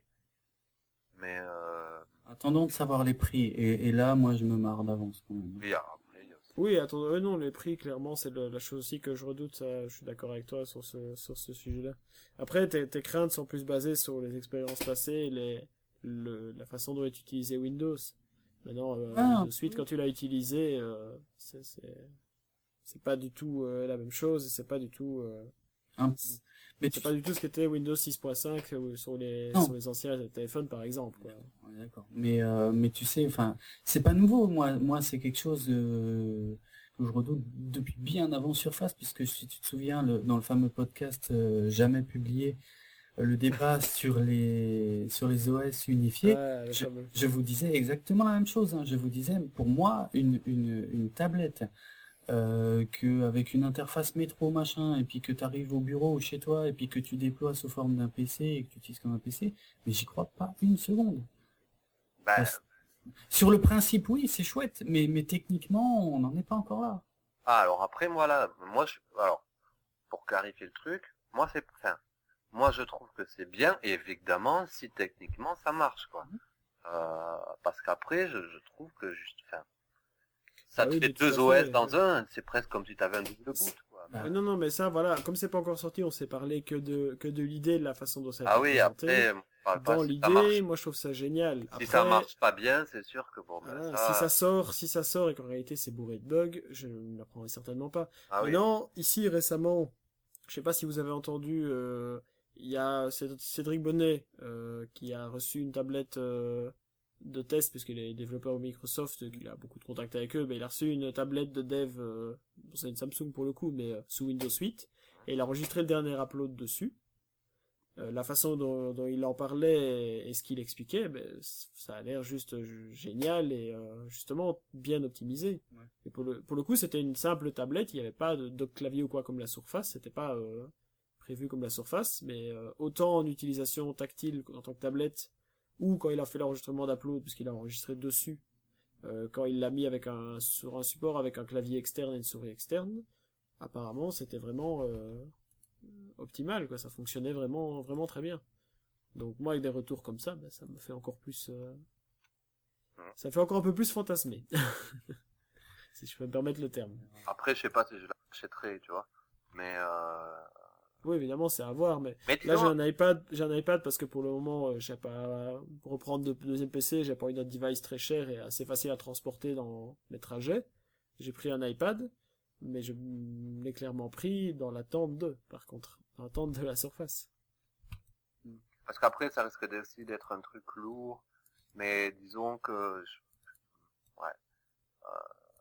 mais euh, Attendons de savoir les prix. Et, et là, moi, je me marre d'avance quand même. oui, après, il y a aussi- Oui, attends, euh, non, les prix, clairement, c'est le- la chose aussi que je redoute, ça, je suis d'accord avec toi sur ce, sur ce sujet-là. Après, tes, tes craintes sont plus basées sur les expériences passées et les, le, la façon dont est utilisé Windows. Maintenant, euh, Ah. de suite, quand tu l'as utilisé, euh, c'est, c'est, c'est pas du tout euh, la même chose, et c'est pas du tout, euh, Hein. Mais c'est tu... pas du tout ce qu'était Windows six point cinq euh, sur les, Non. sur les anciens téléphones, par exemple, quoi. Ouais, d'accord. Mais euh, mais tu sais, enfin, c'est pas nouveau. Moi, moi, c'est quelque chose euh, que je redoute depuis bien avant Surface, puisque si tu te souviens, le, dans le fameux podcast euh, jamais publié, euh, le débat sur les sur les O S unifiés, Ouais, le je, fameux. je vous disais exactement la même chose. Hein. Je vous disais, pour moi, une une une tablette euh, que avec une interface métro machin, et puis que tu arrives au bureau ou chez toi, et puis que tu déploies sous forme d'un P C et que tu utilises comme un P C, mais j'y crois pas une seconde. Ben, Parce- Sur le principe, oui, c'est chouette, mais, mais techniquement, on n'en est pas encore là. ah, alors après, moi là, moi, je, alors, pour clarifier le truc, moi c'est, enfin, moi je trouve que c'est bien, et évidemment, si techniquement ça marche, quoi. Euh, parce qu'après, je, je trouve que juste, enfin, ça Ah te oui, fait mais tout à deux O S fait. dans un, c'est presque comme si t'avais un double boot, quoi. Bah, Mais non, non, mais ça, voilà, comme c'est pas encore sorti, on s'est parlé que de, que de l'idée, de la façon dont ça a Ah été oui, présenté. après, on parle pas Dans si ça marche. l'idée, moi je trouve ça génial. Si Après, ça marche pas bien, c'est sûr que bon, ben voilà, ça, si ça sort, si ça sort et qu'en réalité c'est bourré de bugs, je ne l'apprendrai certainement pas. ah oui. Maintenant, ici récemment, je sais pas si vous avez entendu, euh, il y a Céd- Cédric Bonnet euh, qui a reçu une tablette euh, de test puisqu'il est développeur au Microsoft, il a beaucoup de contacts avec eux, mais il a reçu une tablette de dev, euh, bon, c'est une Samsung pour le coup, mais euh, sous Windows huit, et il a enregistré le dernier upload dessus. Euh, la façon dont, dont il en parlait et, et ce qu'il expliquait, ben, c- ça a l'air juste euh, génial et euh, justement bien optimisé. Ouais. Et pour le, pour le coup, c'était une simple tablette, il n'y avait pas de dock clavier ou quoi comme la Surface, c'était pas euh, prévu comme la Surface, mais euh, autant en utilisation tactile en tant que tablette, ou quand il a fait l'enregistrement d'upload, puisqu'il a enregistré dessus, euh, quand il l'a mis avec un, sur un support avec un clavier externe et une souris externe, apparemment c'était vraiment euh, optimal, quoi. Ça fonctionnait vraiment, vraiment très bien. Donc moi, avec des retours comme ça, ben, ça me fait encore plus, euh... ça me fait encore un peu plus fantasmer, si je peux me permettre le terme. Après, je sais pas si je l'achèterai, tu vois. Mais euh... Oui, évidemment, c'est à voir, mais mais là j'ai disons, un iPad, j'ai un iPad parce que pour le moment, euh, je sais pas, pour reprendre de deuxième P C, j'ai pas une autre device très cher et assez facile à transporter dans mes trajets. J'ai pris un iPad, mais je l'ai clairement pris dans l'attente de, par contre, dans l'attente de la Surface. parce qu'après, ça risque aussi d'être un truc lourd. Mais disons que, je- ouais, euh...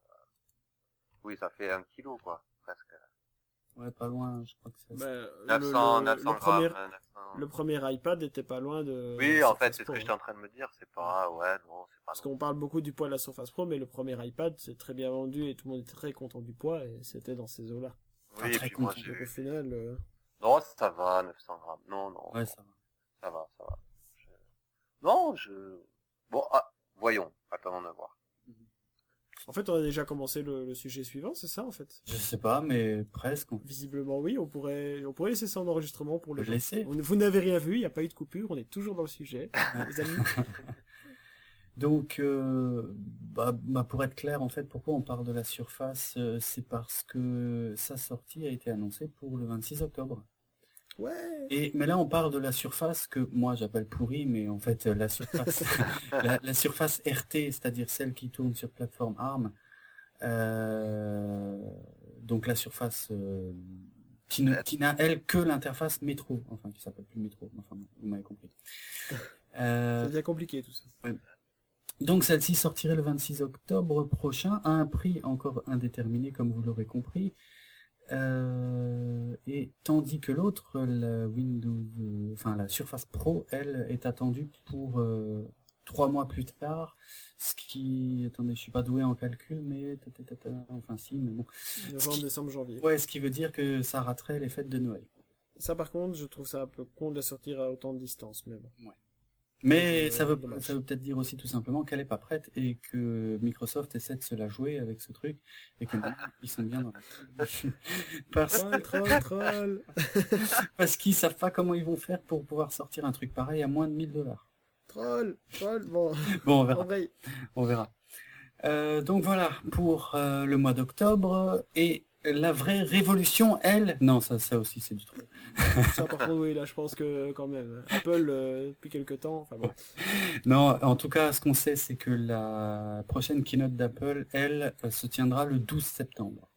oui, ça fait un kilo, quoi, presque. ouais, pas loin, je crois que c'est Ben, neuf le, cents, le, neuf cents le premier, grammes, neuf cents. le premier iPad était pas loin de. Oui, la en fait, Surface c'est ce Pro, que hein. j'étais en train de me dire. C'est pas, ouais, non, c'est pas. Parce qu'on parle beaucoup du poids de la Surface Pro, mais le premier iPad, c'est très bien vendu et tout le monde était très content du poids et c'était dans ces eaux-là. Oui, et très puis moi, content. j'ai Donc au eu. final, euh, Non, ça va, neuf cents grammes. Non, non. Ouais, ça va. Ça va, ça va. Je... Non, je... Bon, ah, voyons. Attendons de voir. en fait, on a déjà commencé le, le sujet suivant, c'est ça en fait. Je sais pas, mais presque. On Visiblement, oui, on pourrait, on pourrait laisser ça en enregistrement pour peut le le laisser. On- Vous n'avez rien vu, il n'y a pas eu de coupure, on est toujours dans le sujet, les amis. Donc, euh, bah, bah, pour être clair, en fait, pourquoi on parle de la Surface, euh, c'est parce que sa sortie a été annoncée pour le vingt-six octobre. Ouais. Et mais là, on parle de la Surface que moi j'appelle pourrie, mais en fait, euh, la Surface, la, la Surface R T, c'est-à-dire celle qui tourne sur plateforme ARM, Euh, donc la surface euh, qui, ne, qui n'a elle que l'interface métro, enfin qui s'appelle plus métro, enfin vous m'avez compris. Euh, Ça devient compliqué tout ça. Ouais. Donc celle-ci sortirait le vingt-six octobre prochain à un prix encore indéterminé comme vous l'aurez compris. Euh, et tandis que l'autre, la Windows, euh, enfin la Surface Pro, elle est attendue pour euh, trois mois plus tard. Ce qui, attendez, je suis pas doué en calcul, mais enfin si, mais bon. Novembre, décembre, janvier. Ouais, ce qui veut dire que ça raterait les fêtes de Noël. Ça par contre, je trouve ça un peu con de la sortir à autant de distance, mais bon. Ouais. Mais Euh, ça veut, dommage. ça veut peut-être dire aussi tout simplement qu'elle est pas prête et que Microsoft essaie de se la jouer avec ce truc et que ils sont bien dans la... parce, Troll, troll, troll. parce qu'ils savent pas comment ils vont faire pour pouvoir sortir un truc pareil à moins de mille dollars. Troll, troll, bon. Bon, on En verra. vrai, On verra. Euh, donc voilà pour euh, le mois d'octobre et la vraie révolution, elle, non, ça, ça aussi c'est du troll. ça par contre, oui, là je pense que quand même. Apple, euh, depuis quelques temps, enfin bon. Non, en tout cas, ce qu'on sait, c'est que la prochaine keynote d'Apple, elle, euh, se tiendra le douze septembre.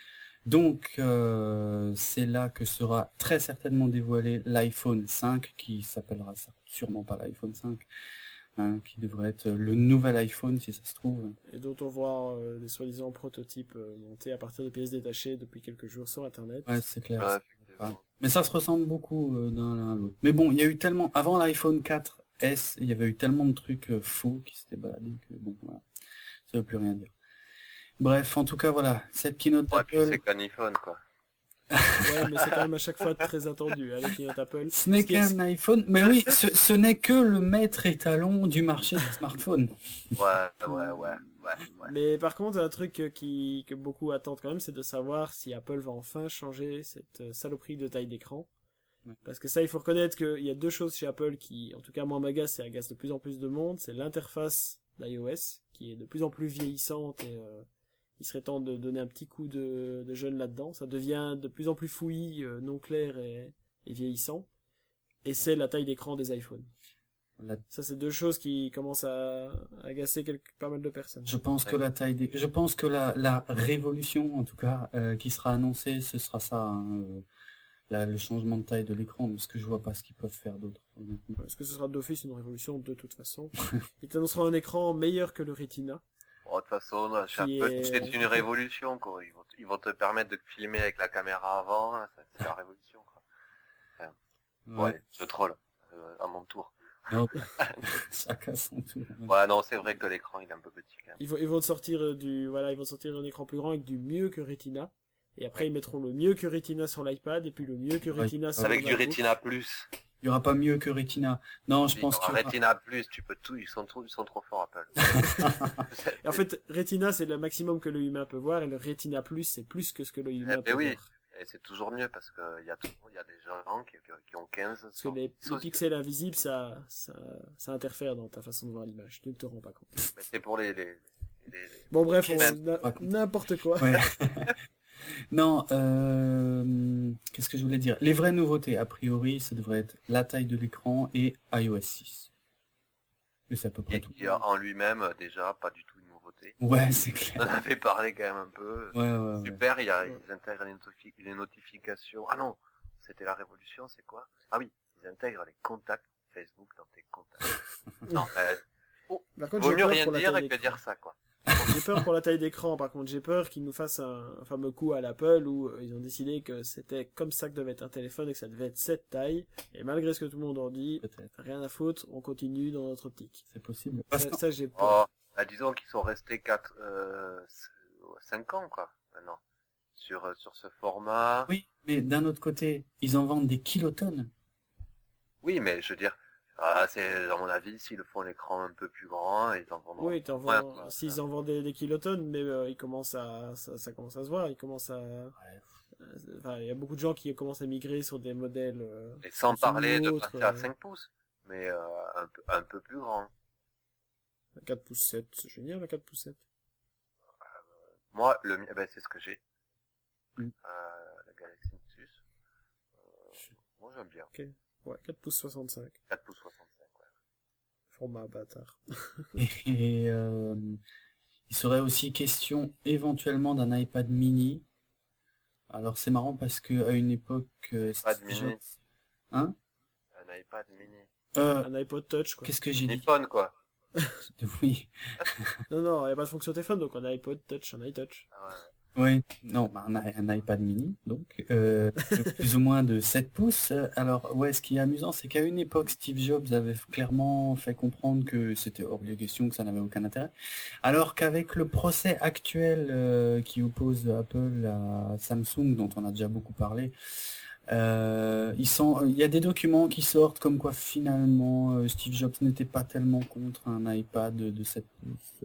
Donc, euh, c'est là que sera très certainement dévoilé l'iPhone cinq, qui s'appellera sûrement pas l'iPhone cinq, hein, qui devrait être le nouvel iPhone si ça se trouve. Et dont on voit euh, des soi-disant prototypes euh, montés à partir de pièces détachées depuis quelques jours sur Internet. Ouais, c'est clair. Ouais, c'est pas- Mais ça se ressemble beaucoup euh, d'un l'un à l'autre. Mais bon, il y a eu tellement, avant l'iPhone quatre S, il y avait eu tellement de trucs euh, faux qui s'étaient baladés que bon, voilà, ça veut plus rien dire. Bref, en tout cas, voilà, cette keynote Ouais, puis d'Apple, c'est qu'un iPhone, quoi. Ouais, mais c'est quand même à chaque fois très attendu avec keynote Apple. ce n'est Ce qui est- qu'un iPhone, mais oui, ce, ce n'est que le maître étalon du marché des smartphones. Ouais, ouais, ouais, ouais, ouais. Mais par contre, un truc euh, qui, que beaucoup attendent quand même, c'est de savoir si Apple va enfin changer cette euh, saloperie de taille d'écran. Ouais. Parce que ça, il faut reconnaître qu'il y a deux choses chez Apple qui, en tout cas moi, m'agacent et agacent de plus en plus de monde. C'est l'interface d'iOS, qui est de plus en plus vieillissante et euh, il serait temps de donner un petit coup de, de jeune là-dedans. Ça devient de plus en plus fouillis, euh, non clair et, et vieillissant. Et c'est la taille d'écran des iPhones. La- Ça, c'est deux choses qui commencent à à agacer quelques, pas mal de personnes. Je pense que la taille des... Je pense que la, la révolution, en tout cas, euh, qui sera annoncée, ce sera ça, hein, euh, la- le changement de taille de l'écran, parce que je vois pas ce qu'ils peuvent faire d'autre. honnêtement. Est-ce que ce sera d'office une révolution de toute façon? Ils t'annonceront un écran meilleur que le Retina. Bon, de toute façon, là, chez Qui Apple, est- c'est une révolution, quoi. Ils vont, te- ils vont te permettre de filmer avec la caméra avant, hein, ça- c'est la révolution, quoi. Ouais, je troll, euh, à mon tour. Non, chacun son tour. Ouais, non, c'est vrai que l'écran, il est un peu petit, quand même. Ils vont, ils vont te sortir euh, du, voilà, ils vont te sortir un écran plus grand avec du mieux que Retina. Et après, ils mettront le mieux que Retina sur l'iPad et puis le mieux que Ouais. Retina sur Avec le du MacBook. Retina Plus. Il y aura pas mieux que Retina. Non, je Oui, pense en qu'il y aura- Retina Plus, tu peux tout, ils sont trop, ils sont trop forts, Apple. Et en fait, Retina, c'est le maximum que l'œil humain peut voir et le Retina Plus, c'est plus que ce que l'œil humain Eh ben peut oui. voir. Et c'est toujours mieux parce que il y a tout, il y a des gens qui, qui ont quinze. Parce que les, les pixels invisibles, ça, ça, ça interfère dans ta façon de voir l'image. Tu ne te rends pas compte. Mais c'est pour les, les, les, les- Bon, bref, Qu'est-ce- on- na- raconte. n'importe quoi. Ouais. Non, euh, qu'est-ce que je voulais dire? Les vraies nouveautés, a priori, ça devrait être la taille de l'écran et iOS six. Et c'est à peu près et tout. qui a en lui-même euh, déjà pas du tout une nouveauté. Ouais, c'est On en clair. avait parlé quand même un peu. Ouais, ouais, ouais. Super, il y a, ils intègrent les, notifi- les notifications. Ah non, c'était la révolution, c'est quoi? Ah oui, ils intègrent les contacts Facebook dans tes contacts. non, euh, Par contre, vaut j'ai mieux peur rien pour la dire taille que d'écran. dire ça, quoi. J'ai peur pour la taille d'écran, par contre, j'ai peur qu'ils nous fassent un, un fameux coup à l'Apple où euh, ils ont décidé que c'était comme ça que devait être un téléphone et que ça devait être cette taille. Et malgré ce que tout le monde en dit, Peut-être, rien à foutre, on continue dans notre optique. c'est possible. Parce Ça, que- ça, j'ai peur. Oh, bah, disons qu'ils sont restés quatre, euh, cinq ans, quoi, maintenant. Sur, euh, sur ce format. Oui, mais d'un autre côté, ils en vendent des kilotonnes. Oui, mais je veux dire, ah, c'est, à mon avis, s'ils font l'écran un peu plus grand, ils en vendront. Oui, t'en moins, vends, quoi. s'ils en vendent des, des kilotonnes, mais euh, ils commencent à, ça, ça commence à se voir, ils commencent à, Ouais. euh, enfin, il y a beaucoup de gens qui commencent à migrer sur des modèles. Euh, Et sans plus parler de autres, passer à euh, cinq pouces, mais euh, un, peu, un peu plus grand. quatre pouces sept, c'est génial, le quatre pouces sept. Moi, le mien, ben, c'est ce que j'ai. Mm. Euh, la Galaxy Nexus. Euh, moi, j'aime bien. Ouais, quatre pouces soixante-cinq. quatre pouces soixante-cinq, ouais. Format bâtard. Et, euh, Il serait aussi question éventuellement d'un iPad mini. Alors c'est marrant parce que à une époque, euh, iPad Steve mini. Jobs- hein Un iPad mini. Euh, Un iPod Touch, quoi. Qu'est-ce que j'ai Un dit? iPhone, quoi. Oui, Non, non, il n'y a pas de fonction téléphone, donc un iPod Touch, un iTouch. Ah ouais. oui, non, bah, un, i- un iPad mini, donc euh, de plus ou moins de sept pouces. Alors ouais, ce qui est amusant, c'est qu'à une époque, Steve Jobs avait clairement fait comprendre que c'était hors de question, que ça n'avait aucun intérêt. Alors qu'avec le procès actuel euh, qui oppose Apple à Samsung, dont on a déjà beaucoup parlé, Euh, ils sont, il y a des documents qui sortent comme quoi finalement euh, Steve Jobs n'était pas tellement contre un iPad de sept pouces.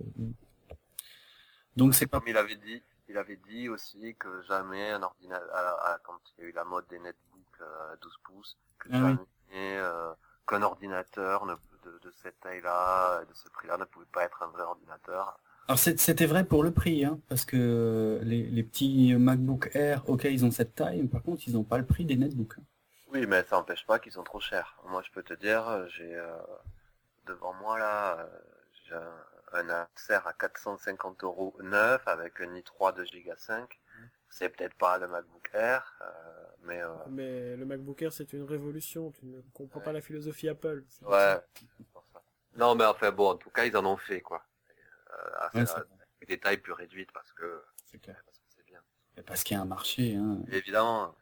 Donc c'est pas... Comme il avait dit, il avait dit aussi que jamais un ordinateur, quand il y a eu la mode des netbooks à douze pouces, que Ah jamais oui. euh, qu'un ordinateur ne- de, de cette taille-là, de ce prix-là, ne pouvait pas être un vrai ordinateur. Alors c'est- c'était vrai pour le prix, hein, parce que les, les petits MacBook Air, ok, ils ont cette taille, mais par contre ils n'ont pas le prix des netbooks. Oui, mais ça n'empêche pas qu'ils sont trop chers. Moi, je peux te dire, j'ai euh, devant moi là, euh, j'ai un, un Acer à quatre cent cinquante euros neuf avec un i trois de giga cinq. C'est peut-être pas le MacBook Air, euh, mais euh, Mais le MacBook Air, c'est une révolution. Tu ne comprends Ouais. pas la philosophie Apple. C'est pour ouais. ça. c'est pour ça. Non, mais enfin bon, en tout cas, ils en ont fait quoi. Euh, assez- Ouais, c'est avec des tailles plus réduites parce que c'est clair. parce que c'est bien. Et parce qu'il y a un marché, hein. Et évidemment,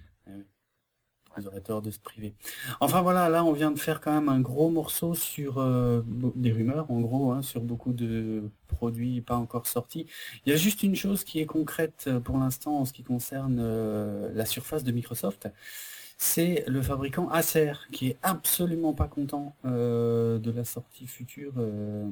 Ils auraient tort de se priver. Enfin voilà, là on vient de faire quand même un gros morceau sur euh, bo- des rumeurs, en gros, hein, sur beaucoup de produits pas encore sortis. Il y a juste une chose qui est concrète euh, pour l'instant en ce qui concerne euh, la surface de Microsoft. C'est le fabricant Acer qui est absolument pas content euh, de la sortie future euh,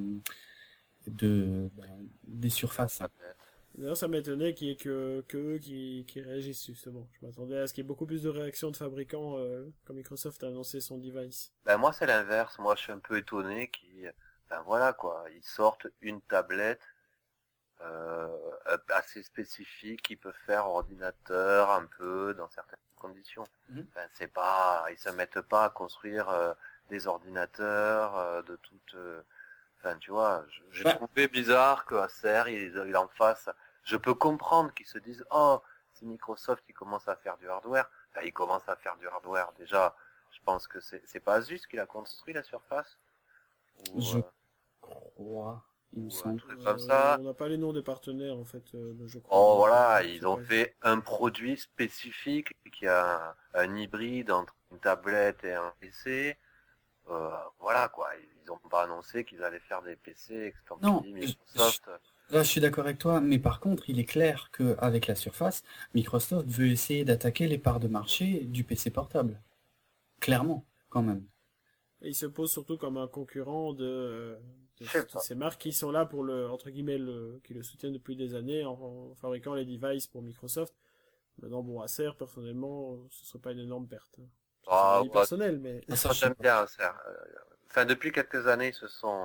de, ben, des surfaces. peut-être. D'ailleurs, ça m'étonnait qu'il y ait que, que eux qui, qui réagissent, justement. Je m'attendais à ce qu'il y ait beaucoup plus de réactions de fabricants euh, quand Microsoft a annoncé son device. Ben moi c'est l'inverse. Moi je suis un peu étonné qu'ils, ben voilà quoi, ils sortent une tablette euh, assez spécifique qui peut faire ordinateur un peu dans certaines conditions. Mhm. Ben, c'est pas, ils se mettent pas à construire euh, des ordinateurs euh, de toute. euh, Enfin, tu vois, je- j'ai Ouais. trouvé bizarre que Acer il, il en fasse. Je peux comprendre qu'ils se disent, oh, c'est Microsoft qui commence à faire du hardware. Ben, il commence à faire du hardware déjà. Je pense que c'est c'est pas Asus qui l'a construit la surface. Ou, Je euh, crois, il me ou un semble. truc comme ça. On n'a pas les noms des partenaires, en fait, euh, je crois. Oh Donc, voilà, euh, je ils sais ont pas. fait un produit spécifique qui a un, un hybride entre une tablette et un P C. Euh, voilà quoi, ils ont pas annoncé qu'ils allaient faire des P C Non, extempéraires Microsoft. Là, je suis d'accord avec toi, mais par contre, il est clair qu'avec la Surface, Microsoft veut essayer d'attaquer les parts de marché du P C portable. Clairement, quand même. Et il se pose surtout comme un concurrent de, euh, de Je sais toutes pas. ces marques qui sont là pour le, entre guillemets, le, qui le soutiennent depuis des années en, en fabriquant les devices pour Microsoft. Maintenant, bon, Acer, personnellement, ce serait pas une énorme perte. hein. C'est Ah, mon avis ouais. personnel, mais Ah, ça, Moi je sais j'aime pas. bien Acer. Euh, Enfin depuis quelques années ils se sont.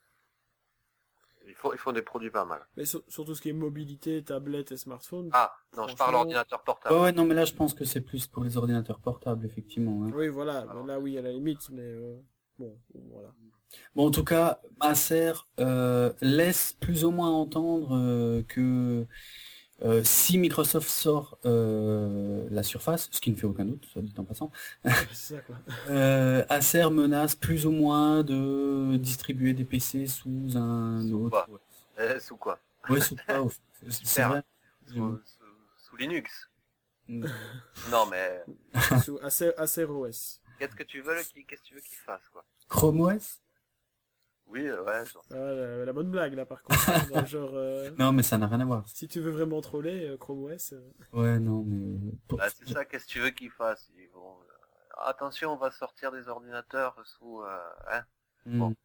Ils font, ils font des produits pas mal. Mais sur, sur tout ce qui est mobilité, tablette et smartphone. Ah non, je parle Franchement- ordinateur portable. Ouais, ouais, non, mais là, je pense que c'est plus pour les ordinateurs portables, effectivement. hein. Oui, voilà. Alors. Là, oui, à la limite, mais euh, bon, voilà. Bon, en tout cas, Acer euh, laisse plus ou moins entendre euh, que euh, si Microsoft sort euh, la Surface, ce qui ne fait aucun doute, soit dit en passant, C'est ça, quoi. euh, Acer menace plus ou moins de distribuer des P C sous un Sous autre. quoi Eh, sous quoi Ouais, sous quoi au fait. C'est Super. vrai. sous, sous- sous Linux. Mm. Non mais Sous Acer, Acer O S. qu'est-ce que tu veux qu'il- qu'est-ce que tu veux qu'il fasse quoi? Chrome O S? Oui, euh, ouais. Genre. Ah, la, la bonne blague, là, par contre. Dans le genre, euh, Non, mais ça n'a rien à voir. si tu veux vraiment troller, euh, Chrome O S. euh, Ouais, non, mais... pour- Bah, c'est ça, qu'est-ce que tu veux qu'il fasse? Ils vont, euh, attention, on va sortir des ordinateurs sous... Euh, hein Mm. bon.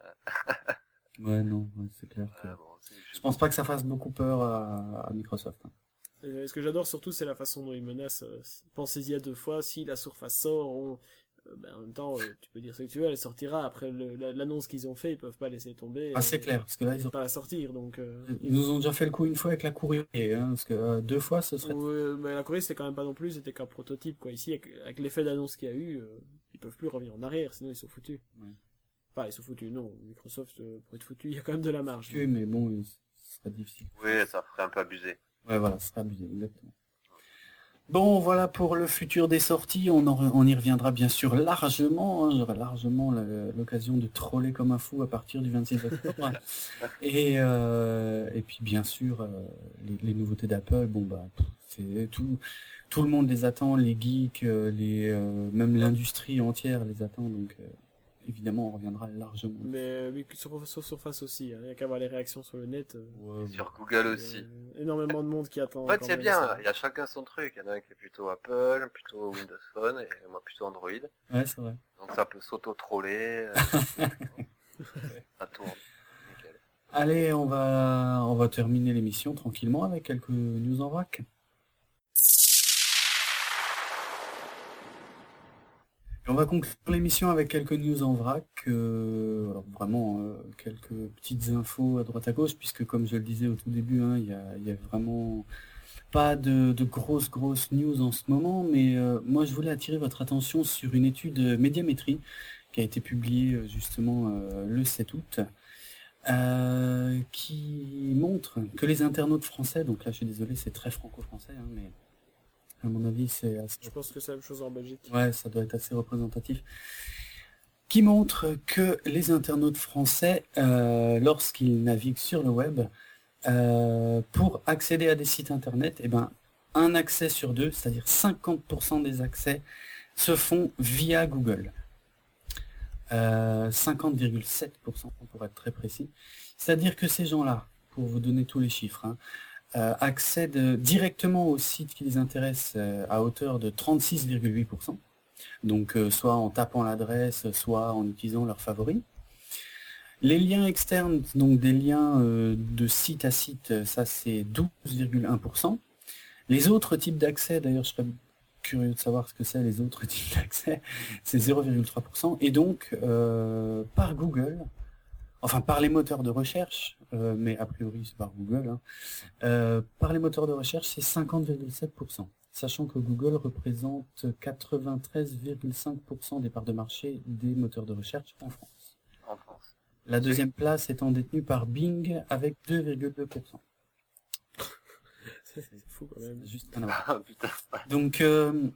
Ouais, non, ouais, c'est clair que... Euh, bon, c'est- Je pense pas que ça fasse beaucoup peur à, à Microsoft. hein. Et ce que j'adore surtout, c'est la façon dont ils menacent. euh, Pensez-y à deux fois, si la Surface sort, on- euh, ben, en même temps, euh, tu peux dire ce que tu veux, elle sortira. Après le- la- l'annonce qu'ils ont fait, ils peuvent pas laisser tomber. Ah, c'est euh, clair, parce que là, Ils ils, peuvent ont... pas la sortir, donc... Euh... ils nous ont déjà fait le coup une fois avec la courrier, hein, parce que euh, deux fois, ce serait... Ouais, mais la Corée, c'était quand même pas non plus, c'était qu'un prototype, quoi. Ici, avec, avec l'effet d'annonce qu'il y a eu, euh, ils peuvent plus revenir en arrière, sinon ils sont foutus. Ouais. Enfin, ils sont foutus, non. Microsoft, euh, pour être foutu, il y a quand même de la marge. tué, mais bon, ils- ce serait difficile. Oui, ça ferait un peu abusé. Ouais, voilà, ce serait abusé, exactement. Bon, voilà pour le futur des sorties. On, en, on y reviendra bien sûr largement. Hein. J'aurai largement la- l'occasion de troller comme un fou à partir du vingt-six octobre. et, euh, et puis bien sûr, euh, les, les nouveautés d'Apple. Bon bah, pff, c'est tout. Tout le monde les attend, les geeks, euh, les, euh, même l'industrie entière les attend. Donc euh, évidemment, on reviendra largement. Mais oui, sur, sur Surface aussi, hein. Il y a qu'à voir les réactions sur le net. euh, Ouais, Sur Google il y a aussi. énormément de monde qui attend. En fait, quand c'est même bien, ça. il y a chacun son truc. Il y en a un qui est plutôt Apple, plutôt Windows Phone, et moi plutôt Android. ouais, c'est vrai. Donc ça peut s'auto-troller. euh, ça tourne. Nickel. Allez, on va, on va terminer l'émission tranquillement avec quelques news en vrac. Et on va conclure l'émission avec quelques news en vrac, euh, alors vraiment euh, quelques petites infos à droite à gauche, puisque comme je le disais au tout début, hein, il y a, il y a vraiment pas de, de grosses grosses news en ce moment, mais euh, moi je voulais attirer votre attention sur une étude Médiamétrie qui a été publiée euh, justement euh, le sept août, euh, qui montre que les internautes français, donc là je suis désolé, c'est très franco-français, hein, mais à mon avis c'est assez... Je pense que c'est la même chose en Belgique. Ouais, ça doit être assez représentatif. Qui montre que les internautes français, euh, lorsqu'ils naviguent sur le web, euh, pour accéder à des sites internet, eh ben, un accès sur deux, c'est-à-dire cinquante pour cent des accès, se font via Google. Euh, cinquante virgule sept pour cent pour être très précis. C'est-à-dire que ces gens-là, pour vous donner tous les chiffres, hein, euh, accèdent directement aux sites qui les intéressent euh, à hauteur de trente-six virgule huit pour cent. Donc euh, soit en tapant l'adresse, soit en utilisant leurs favoris. Les liens externes, donc des liens euh, de site à site, ça c'est douze virgule un pour cent. Les autres types d'accès, d'ailleurs je serais curieux de savoir ce que c'est les autres types d'accès, c'est zéro virgule trois pour cent. Et donc euh, par Google, enfin par les moteurs de recherche, euh, mais a priori c'est par Google, hein, euh, par les moteurs de recherche c'est cinquante virgule sept pour cent. Sachant que Google représente quatre-vingt-treize virgule cinq pour cent des parts de marché des moteurs de recherche en France. En France. La deuxième place étant détenue par Bing avec deux virgule deux pour cent. C'est fou quand même. Juste un avoir. Ah, putain. Donc, euh,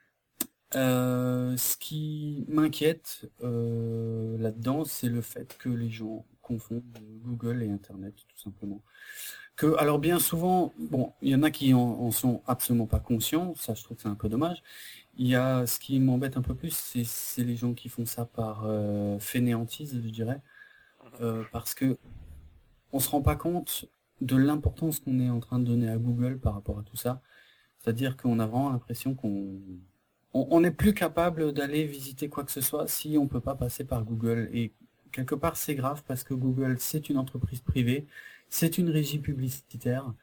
euh, ce qui m'inquiète euh, là-dedans, c'est le fait que les gens confondent Google et Internet, tout simplement. Que, alors bien souvent, bon, il y en a qui en, en sont absolument pas conscients, ça je trouve que c'est un peu dommage. Il y a, ce qui m'embête un peu plus, c'est, c'est les gens qui font ça par euh, fainéantise, je dirais, euh, parce que on se rend pas compte de l'importance qu'on est en train de donner à Google par rapport à tout ça. C'est-à-dire qu'on a vraiment l'impression qu'on on, on n'est plus capable d'aller visiter quoi que ce soit si on peut pas passer par Google. Et quelque part, c'est grave parce que Google, c'est une entreprise privée, c'est une régie publicitaire.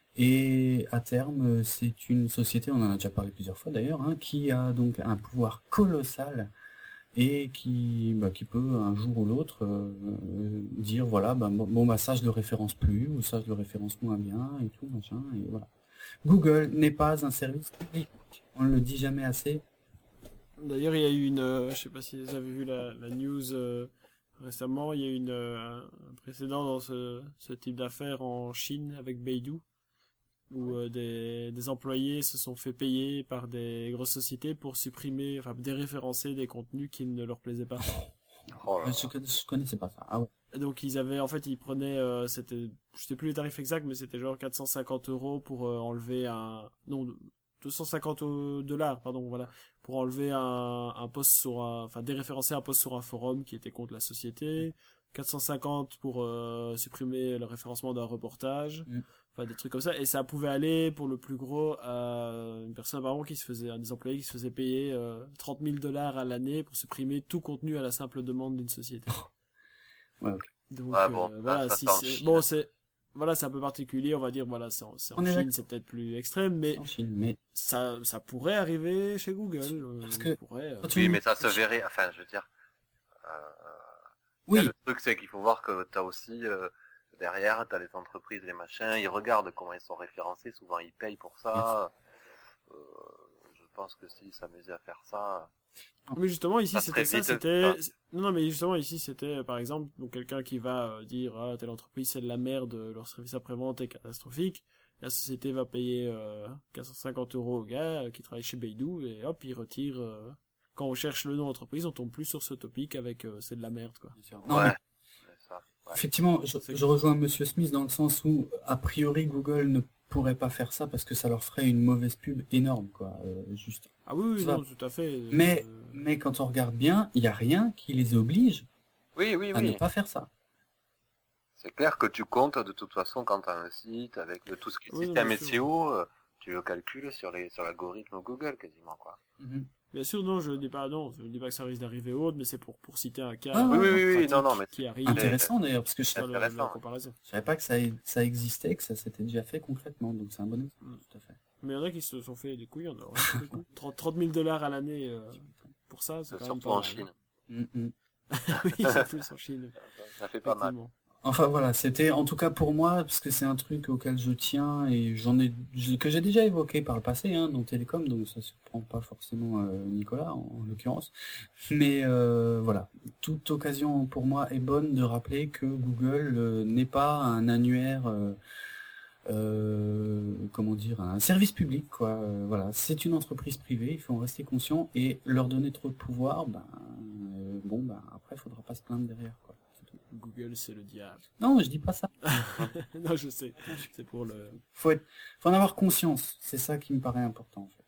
Et à terme, c'est une société, on en a déjà parlé plusieurs fois d'ailleurs, hein, qui a donc un pouvoir colossal et qui, bah, qui peut un jour ou l'autre euh, euh, dire voilà, bah, bon, bon, bah ça je le référence plus, ou ça je le référence moins bien, et tout, machin, et voilà. Google n'est pas un service public, on ne le dit jamais assez. D'ailleurs, il y a eu une, euh, je sais pas si vous avez vu la, la news euh, récemment, il y a eu une, euh, un précédent dans ce, ce type d'affaires en Chine avec Baidu, où euh, des, des employés se sont fait payer par des grosses sociétés pour supprimer, enfin déréférencer des contenus qui ne leur plaisaient pas. Oh là là. Je, connais- je connaissais pas ça. Ah ouais. Donc ils avaient, en fait, ils prenaient, euh, c'était, je sais plus les tarifs exacts, mais c'était genre quatre cent cinquante euros pour euh, enlever un, non, deux cent cinquante dollars, pardon, voilà, pour enlever un, un post sur un, enfin déréférencer un post sur un forum qui était contre la société, quatre cent cinquante pour euh, supprimer le référencement d'un reportage, Mm. enfin des trucs comme ça, et ça pouvait aller pour le plus gros à une personne apparemment qui se faisait, un des employés qui se faisait payer euh, trente mille dollars à l'année pour supprimer tout contenu à la simple demande d'une société. Ouais, ok. Donc Ouais, euh, bon, voilà, ça, si ça, en c'est Chine. bon, c'est voilà, c'est un peu particulier, on va dire voilà, c'est en, c'est en On est Chine, d'accord. c'est peut-être plus extrême, mais En Chine, mais ça ça pourrait arriver chez Google. euh, Parce que- il pourrait, euh, quand tu- Oui, mais ça se verrait. Enfin, je veux dire. Euh, oui, le truc, c'est qu'il faut voir que t'as aussi euh, derrière, t'as les entreprises, les machins, ils regardent comment ils sont référencés. Souvent, ils payent pour ça. Euh, je pense que s'ils s'amusaient à faire ça, Mais justement, ici, Ça c'était serait ça, vite, c'était... ça. Non, non, mais justement, ici, c'était, euh, par exemple, donc quelqu'un qui va euh, dire, ah, telle entreprise, c'est de la merde, euh, leur service après-vente est catastrophique. La société va payer euh, quatre cent cinquante euros au gars euh, qui travaille chez Beidou, et hop, il retire... euh, Quand on cherche le nom d'entreprise, on tombe plus sur ce topic avec euh, c'est de la merde, quoi. Bien sûr. Non, mais Ouais, c'est ça. Ouais. effectivement, je, C'est- je rejoins Monsieur Smith dans le sens où, a priori, Google ne pourrait pas faire ça parce que ça leur ferait une mauvaise pub énorme, quoi. Euh, juste. Ah oui, oui, Ça. non, tout à fait. euh, Mais, mais quand on regarde bien, il n'y a rien qui les oblige Oui, oui, à ne oui. pas faire ça. C'est clair que tu comptes de toute façon quand tu as un site avec le, tout ce qui est Oui, système bien sûr. S E O, euh, tu le calcules sur les sur l'algorithme Google quasiment quoi. Mhm. Bien sûr, non, je dis pas, non, je dis pas que ça risque d'arriver autre, mais c'est pour, pour citer un cas Ah, Oui, oui, euh, oui, oui, pratique non, non, mais qui c'est- arrive Intéressant d'ailleurs, parce que je sur le- intéressant, la ouais. comparaison. je savais pas que ça, ça existait, que ça s'était déjà fait concrètement, donc c'est un bon exemple, Mm. tout à fait. Mais il y en a qui se sont fait des couilles, alors, hein, du coup. trente mille dollars à l'année euh, pour ça, c'est C'est quand même surtout pas en mal, Chine. Mm, mm. hein. Oui, c'est plus en Chine, Ça fait pas mal. effectivement. Enfin voilà, c'était en tout cas pour moi, parce que c'est un truc auquel je tiens et j'en ai je- que j'ai déjà évoqué par le passé hein, dans Télécom, donc ça surprend pas forcément euh, Nicolas en, en l'occurrence. Mais euh, voilà, toute occasion pour moi est bonne de rappeler que Google euh, n'est pas un annuaire, euh, euh, comment dire, un service public quoi. Euh, voilà, c'est une entreprise privée, il faut en rester conscient et leur donner trop de pouvoir, ben euh, bon ben après il faudra pas se plaindre derrière quoi. C'est tout. Google, c'est le diable. Non, je dis pas ça. Non, je sais, c'est pour le... Faut être, faut en avoir conscience. C'est ça qui me paraît important, en fait.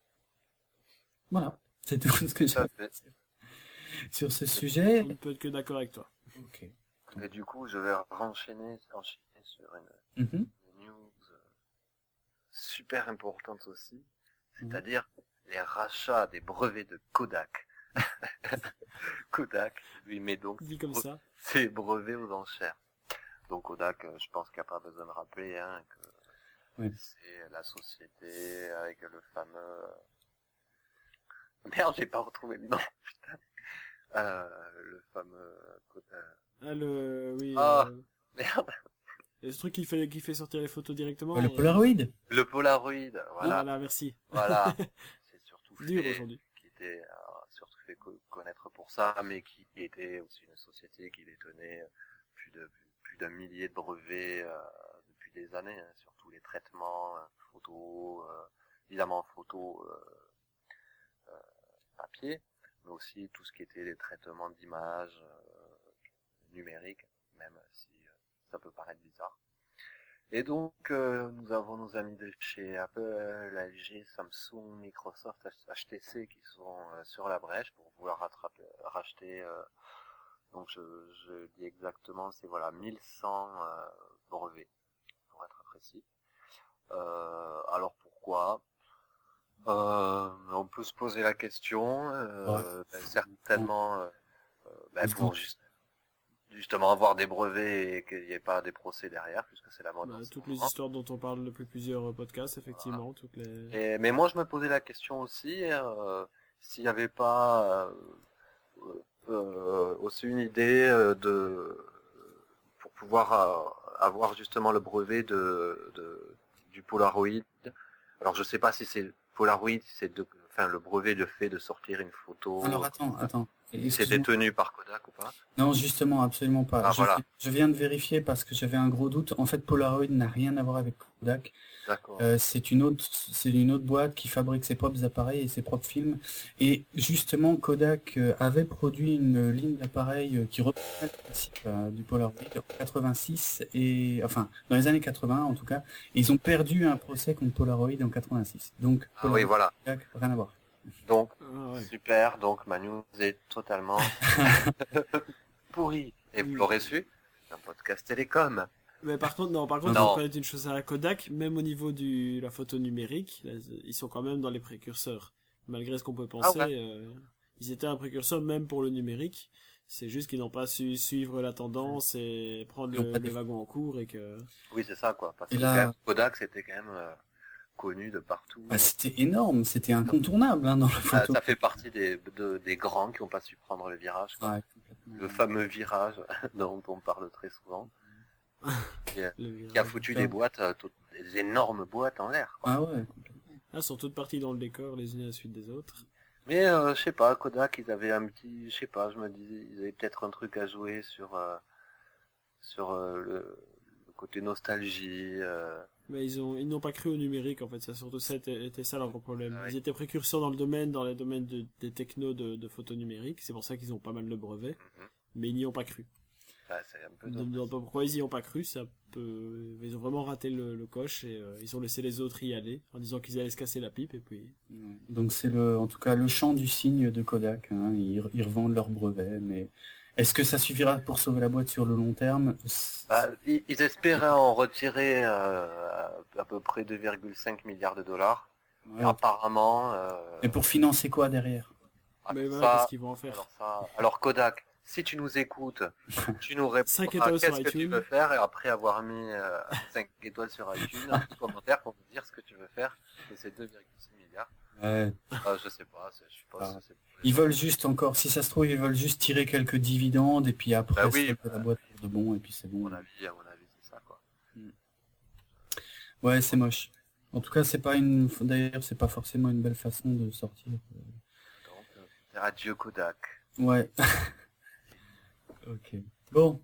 Voilà. C'est tout ce que j'ai Tout à à fait. dire sur ce sujet. On ne peut être que d'accord avec toi. Ok. Et du coup, je vais renchaîner, enchaîner sur une, Mhm. une news euh, super importante aussi, c'est-à-dire les rachats des brevets de Kodak. Kodak lui met donc Dit comme ça. ses brevets aux enchères. Donc Kodak, euh, je pense qu'il n'y a pas besoin de rappeler hein, que Oui. c'est la société avec le fameux... Merde, j'ai pas retrouvé le nom, putain. Euh, le fameux... Kodak... Ah, le... Oui, Ah. euh, Merde. et ce truc qui fait, qui fait sortir les photos directement. Ouais, le euh, Polaroid. Le Polaroid, Voilà, voilà. merci. Voilà. C'est surtout Dur fait, aujourd'hui. qui était euh, surtout fait co- connaître pour ça, mais qui était aussi une société qui détenait plus de plus, plus d'un millier de brevets euh, depuis des années, hein, sur tous les traitements, euh, photos, euh, évidemment photos euh, euh, papier, mais aussi tout ce qui était les traitements d'images euh, numériques, même si euh, ça peut paraître bizarre. Et donc, euh, nous avons nos amis de chez Apple, L G, Samsung, Microsoft, H T C qui sont euh, sur la brèche pour vouloir rattraper, racheter, euh, donc je, je dis exactement, c'est voilà mille cent euh, brevets, pour être précis. Euh, alors pourquoi euh, On peut se poser la question, euh, Ouais. ben, certainement, euh, euh, ben, Parce pour qu'on- juste, justement avoir des brevets et qu'il n'y ait pas des procès derrière, puisque c'est la mode. Bah, en ce toutes les moment. histoires dont on parle depuis plusieurs podcasts, effectivement, toutes les... Et, mais moi, je me posais la question aussi, euh, s'il n'y avait pas euh, euh, aussi une idée euh, de pour pouvoir euh, avoir justement le brevet de, de du Polaroid. Alors, je sais pas si c'est Polaroid, si c'est de, enfin le brevet de fait de sortir une photo. Alors attends, attends. si c'est Excuse-moi. détenu par Kodak ou pas. Non, justement, absolument pas. Ah, je, voilà. je viens de vérifier parce que j'avais un gros doute. En fait, Polaroid n'a rien à voir avec Kodak. D'accord. Euh, c'est une autre, c'est une autre boîte qui fabrique ses propres appareils et ses propres films. Et justement, Kodak euh, avait produit une ligne d'appareils euh, qui reprenait le principe euh, du Polaroid en quatre-vingt-six et enfin dans les années quatre-vingts en tout cas. Et ils ont perdu un procès contre Polaroid en quatre-vingt-six. Donc Ah Polaroid, oui, voilà. Kodak, rien à voir. Donc, Ah, ouais. super. Donc, ma news est totalement pourrie. Et vous Oui. l'aurez su, un podcast télécom. Mais par contre, non, par contre, Non. il faut connaître une chose à la Kodak, même au niveau de la photo numérique, là, ils sont quand même dans les précurseurs. Malgré ce qu'on peut penser, Ah ouais. euh, ils étaient un précurseur même pour le numérique. C'est juste qu'ils n'ont pas su suivre la tendance et prendre Ils ont le, pas le dé- wagon en cours et que... Oui, c'est ça, quoi. Parce Et que là- quand même, Kodak, c'était quand même euh, connu de partout. Bah, c'était énorme, c'était incontournable hein, dans la ça, photo. ça fait partie des, de- des grands qui n'ont pas su prendre le virage. Quoi. Ouais, complètement. Le fameux virage dont on parle très souvent. qui, a, le- qui a foutu des boîtes, euh, toutes- des énormes boîtes en l'air. Quoi. Ah ouais, complètement. Là, sont toutes parties dans le décor, les unes à la suite des autres. Mais euh, je sais pas, Kodak, ils avaient un petit, je sais pas, je me disais, ils avaient peut-être un truc à jouer sur euh, sur euh, le, le côté nostalgie. Euh... Mais ils ont, ils n'ont pas cru au numérique, en fait. Ça, surtout, ça était, était ça leur gros problème. Ah Ils oui. étaient précurseurs dans le domaine, dans les domaines de, des technos de, de photo numérique. C'est pour ça qu'ils ont pas mal de brevets. Mhm. Mais ils n'y ont pas cru. Bah, c'est un peu Je ne me demande pas pourquoi ils y ont pas cru. Ça peut, ils ont vraiment raté le, le coche et euh, ils ont laissé les autres y aller en disant qu'ils allaient se casser la pipe et puis. Ouais. Donc c'est le, en tout cas le chant du cygne de Kodak. Hein. Ils, ils revendent leurs brevets, mais est-ce que ça suffira pour sauver la boîte sur le long terme? Bah, ils, ils espéraient en retirer euh, à peu près deux virgule cinq milliards de dollars. Ouais. Et apparemment. Euh... Et pour financer quoi derrière? ah, Mais ça, voilà, qu'est-ce qu'ils vont en faire? alors, ça... alors Kodak, si tu nous écoutes, tu nous cinq répondras étoiles sur qu'est-ce que tu iTunes. veux faire et après avoir mis euh, cinq étoiles sur iTunes, un petit commentaire pour nous dire ce que tu veux faire de ces deux virgule six milliards. Ouais. Ah, je sais pas, c'est- je sais pas Ah. si c'est... Ils veulent juste encore, si ça se trouve, ils veulent juste tirer quelques dividendes et puis après Bah oui, solder bah, la boîte pour de bon et puis c'est à bon. mon avis, à mon avis, c'est ça, quoi. Ouais, c'est moche. En tout cas, c'est pas une, d'ailleurs, c'est pas forcément une belle façon de sortir. Donc, euh, adieu Kodak. Ouais. Ok. Bon.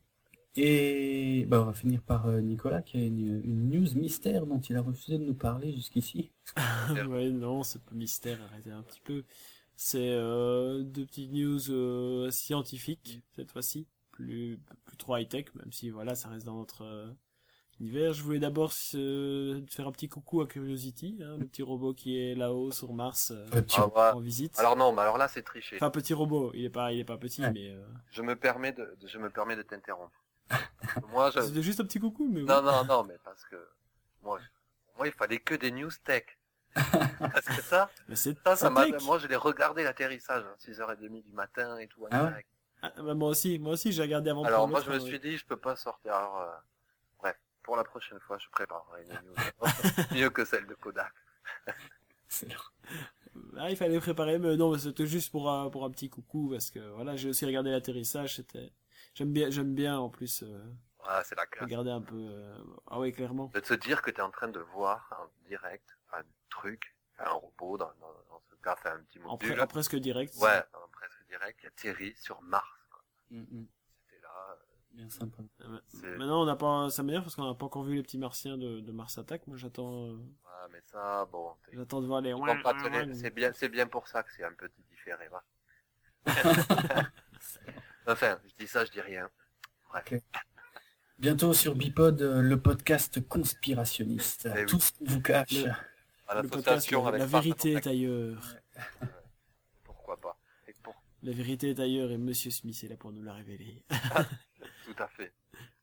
Et bah, on va finir par euh, Nicolas qui a une, une news mystère dont il a refusé de nous parler jusqu'ici. Ouais, non, c'est pas mystère, arrêtez un petit peu. C'est euh, deux petites news euh, scientifiques, cette fois-ci. Plus, plus trop high-tech, même si voilà, ça reste dans notre euh, univers. Je voulais d'abord se- faire un petit coucou à Curiosity, hein, le petit robot qui est là-haut sur Mars euh, Le petit Ah, ouais. en visite. Alors non, mais alors là, c'est triché. Enfin, petit robot, il est pas, il est pas petit, Ouais. mais euh, Je me permets de, de- je me permets de t'interrompre. Moi, je... c'était juste un petit coucou, mais oui. Non, non, non, mais parce que moi, je- moi, il fallait que des news tech. Parce que ça, Mais c'est ça, ça m'a, tech. moi, je l'ai regardé l'atterrissage, hein, six heures trente du matin et tout. en Ah ouais direct. Ah, bah, moi aussi, moi aussi, j'ai regardé avant. de Alors prendre moi, le je me train, suis oui. dit, je peux pas sortir. Alors, euh, bref, pour la prochaine fois, je préparerai une news mieux que celle de Kodak. C'est leur- Ah, il fallait préparer, mais non, mais c'était juste pour un, pour un petit coucou, parce que voilà, j'ai aussi regardé l'atterrissage, c'était, j'aime bien, j'aime bien, en plus, euh, Ah, c'est la classe. regarder un peu, euh, ah oui, clairement. De te dire que tu es en train de voir en direct un truc, un robot dans, dans, dans ce cas, fait un petit En, module. pre- en presque direct. Ouais, en presque direct, qui atterrit sur Mars. Quoi. Mm, mm. C'était là. Bien sympa. Euh, ma- C'est- Maintenant, on n'a pas, ça m'énerve parce qu'on n'a pas encore vu les petits martiens de, de Mars Attack. Moi, j'attends, euh, Ah, mais ça, bon. t'es- j'attends de voir les. ils vont pas te les- C'est bien, c'est bien pour ça que c'est un petit différé, va. Enfin, je dis ça, je dis rien. Bref. Ok. Bientôt sur Bipod, euh, le podcast conspirationniste. Eh oui. Tout ce qu'on vous cache. Le- À le podcast, l'association la, avec la Farce vérité est Contact, ailleurs. pourquoi pas. Et pour... La vérité est ailleurs et Monsieur Smith est là pour nous la révéler. Tout à fait.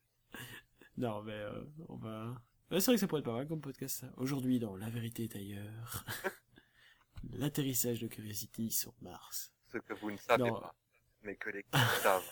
Non, mais euh, on va. Ouais, c'est vrai que ça pourrait être pas mal comme podcast, ça. Aujourd'hui, dans La vérité est ailleurs. L'atterrissage de Curiosity sur Mars. Ce que vous ne savez Non. pas, mais que les kids savent.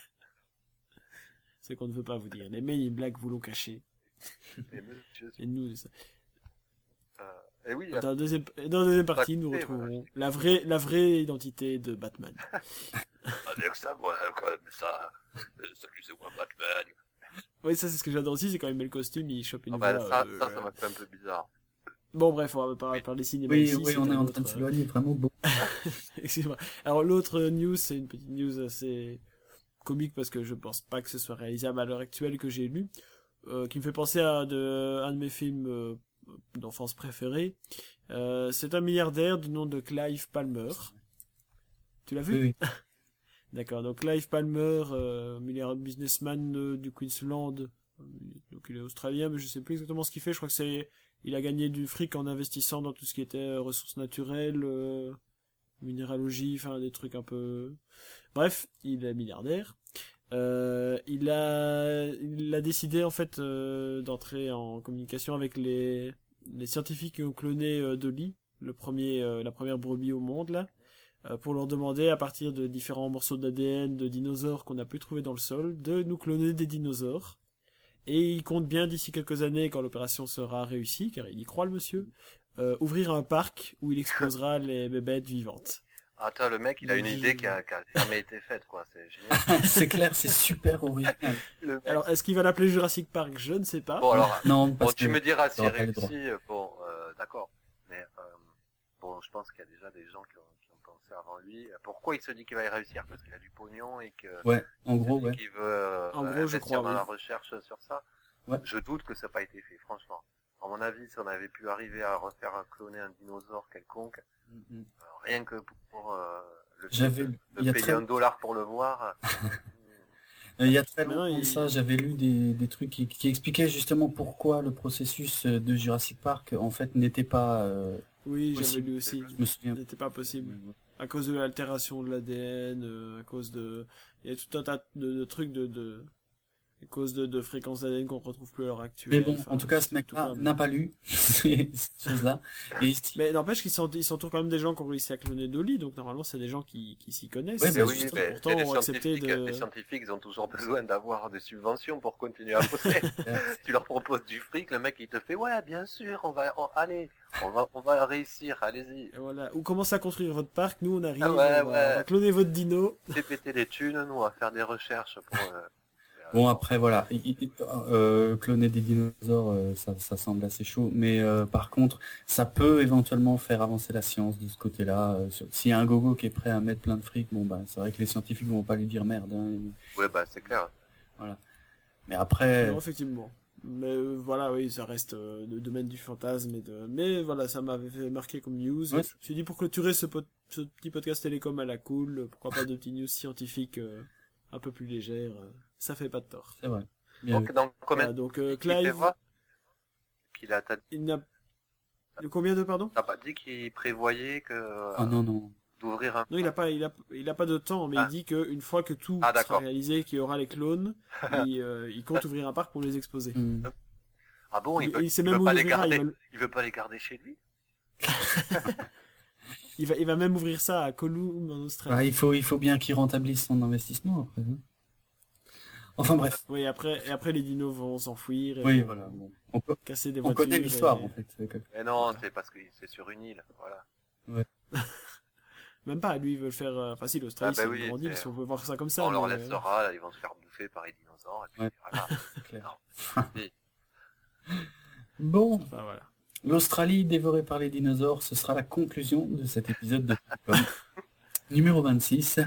Ce qu'on ne veut pas vous dire. Les Men in Black vous l'ont caché. Et monsieur... Et nous, ça- euh, et oui, dans la deuxième, dans la deuxième partie, nous Écoutez, voilà, retrouverons la vraie, la vraie identité de Batman. avec ça, moi, quand même, ça, euh, salut, c'est moi, Batman. Oui, ça, c'est ce que j'adore aussi, c'est quand il met le costume, il chope une Ah bah, voix. ça, euh, ça, ça m'a fait un peu bizarre. Bon, bref, on va pas parler cinéma Oui, ici. oui, c'est on est un en autre, train de euh, s'éloigner vraiment beaucoup. Excuse-moi. Alors l'autre news, c'est une petite news assez comique parce que je pense pas que ce soit réalisable à l'heure actuelle que j'ai lu, euh, qui me fait penser à de, un de mes films euh, d'enfance préférés. Euh, c'est un milliardaire du nom de Clive Palmer. Tu l'as vu? Oui, oui. D'accord. Donc Clive Palmer, euh, milliardaire businessman euh, du Queensland. Euh, Donc il est australien, mais je sais plus exactement ce qu'il fait. Je crois que c'est, il a gagné du fric en investissant dans tout ce qui était euh, ressources naturelles. Euh, minéralogie, enfin des trucs un peu... Bref, il est milliardaire. Euh, il a, il a décidé en fait euh, d'entrer en communication avec les, les scientifiques qui ont cloné euh, Dolly, le premier, euh, la première brebis au monde là, euh, pour leur demander à partir de différents morceaux d'A D N de dinosaures qu'on a pu trouver dans le sol, de nous cloner des dinosaures. Et il compte bien d'ici quelques années, quand l'opération sera réussie, car il y croit le monsieur, euh, ouvrir un parc où il exposera les bébêtes vivantes. Attends, le mec, il a une Oui. idée qui a, qui a jamais été faite, quoi. C'est génial. C'est clair, c'est super original. Le mec- Alors, est-ce qu'il va l'appeler Jurassic Park? Je ne sais pas. Bon, alors, Non, bon, parce tu que me diras si t'auras pas les droits. réussi, euh, bon, euh, d'accord. Mais, euh, bon, je pense qu'il y a déjà des gens qui ont, qui ont pensé commencé avant lui. Pourquoi il se dit qu'il va y réussir? Parce qu'il a du pognon et que Ouais, en gros, dit ouais. qu'il veut euh, En gros, je investir crois, dans oui. la recherche sur ça. Ouais. Je doute que ça n'a pas été fait, franchement. À mon avis, si on avait pu arriver à refaire un cloner un dinosaure quelconque, Mm-hmm. euh, rien que pour euh, le, J'avais, de, il y de a payer très, un dollar pour le voir. il y a très Maintenant, longtemps de il- ça, j'avais lu des, des trucs qui, qui expliquaient justement pourquoi le processus de Jurassic Park, en fait, n'était pas euh, Oui, j'avais possible. lu aussi. Je me souviens. C'était pas possible. À cause de l'altération de l'A D N, euh, à cause de... Il y a tout un tas de, de trucs de... de... À cause de, de fréquences d'A D N qu'on retrouve plus à l'heure actuelle. Mais bon, Enfin, en tout cas, ce tout mec-là plein de- n'a pas lu ces choses-là. Et il se dit, Mais n'empêche qu'ils sont, ils s'entourent quand même des gens qui ont réussi à cloner Dolly, donc normalement c'est des gens qui, qui s'y connaissent. Ouais, Mais bah, oui, juste, mais, pourtant mais les, ont accepté scientifiques, de... les scientifiques, ils ont toujours besoin d'avoir des subventions pour continuer à bosser. Tu leur proposes du fric, le mec il te fait ouais, bien sûr, on va, on, allez, on va, on va réussir, allez-y. Et voilà. Ou commencez à construire votre parc, nous on arrive, Ah ouais, on, va, ouais. on va cloner votre dino. C'est péter les thunes, nous, on va faire des recherches pour. Euh, bon, après, voilà, il- il- euh, cloner des dinosaures, euh, ça, ça semble assez chaud. Mais euh, par contre, ça peut éventuellement faire avancer la science de ce côté-là. Euh, sur- S'il y a un gogo qui est prêt à mettre plein de fric, bon, bah, c'est vrai que les scientifiques vont pas lui dire merde. Hein, Ouais, bah c'est clair. voilà. Mais après, Non, effectivement. Mais euh, voilà, oui, ça reste euh, le domaine du fantasme. Et de... Mais voilà, ça m'avait fait marquer comme news. Ouais. Je me suis dit, pour clôturer ce, pot- ce petit podcast télécom à la cool, pourquoi pas de petites news scientifiques euh, un peu plus légères. euh, ça fait pas de tort. c'est vrai. Bien Donc, dans combien Voilà, donc euh, il fait Clive, voir qu'il a, t'as il n'a... De combien de, pardon? t'as pas dit qu'il prévoyait que euh, Oh non, non. d'ouvrir un. Non, il a pas, il a, il a pas de temps, mais Ah. il dit qu'une fois que tout Ah, sera d'accord. réalisé, qu'il y aura les clones, il, euh, il compte ouvrir un parc pour les exposer. Hmm. Ah bon, il, Il, veut, il sait il même veut où pas il les ouvrira, il garder. va, Il veut pas les garder chez lui. il va, il va même ouvrir ça à Kowloon en Australie. Ah, il faut, il faut bien qu'il rentabilise son investissement après. Hein. Enfin bref. Oui, après, et après les dinos vont s'enfuir, et Oui, vont voilà. Bon. On, peut- casser des on voitures. connaît l'histoire et- en fait. c'est que- Mais non, c'est parce que c'est sur une île, voilà. Même pas, lui il veut le faire. euh, Enfin, si, l'Australie Ah, bah c'est oui, une grande île, c'est- si on peut voir ça comme ça. On leur mais, euh, laissera, là, ils vont se faire bouffer par les dinosaures, et puis Ouais. voilà. c'est clair. Non. Si. Bon, Enfin, voilà. l'Australie dévorée par les dinosaures, ce sera la conclusion de cet épisode de Popcorn. Numéro vingt-six.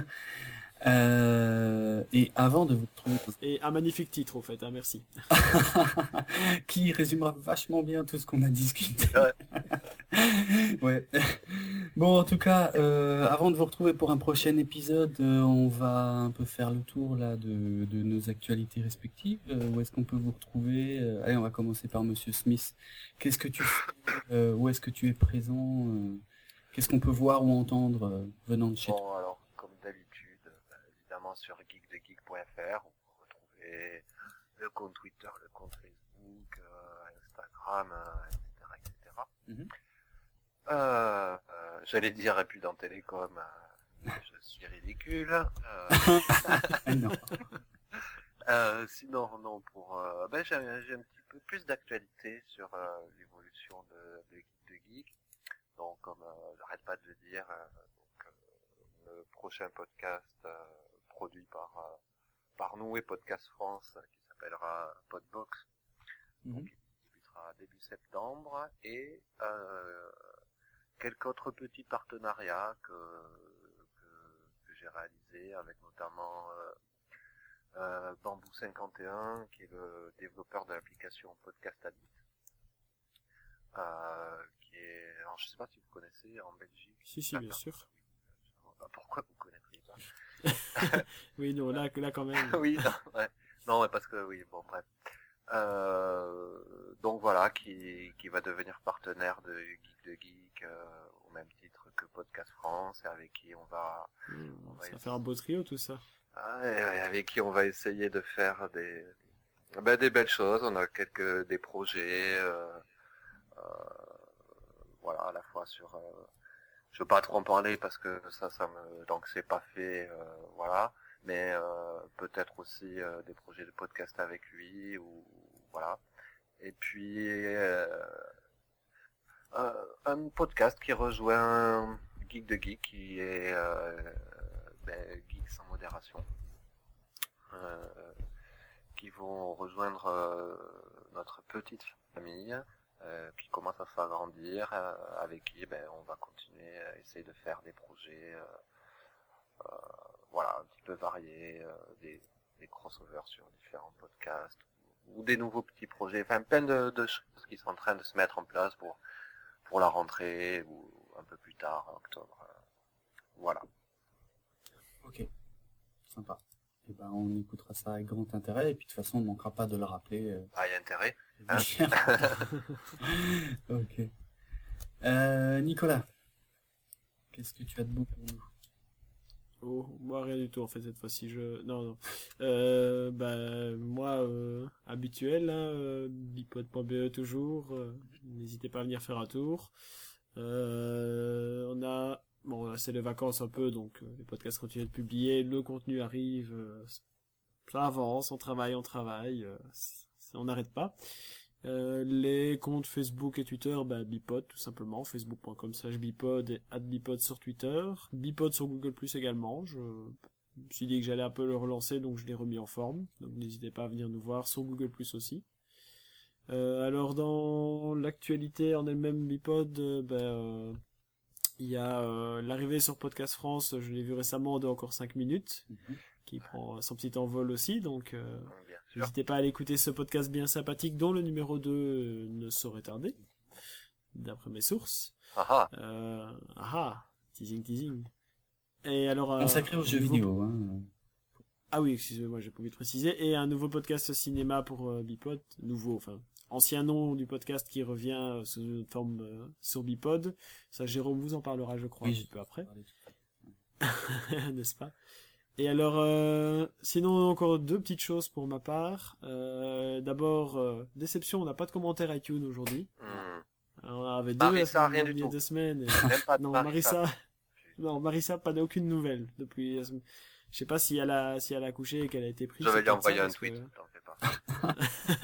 Euh, et avant de vous retrouver, Et un magnifique titre, au fait, hein, merci. qui résumera vachement bien tout ce qu'on a discuté. Ouais. Bon, en tout cas, euh, avant de vous retrouver pour un prochain épisode, euh, on va un peu faire le tour là de, de nos actualités respectives. Euh, où est-ce qu'on peut vous retrouver? Euh, Allez, on va commencer par Monsieur Smith. Qu'est-ce que tu fais? Euh, où est-ce que tu es présent? Euh, Qu'est-ce qu'on peut voir ou entendre euh, venant de chez toi? Bon, alors, comme d'habitude, bah, évidemment sur geek de geek point f r, on peut retrouver le compte Twitter, le compte Facebook, euh, Instagram, euh, et cetera, et cetera. Mhm. Euh, euh, j'allais dire, et puis dans Télécom, euh, je suis ridicule. Euh, Ah, non. euh, sinon, non, pour, euh, ben, j'ai, j'ai un petit peu plus d'actualité sur euh, l'évolution de, de Geek de Geek. Donc, comme euh, j'arrête pas de le dire, euh, donc, euh, le prochain podcast euh, produit par euh, par nous et Podcast France, euh, qui s'appellera Podbox, Mhm. donc, qui débutera début septembre, et euh, quelques autres petits partenariats que que, que j'ai réalisés avec notamment euh, euh, Bamboo cinquante et un, qui est le développeur de l'application Podcast Addict. Euh, qui est, alors je sais pas si vous connaissez en Belgique. Si, si, bien sûr. Bah, pourquoi vous connaîtriez pas? Oui, non, là, là quand même. Oui, non, ouais. Non, mais parce que oui, bon, bref. Euh, donc voilà, qui, qui va devenir partenaire de Geek de Geek, euh, au même titre que Podcast France, et avec qui on va, Mmh, on va ça va faire un beau trio, tout ça. ah, et avec qui on va essayer de faire des, ben, des belles choses. On a quelques des projets, euh, euh, voilà, à la fois sur, euh, je veux pas trop en parler parce que ça, ça me, donc c'est pas fait, euh, voilà, mais euh, peut-être aussi euh, des projets de podcast avec lui, ou voilà. Et puis euh, un, un podcast qui rejoint Geek de Geek, qui est euh, ben, Geek sans modération, euh, qui vont rejoindre euh, notre petite famille, euh, qui commence à s'agrandir, euh, avec qui ben, on va continuer à essayer de faire des projets euh, euh, voilà, un petit peu variés, euh, des, des crossovers sur différents podcasts, ou, ou des nouveaux petits projets, enfin plein de, de choses qui sont en train de se mettre en place pour, pour la rentrée, ou un peu plus tard, en octobre. Euh, voilà. Ok, sympa. Et ben on écoutera ça avec grand intérêt, et puis de toute façon on ne manquera pas de le rappeler. Euh... Ah, il y a intérêt. Hein. Ok. Euh, Nicolas, qu'est-ce que tu as de beau pour nous? Oh, moi rien du tout en fait cette fois-ci. Je non non. Euh, bah moi euh, habituel, hein, euh, bipod point b e toujours. Euh, n'hésitez pas à venir faire un tour. Euh, on a bon là c'est les vacances un peu donc euh, les podcasts continuent de publier, le contenu arrive, euh, ça avance, on travaille, on travaille, euh, on n'arrête pas. Euh, les comptes Facebook et Twitter, bah, Bipod tout simplement, facebook point com slash bipod et at bipod sur Twitter, Bipod sur Google plus également. Je me suis dit que j'allais un peu le relancer, donc je l'ai remis en forme. Donc n'hésitez pas à venir nous voir sur Google plus aussi. Euh, alors dans l'actualité en elle-même Bipod, euh, bah, euh, il y a euh, l'arrivée sur Podcast France, je l'ai vu récemment de encore cinq minutes, mm-hmm. qui prend son petit envol aussi, donc euh, n'hésitez pas à aller écouter ce podcast bien sympathique dont le numéro deux euh, ne saurait tarder, d'après mes sources. Ah euh, ah, teasing, teasing. Et alors, euh, consacré aux jeux nouveau... vidéo. Hein. Ah oui, excusez-moi, j'ai pas oublié de préciser. Et un nouveau podcast cinéma pour euh, Bipod, nouveau, enfin, ancien nom du podcast qui revient euh, sous une forme euh, sur Bipod. Ça, Jérôme vous en parlera, je crois, oui, un petit peu après. N'est-ce pas? Et alors, euh, sinon encore deux petites choses pour ma part. Euh, D'abord, euh, déception, on n'a pas de commentaire iTunes aujourd'hui. Mmh. On avait deux Marissa, il y a rien du tout. deux semaines. Et... Même pas de non, Marissa. Marissa, non, Marissa, pas aucune nouvelle depuis. Je sais pas si elle a si elle a accouché et qu'elle a été prise. Je vais lui envoyer un que... tweet. T'en fais pas.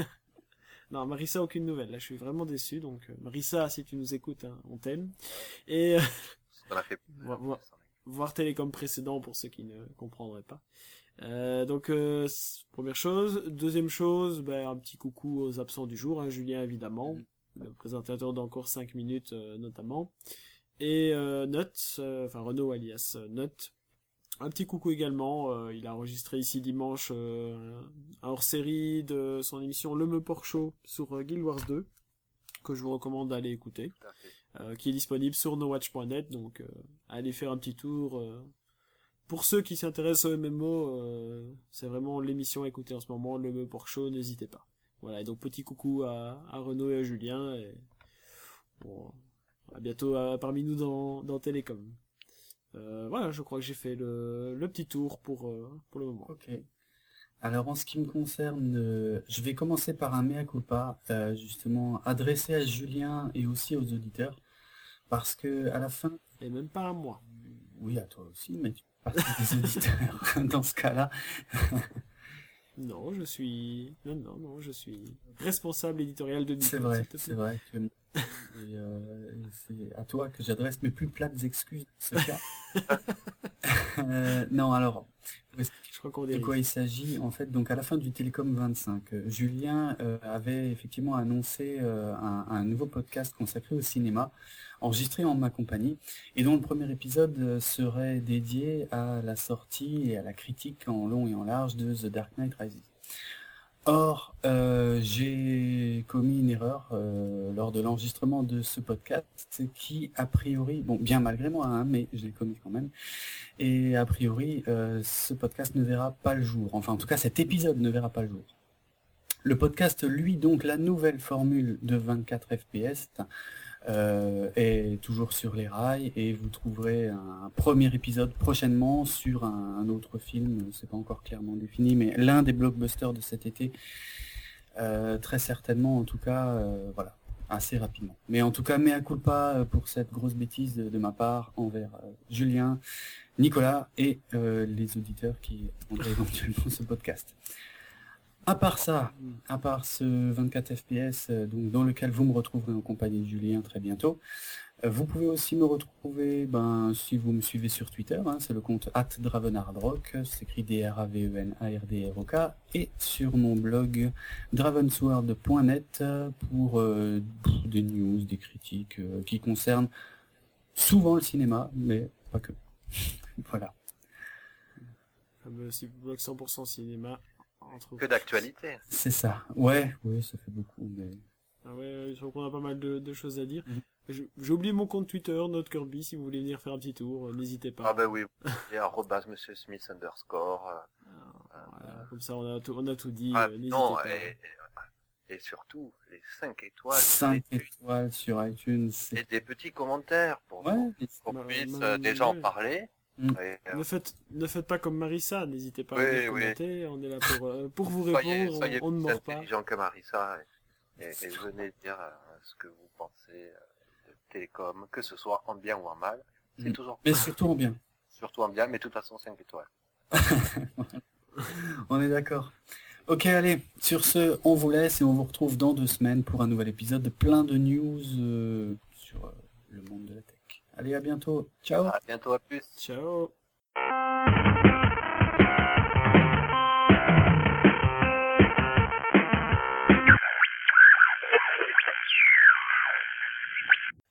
Non, Marissa, aucune nouvelle. Là, je suis vraiment déçu. Donc, euh, Marissa, si tu nous écoutes, hein, on t'aime. Et euh... on a fait. voir, voir Télécom précédent pour ceux qui ne comprendraient pas. Euh, donc, euh, première chose. Deuxième chose, ben, un petit coucou aux absents du jour. Hein, Julien, évidemment. Mm-hmm. Le présentateur d'encore cinq minutes, euh, notamment. Et euh, Nut, euh, enfin Renaud alias euh, Nut. Un petit coucou également. Euh, il a enregistré ici dimanche euh, un hors-série de son émission Le Meuport Show sur euh, Guild Wars deux, que je vous recommande d'aller écouter. Euh, qui est disponible sur nowatch point net, donc euh, allez faire un petit tour. Euh. Pour ceux qui s'intéressent au M M O, euh, c'est vraiment l'émission à écouter en ce moment, le Meuport Show, n'hésitez pas. Voilà, et donc petit coucou à, à Renaud et à Julien, et bon, à bientôt à, parmi nous dans, dans Télécom. Euh, voilà, je crois que j'ai fait le, le petit tour pour, euh, pour le moment. Ok. Alors en ce qui me concerne, euh, je vais commencer par un mea culpa, euh, justement adressé à Julien et aussi aux auditeurs, parce que à la fin... Et même pas à moi. Oui, à toi aussi, mais tu fais partie des auditeurs dans ce cas-là. Non, je suis... Non, non, non, je suis responsable éditorial de Bipod. C'est vrai, c'est vrai. Que... Et, euh, c'est à toi que j'adresse mes plus plates excuses dans ce cas. euh, non, alors... Je crois qu'on de quoi il s'agit en fait, donc à la fin du Télécom vingt-cinq, euh, Julien euh, avait effectivement annoncé euh, un, un nouveau podcast consacré au cinéma, enregistré en ma compagnie, et dont le premier épisode euh, serait dédié à la sortie et à la critique en long et en large de The Dark Knight Rises. Or, euh, j'ai commis une erreur euh, lors de l'enregistrement de ce podcast qui, a priori, bon, bien malgré moi, hein, mais je l'ai commis quand même, et a priori, euh, ce podcast ne verra pas le jour. Enfin, en tout cas, cet épisode ne verra pas le jour. Le podcast, lui, donc, la nouvelle formule de vingt-quatre F P S, euh, est toujours sur les rails, et vous trouverez un premier épisode prochainement sur un, un autre film, c'est pas encore clairement défini, mais l'un des blockbusters de cet été, euh, très certainement, en tout cas, euh, voilà, assez rapidement. Mais en tout cas, mea culpa pour cette grosse bêtise de, de ma part envers euh, Julien, Nicolas et euh, les auditeurs qui entendraient éventuellement ce podcast. À part ça, à part ce vingt-quatre F P S, euh, donc, dans lequel vous me retrouverez en compagnie de Julien très bientôt, euh, vous pouvez aussi me retrouver, ben, si vous me suivez sur Twitter, hein, c'est le compte arobase dravenhardrock, c'est écrit D R A V E N A R D R O K, et sur mon blog dravensword point net pour euh, des news, des critiques euh, qui concernent souvent le cinéma, mais pas que. Voilà. Fameux blog cent pour cent cinéma. Entre... Que d'actualité. C'est ça. Ouais, oui, ça fait beaucoup, mais... Ah ouais, je crois qu'on a pas mal de, de choses à dire. Mhm. Je- J'ai oublié mon compte Twitter, Note Kirby, si vous voulez venir faire un petit tour, euh, n'hésitez pas. Ah ben oui, et arrobase monsieur Smith underscore. euh, Voilà, comme ça, on a tout, on a tout dit, Ah, euh, n'hésitez non, pas. et, et, et surtout, les cinq étoiles. cinq les- étoiles sur iTunes. c'est- Et des petits commentaires pour Ouais, nous, et- qu'on Bah, puisse bah, euh, déjà en ouais. parler. Mm. Et, euh, Ne faites, ne faites pas comme Marissa, n'hésitez pas à Oui, venir oui. commenter, on est là pour, euh, pour vous soyez, répondre, soyez on, on ne plus mord pas. intelligent que Marissa et, et, et venez dire euh, ce que vous pensez euh, de Télécom, que ce soit en bien ou en mal. C'est Mm. toujours Mais surtout en bien. surtout en bien, mais de toute façon cinq étoiles. On est d'accord. Ok, allez, sur ce, on vous laisse et on vous retrouve dans deux semaines pour un nouvel épisode de plein de news euh, sur euh, le monde de la tech. Allez, à bientôt. Ciao. À bientôt, à plus. Ciao.